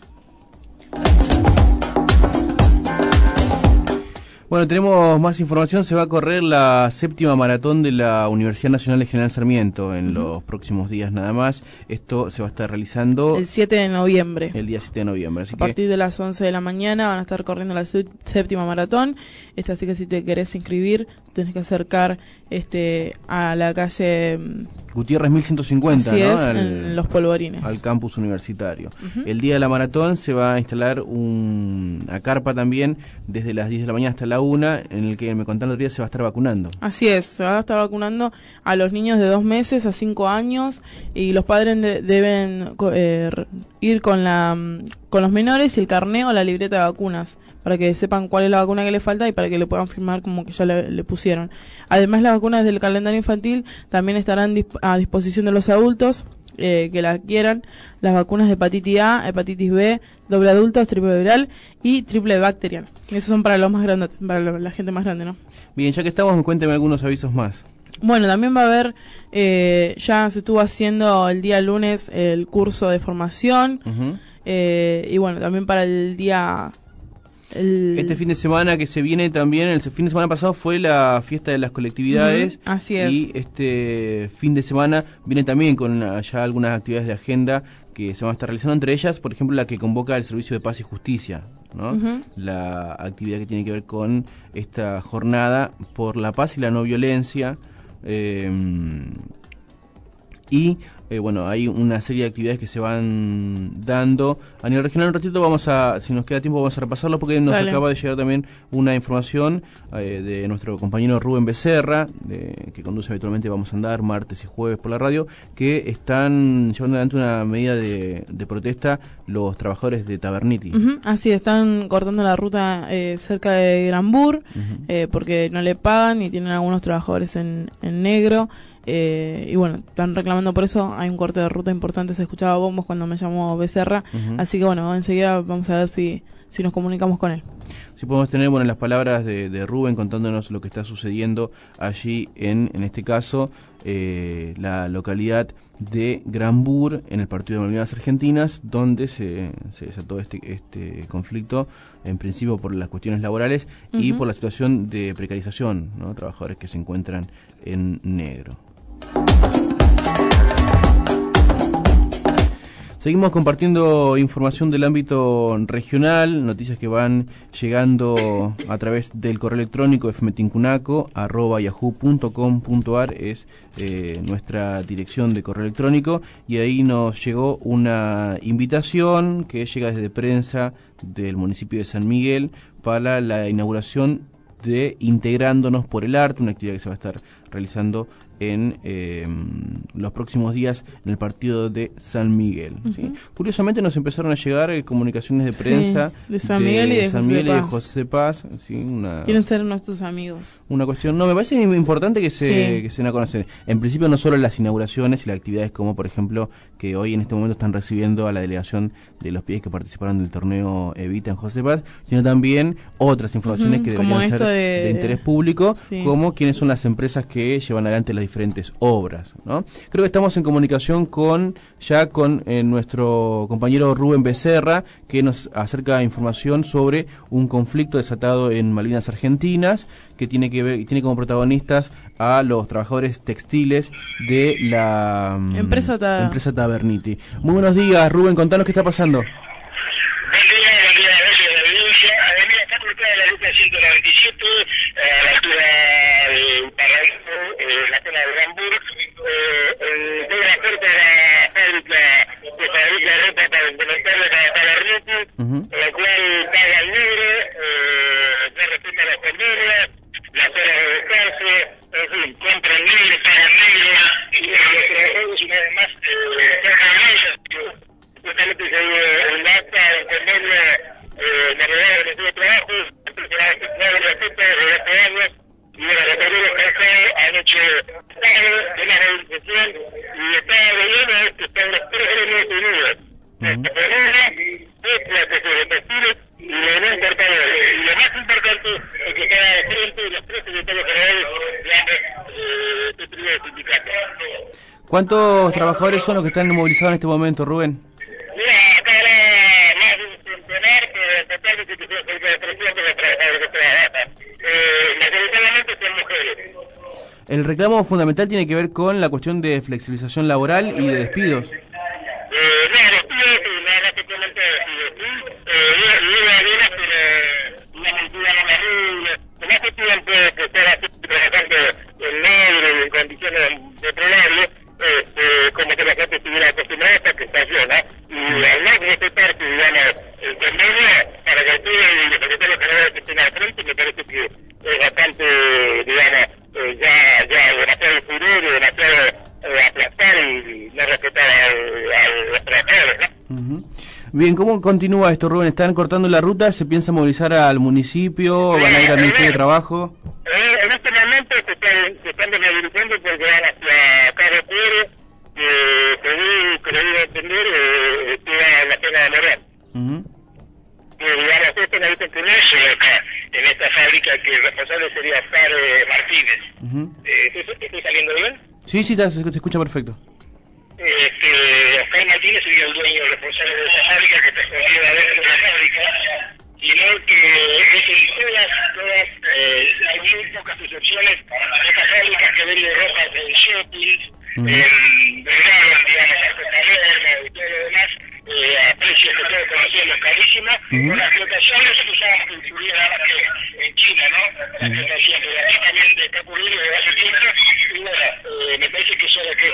Bueno, tenemos más información. Se va a correr la 7ª maratón de la Universidad Nacional de General Sarmiento en los próximos días nada más. Esto se va a estar realizando el 7 de noviembre. El día 7 de noviembre. Así a partir de las 11 de la mañana van a estar corriendo la 7ª maratón. Así que si te querés inscribir, tenés que acercar a la calle Gutiérrez 1150, así ¿no? Es, en Los Polvorines. Al campus universitario. El día de la maratón se va a instalar una carpa también desde las 10 de la mañana hasta la 1, en el que me contaron el otro día se va a estar vacunando. Así es, se va a estar vacunando a los niños de 2 meses a 5 años y los padres deben ir con los menores y el carné o la libreta de vacunas para que sepan cuál es la vacuna que le falta y para que le puedan firmar como que ya le pusieron. Además, las vacunas del calendario infantil también estarán a disposición de los adultos que la quieran. Las vacunas de hepatitis A, hepatitis B, doble adultos, triple viral y triple bacteriana. Esos son para los más grandes, para la gente más grande, ¿no? Bien, ya que estamos, cuénteme algunos avisos más. Bueno, también va a haber, ya se estuvo haciendo el día lunes el curso de formación, y bueno, también para el día... Este fin de semana que se viene también, el fin de semana pasado fue la fiesta de las colectividades. Así es. Y este fin de semana viene también con ya algunas actividades de agenda que se van a estar realizando, entre ellas, por ejemplo, la que convoca el Servicio de Paz y Justicia, ¿no? La actividad que tiene que ver con esta jornada por la paz y la no violencia, y bueno, hay una serie de actividades que se van dando a nivel regional. Un ratito si nos queda tiempo, vamos a repasarlo porque nos acaba de llegar también una información de nuestro compañero Rubén Becerra, que conduce habitualmente Vamos a Andar martes y jueves por la radio, que están llevando adelante una medida de protesta los trabajadores de Taberniti. Así, están cortando la ruta cerca de Granbur, porque no le pagan y tienen algunos trabajadores en negro. Y bueno, están reclamando por eso. Hay un corte de ruta importante, se escuchaba bombos cuando me llamó Becerra, así que bueno, enseguida vamos a ver si nos comunicamos con él. Si podemos tener las palabras de Rubén contándonos lo que está sucediendo allí en este caso la localidad de Granbur, en el partido de Malvinas Argentinas, donde se desató este conflicto, en principio por las cuestiones laborales y por la situación de precarización, ¿no? Trabajadores que se encuentran en negro. Seguimos compartiendo información del ámbito regional, noticias que van llegando a través del correo electrónico fmtincunaco@yahoo.com.ar es nuestra dirección de correo electrónico, y ahí nos llegó una invitación que llega desde prensa del municipio de San Miguel para la inauguración de Integrándonos por el Arte, una actividad que se va a estar realizando en los próximos días en el partido de San Miguel. ¿Sí? Curiosamente nos empezaron a llegar comunicaciones de prensa de San Miguel y de José Paz. ¿Sí? Quieren ser nuestros amigos. Una cuestión, me parece importante que se den a conocer. En principio no solo las inauguraciones y las actividades como por ejemplo que hoy en este momento están recibiendo a la delegación de los pibes que participaron del torneo Evita en José Paz, sino también otras informaciones que deberían ser de interés público, como quiénes son las empresas que llevan adelante las diferentes obras, ¿no? Creo que estamos en comunicación con nuestro compañero Rubén Becerra, que nos acerca información sobre un conflicto desatado en Malvinas Argentinas, que tiene como protagonistas a los trabajadores textiles de la empresa Taberniti. Muy buenos días, Rubén, contanos qué está pasando. Buen día, gracias a la audiencia. Está cortada la ruta 197 a la altura de Parraíso, en la zona de Granbur. Tengo la puerta de la fábrica que fabrica ropa para implementar la Taberniti, la cual paga el negro, no respeta las convenias, las horas de descanso, en fin, compran negro, pagan negro, y los trabajadores una vez más pagan negro. Justamente se dio un acta de convenio de regalo de los trabajos, no respeta desde hace años, y los reporteros han hecho pago de la rehabilitación, y está de lleno que están los tres gremios unidos. La y lo más importante, es que cada frente de los tres secretarios generales de ambos primeros sindicatos. ¿Cuántos trabajadores son los que están movilizados en este momento, Rubén? Mira, acá era más de un centenar, pero en total dice que son cerca de 300 los trabajadores que trabajan. Mayoritariamente son mujeres. El reclamo fundamental tiene que ver con la cuestión de flexibilización laboral y de despidos. Despidos, nada más que comentar despidos, ¿sí? Hubo algunas, pero una mentira no las rulas. Además que tienen que estar así trabajando en negro y en condiciones deplorables, como que la gente estuviera acostumbrada a esta prestación, ¿no? Y además de respetar, digamos, el convenio para que ustedes y los secretarios generales que estén al frente, me parece que es bastante, digamos, ya demasiado furor y demasiado aplastar y no respetar a los trabajadores, ¿no? Bien, ¿cómo continúa esto, Rubén? ¿Están cortando la ruta? ¿Se piensa movilizar al municipio? ¿Van a ir al Ministerio de Trabajo? En este momento se están desmovilizando porque van hacia Carrefour, que según creí entender, queda en la zona de Morón. Digamos, esto me dicen que no es acá, en esta fábrica, que el responsable sería Oscar Martínez. ¿Estoy saliendo bien? Sí, se escucha perfecto. Oscar Martínez sería el dueño responsable de esa fábrica que está escondida dentro de la fábrica, sino que todas hay muy pocas excepciones a estas fábricas que venden ropa en shopping, en Belgrado, digamos, Argentina y todo lo demás, a precios que todos conocemos carísimas, con las flotaciones que usábamos en seguridad en China, ¿no? Las flotaciones que aquí también está ocurriendo desde hace tiempo, y bueno, me parece que eso es lo que esto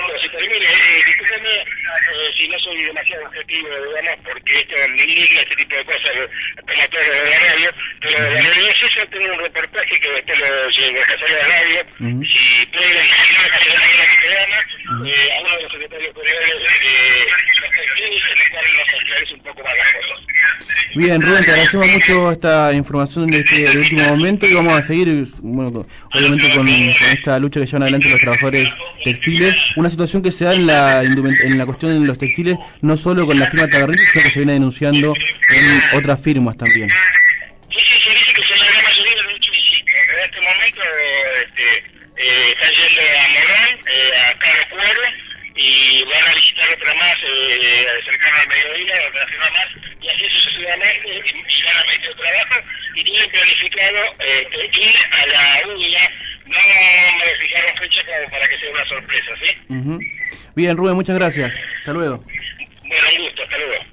Pues mire, discúlpeme si no soy demasiado objetivo, digamos, porque esto me indigna este tipo de cosas, como todos los de la radio, pero la realidad es eso. Tengo un reportaje que después lo dejaré a la radio, si pueden imaginar que se en el programa, a uno de los secretarios coreanos los textiles, en el cual nos aclarece un poco más las cosas. Bien, Rubén, te agradecemos mucho esta información de este último momento y vamos a seguir, bueno, obviamente con esta lucha que llevan adelante los trabajadores textiles, una situación que se da en la cuestión de los textiles, no solo con la firma Taberniti, sino que se viene denunciando en otras firmas también. Sí, se dice que la gran mayoría lo han hecho visita. En este momento están yendo a Morón, a Caro Cuero, y van a visitar otra más cercana al mediodía, otra firma más, y así sucesivamente, y van a meter trabajo, y tienen planificado ir a la UIA. No me fijaron fecha como para que sea una sorpresa, ¿sí? Bien, Rubén, muchas gracias. Hasta luego. Bueno, un gusto, hasta luego.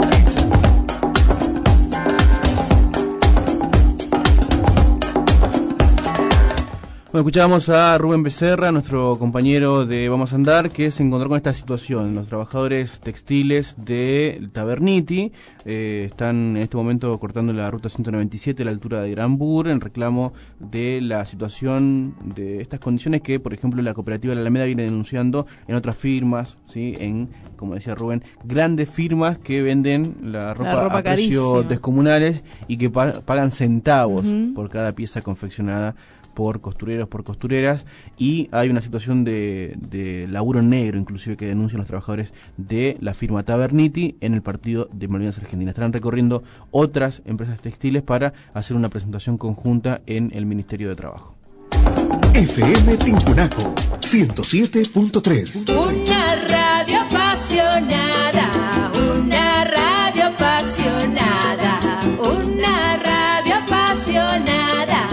Bueno, escuchábamos a Rubén Becerra, nuestro compañero de Vamos a Andar, que se encontró con esta situación. Los trabajadores textiles de Taberniti están en este momento cortando la ruta 197 a la altura de Granbur en reclamo de la situación de estas condiciones que, por ejemplo, la cooperativa de la Alameda viene denunciando en otras firmas, ¿sí? En, como decía Rubén, grandes firmas que venden la ropa a precios descomunales y que pagan centavos por cada pieza confeccionada por costureros, por costureras, y hay una situación de laburo negro, inclusive, que denuncian los trabajadores de la firma Taberniti en el partido de Malvinas Argentina. Estarán recorriendo otras empresas textiles para hacer una presentación conjunta en el Ministerio de Trabajo. FM Tincunaco 107.3. Una radio apasionada, una radio apasionada, una radio apasionada.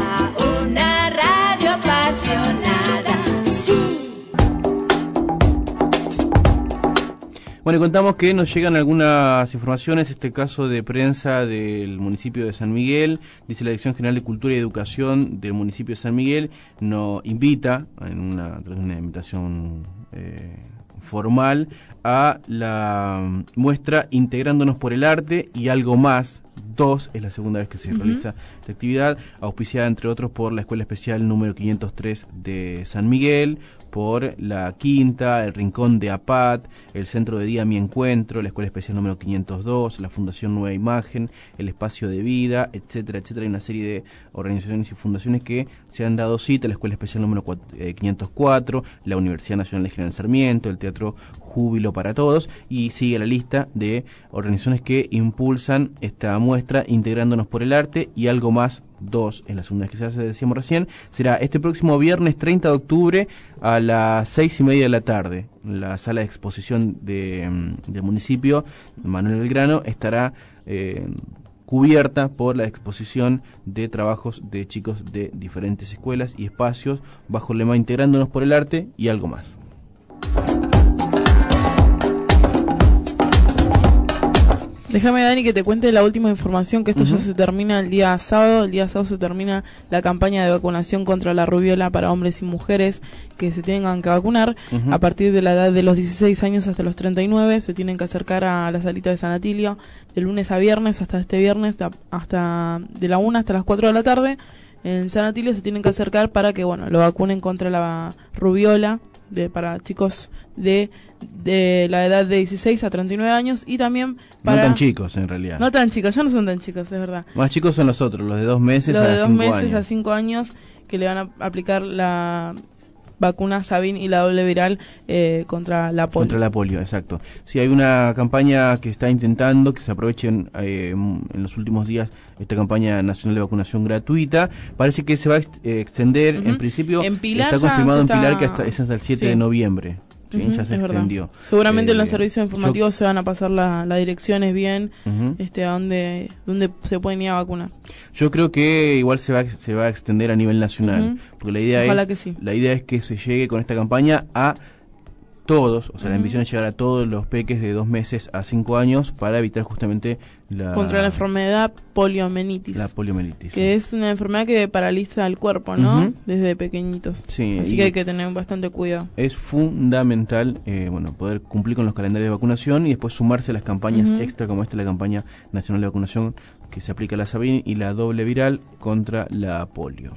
Bueno, y contamos que nos llegan algunas informaciones, este caso de prensa del municipio de San Miguel. Dice la Dirección General de Cultura y Educación del municipio de San Miguel, nos invita, en una invitación formal, a la muestra Integrándonos por el Arte y Algo Más. 2, es la segunda vez que se realiza esta actividad, auspiciada entre otros por la Escuela Especial número 503 de San Miguel, por la Quinta, el Rincón de APAT, el Centro de Día Mi Encuentro, la Escuela Especial número 502, la Fundación Nueva Imagen, el Espacio de Vida, etcétera, etcétera. Hay una serie de organizaciones y fundaciones que se han dado cita, la Escuela Especial número 504, la Universidad Nacional de General Sarmiento, el Teatro Júbilo para Todos, y sigue la lista de organizaciones que impulsan esta muestra Integrándonos por el Arte y Algo Más 2, en la segunda vez que se hace, decíamos recién. Será este próximo viernes 30 de octubre a las 6:30 de la tarde. La sala de exposición del municipio, Manuel Belgrano, estará cubierta por la exposición de trabajos de chicos de diferentes escuelas y espacios bajo el lema Integrándonos por el Arte y Algo Más. Déjame, Dani, que te cuente la última información, que esto ya se termina el día sábado. El día sábado se termina la campaña de vacunación contra la rubiola para hombres y mujeres que se tengan que vacunar. A partir de la edad de los 16 años hasta los 39 se tienen que acercar a la salita de San Atilio de lunes a viernes, hasta este viernes, hasta de la 1 hasta las 4 de la tarde. En San Atilio se tienen que acercar para que, bueno, lo vacunen contra la rubiola para chicos de la edad de 16 a 39 años y también para... No tan chicos, en realidad. No tan chicos, ya no son tan chicos, es verdad. Más chicos son los otros, los de 2 meses los a 5 de 2 años. meses a 5 años que le van a aplicar la vacuna Sabin y la doble viral contra la polio. Contra la polio, exacto. Sí, hay una campaña que está intentando que se aprovechen en los últimos días esta campaña nacional de vacunación gratuita. Parece que se va a extender, en principio en Pilar está confirmado en Pilar que es hasta el 7 sí. de noviembre. Sí, ya se extendió. Verdad. Seguramente en los servicios informativos se van a pasar las direcciones bien, a dónde se pueden ir a vacunar. Yo creo que igual se va a extender a nivel nacional, porque la idea Ojalá es que sí. La idea es que se llegue con esta campaña a todos, o sea, la ambición es llegar a todos los peques de 2 meses a 5 años para evitar justamente contra la enfermedad poliomielitis. La poliomielitis. Que es una enfermedad que paraliza el cuerpo, ¿no? Desde pequeñitos. Sí. Así que hay que tener bastante cuidado. Es fundamental, poder cumplir con los calendarios de vacunación y después sumarse a las campañas extra, como esta, la campaña nacional de vacunación que se aplica a la Sabin y la doble viral contra la polio.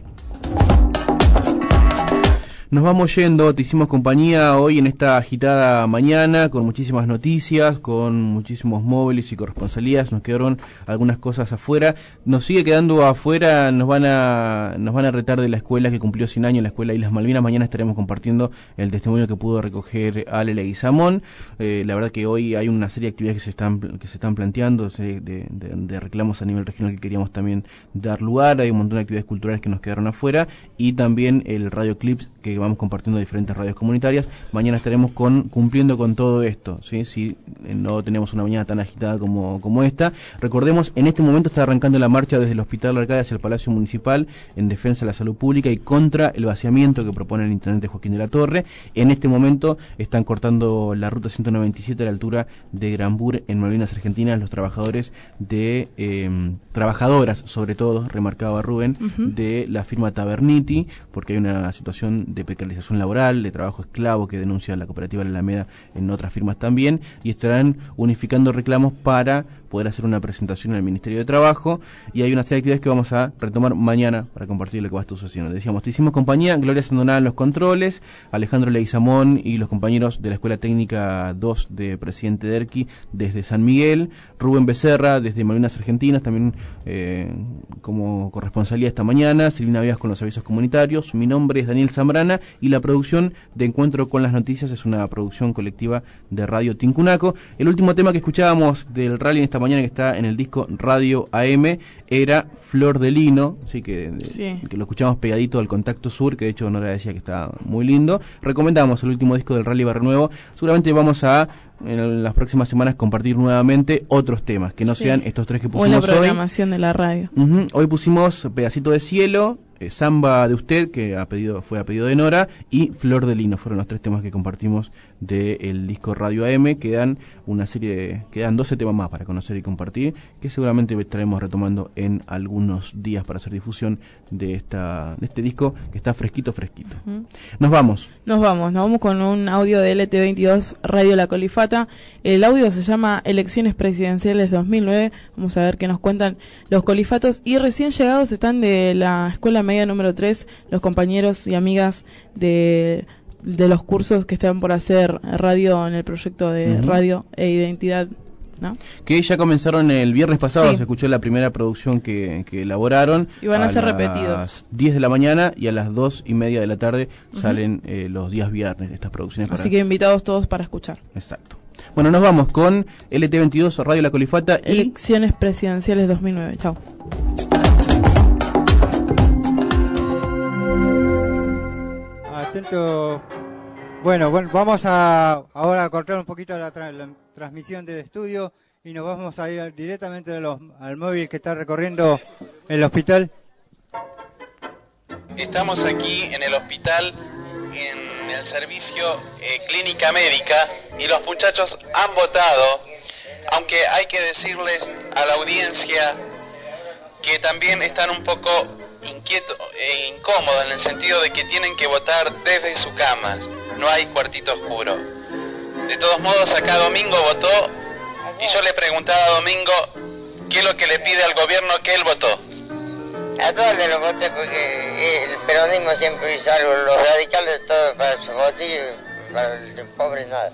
Nos vamos yendo, te hicimos compañía hoy en esta agitada mañana con muchísimas noticias, con muchísimos móviles y corresponsalías. Nos quedaron algunas cosas afuera. Nos sigue quedando afuera, nos van a retar de la escuela que cumplió 100 años, la escuela Islas Malvinas. Mañana estaremos compartiendo el testimonio que pudo recoger Ale Leguizamón. La verdad que hoy hay una serie de actividades que se están planteando, de reclamos a nivel regional que queríamos también dar lugar. Hay un montón de actividades culturales que nos quedaron afuera y también el Radio Clips que vamos compartiendo diferentes radios comunitarias. Mañana estaremos cumpliendo con todo esto, ¿sí? Si no tenemos una mañana tan agitada como esta. Recordemos, en este momento está arrancando la marcha desde el Hospital Arcadia hacia el Palacio Municipal en defensa de la salud pública y contra el vaciamiento que propone el intendente Joaquín de la Torre. En este momento están cortando la ruta 197 a la altura de Granbur en Malvinas Argentinas los trabajadores trabajadoras, sobre todo, remarcaba Rubén, de la firma Taberniti, porque hay una situación de precarización laboral, de trabajo esclavo que denuncia la cooperativa La Alameda en otras firmas también, y estarán unificando reclamos para poder hacer una presentación al Ministerio de Trabajo, y hay una serie de actividades que vamos a retomar mañana para compartir lo que va a estar sucediendo. Decíamos, te hicimos compañía, Gloria Sandoná en los controles, Alejandro Leguizamón y los compañeros de la Escuela Técnica 2 de Presidente Derqui desde San Miguel, Rubén Becerra desde Malvinas Argentinas, también como corresponsalía esta mañana, Silvina Vías con los avisos comunitarios, mi nombre es Daniel Zambrana y la producción de Encuentro con las Noticias es una producción colectiva de Radio Tincunaco. El último tema que escuchábamos del rally en esta mañana, que está en el disco Radio AM, era Flor de Lino, así que lo escuchamos pegadito al Contacto Sur, que de hecho Nora decía que está muy lindo. Recomendamos el último disco del Rally Barrio Nuevo. Seguramente vamos a en las próximas semanas compartir nuevamente otros temas que no sean estos tres que pusimos hoy. O la programación de la radio. Hoy pusimos Pedacito de Cielo, Samba de Usted, que fue a pedido de Nora, y Flor de Lino. Fueron los 3 temas que compartimos del disco Radio AM. Quedan 12 temas más para conocer y compartir, que seguramente estaremos retomando en algunos días para hacer difusión de este disco que está fresquito. Nos vamos con un audio de LT22 Radio La Colifata. El audio se llama Elecciones Presidenciales 2009. Vamos a ver qué nos cuentan los colifatos. Y recién llegados están de la Escuela Media número 3, los compañeros y amigas de los cursos que están por hacer radio en el proyecto de Radio e Identidad, ¿no? Que ya comenzaron el viernes pasado, se escuchó la primera producción que elaboraron. Y van a ser A repetidos. las 10 de la mañana y a las 2:30 de la tarde salen los días viernes estas producciones. Así que invitados todos para escuchar. Exacto. Bueno, nos vamos con LT22 Radio La Colifata. Elecciones Presidenciales 2009. Chao. Atento. Bueno, vamos ahora a cortar un poquito la transmisión de estudio y nos vamos a ir directamente al móvil que está recorriendo el hospital. Estamos aquí en el hospital, en el servicio clínica médica, y los muchachos han votado, aunque hay que decirles a la audiencia que también están un poco inquietos e incómodos, en el sentido de que tienen que votar desde su cama, no hay cuartito oscuro. De todos modos, acá Domingo votó, y yo le preguntaba a Domingo qué es lo que le pide al gobierno que él votó. A todos le lo voté porque el peronismo siempre hizo algo, los radicales todo para su bolsillo, para el pobre nada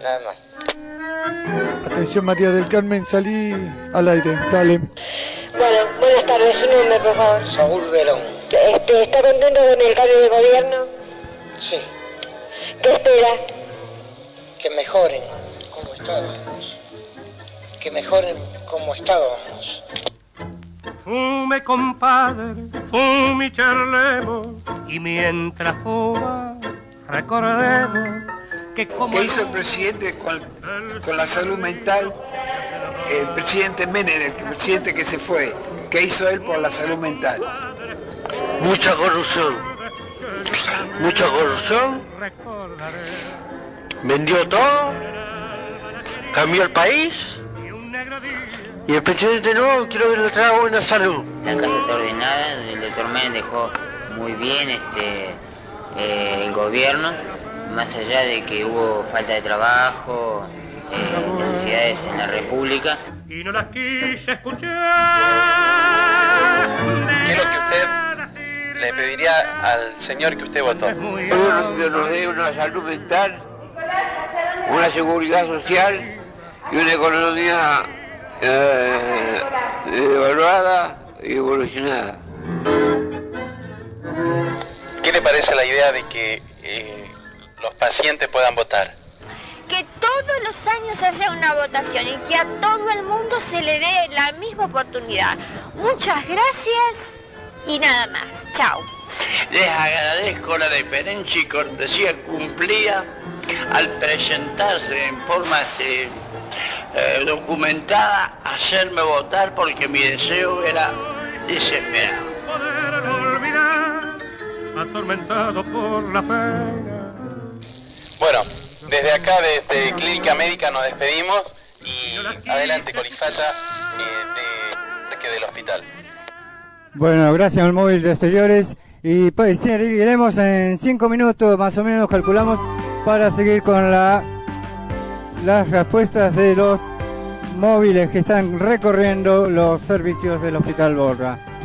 más. Atención María del Carmen, salí al aire, dale. Bueno, buenas tardes, su nombre por favor. Saúl Verón. ¿Está contento con el cambio de gobierno? Sí. ¿Qué espera? Que mejoren como estábamos. Que mejoren como estábamos. Fume, compadre, fume y charlemos, y mientras fuma, recordemos que como... ¿Qué hizo el presidente con la salud mental? El presidente Menem, el presidente que se fue, ¿qué hizo él por la salud mental? Mucha corrupción. Mucha corrupción. vendió todo, cambió el país, y el presidente nuevo quiero que nos traiga buena salud. La casa está ordenada, el doctor Menem dejó muy bien el gobierno, más allá de que hubo falta de trabajo, necesidades en la República. Y no las quise escuchar. ¿Qué es lo que usted le pediría al señor que usted votó? Que nos dé una salud mental, una seguridad social y una economía evaluada y evolucionada. ¿Qué le parece la idea de que los pacientes puedan votar? Que todos los años haya una votación y que a todo el mundo se le dé la misma oportunidad. Muchas gracias y nada más. Chao. Les agradezco la deferencia y cortesía cumplida al presentarse en forma documentada a hacerme votar porque mi deseo era desesperado. Poder olvidar, atormentado por la pena. Bueno, desde acá, desde Clínica Médica, nos despedimos y adelante, Colifata, del hospital. Bueno, gracias al móvil de exteriores y pues seguiremos en 5 minutos más o menos, calculamos, para seguir con las respuestas de los móviles que están recorriendo los servicios del Hospital Borra.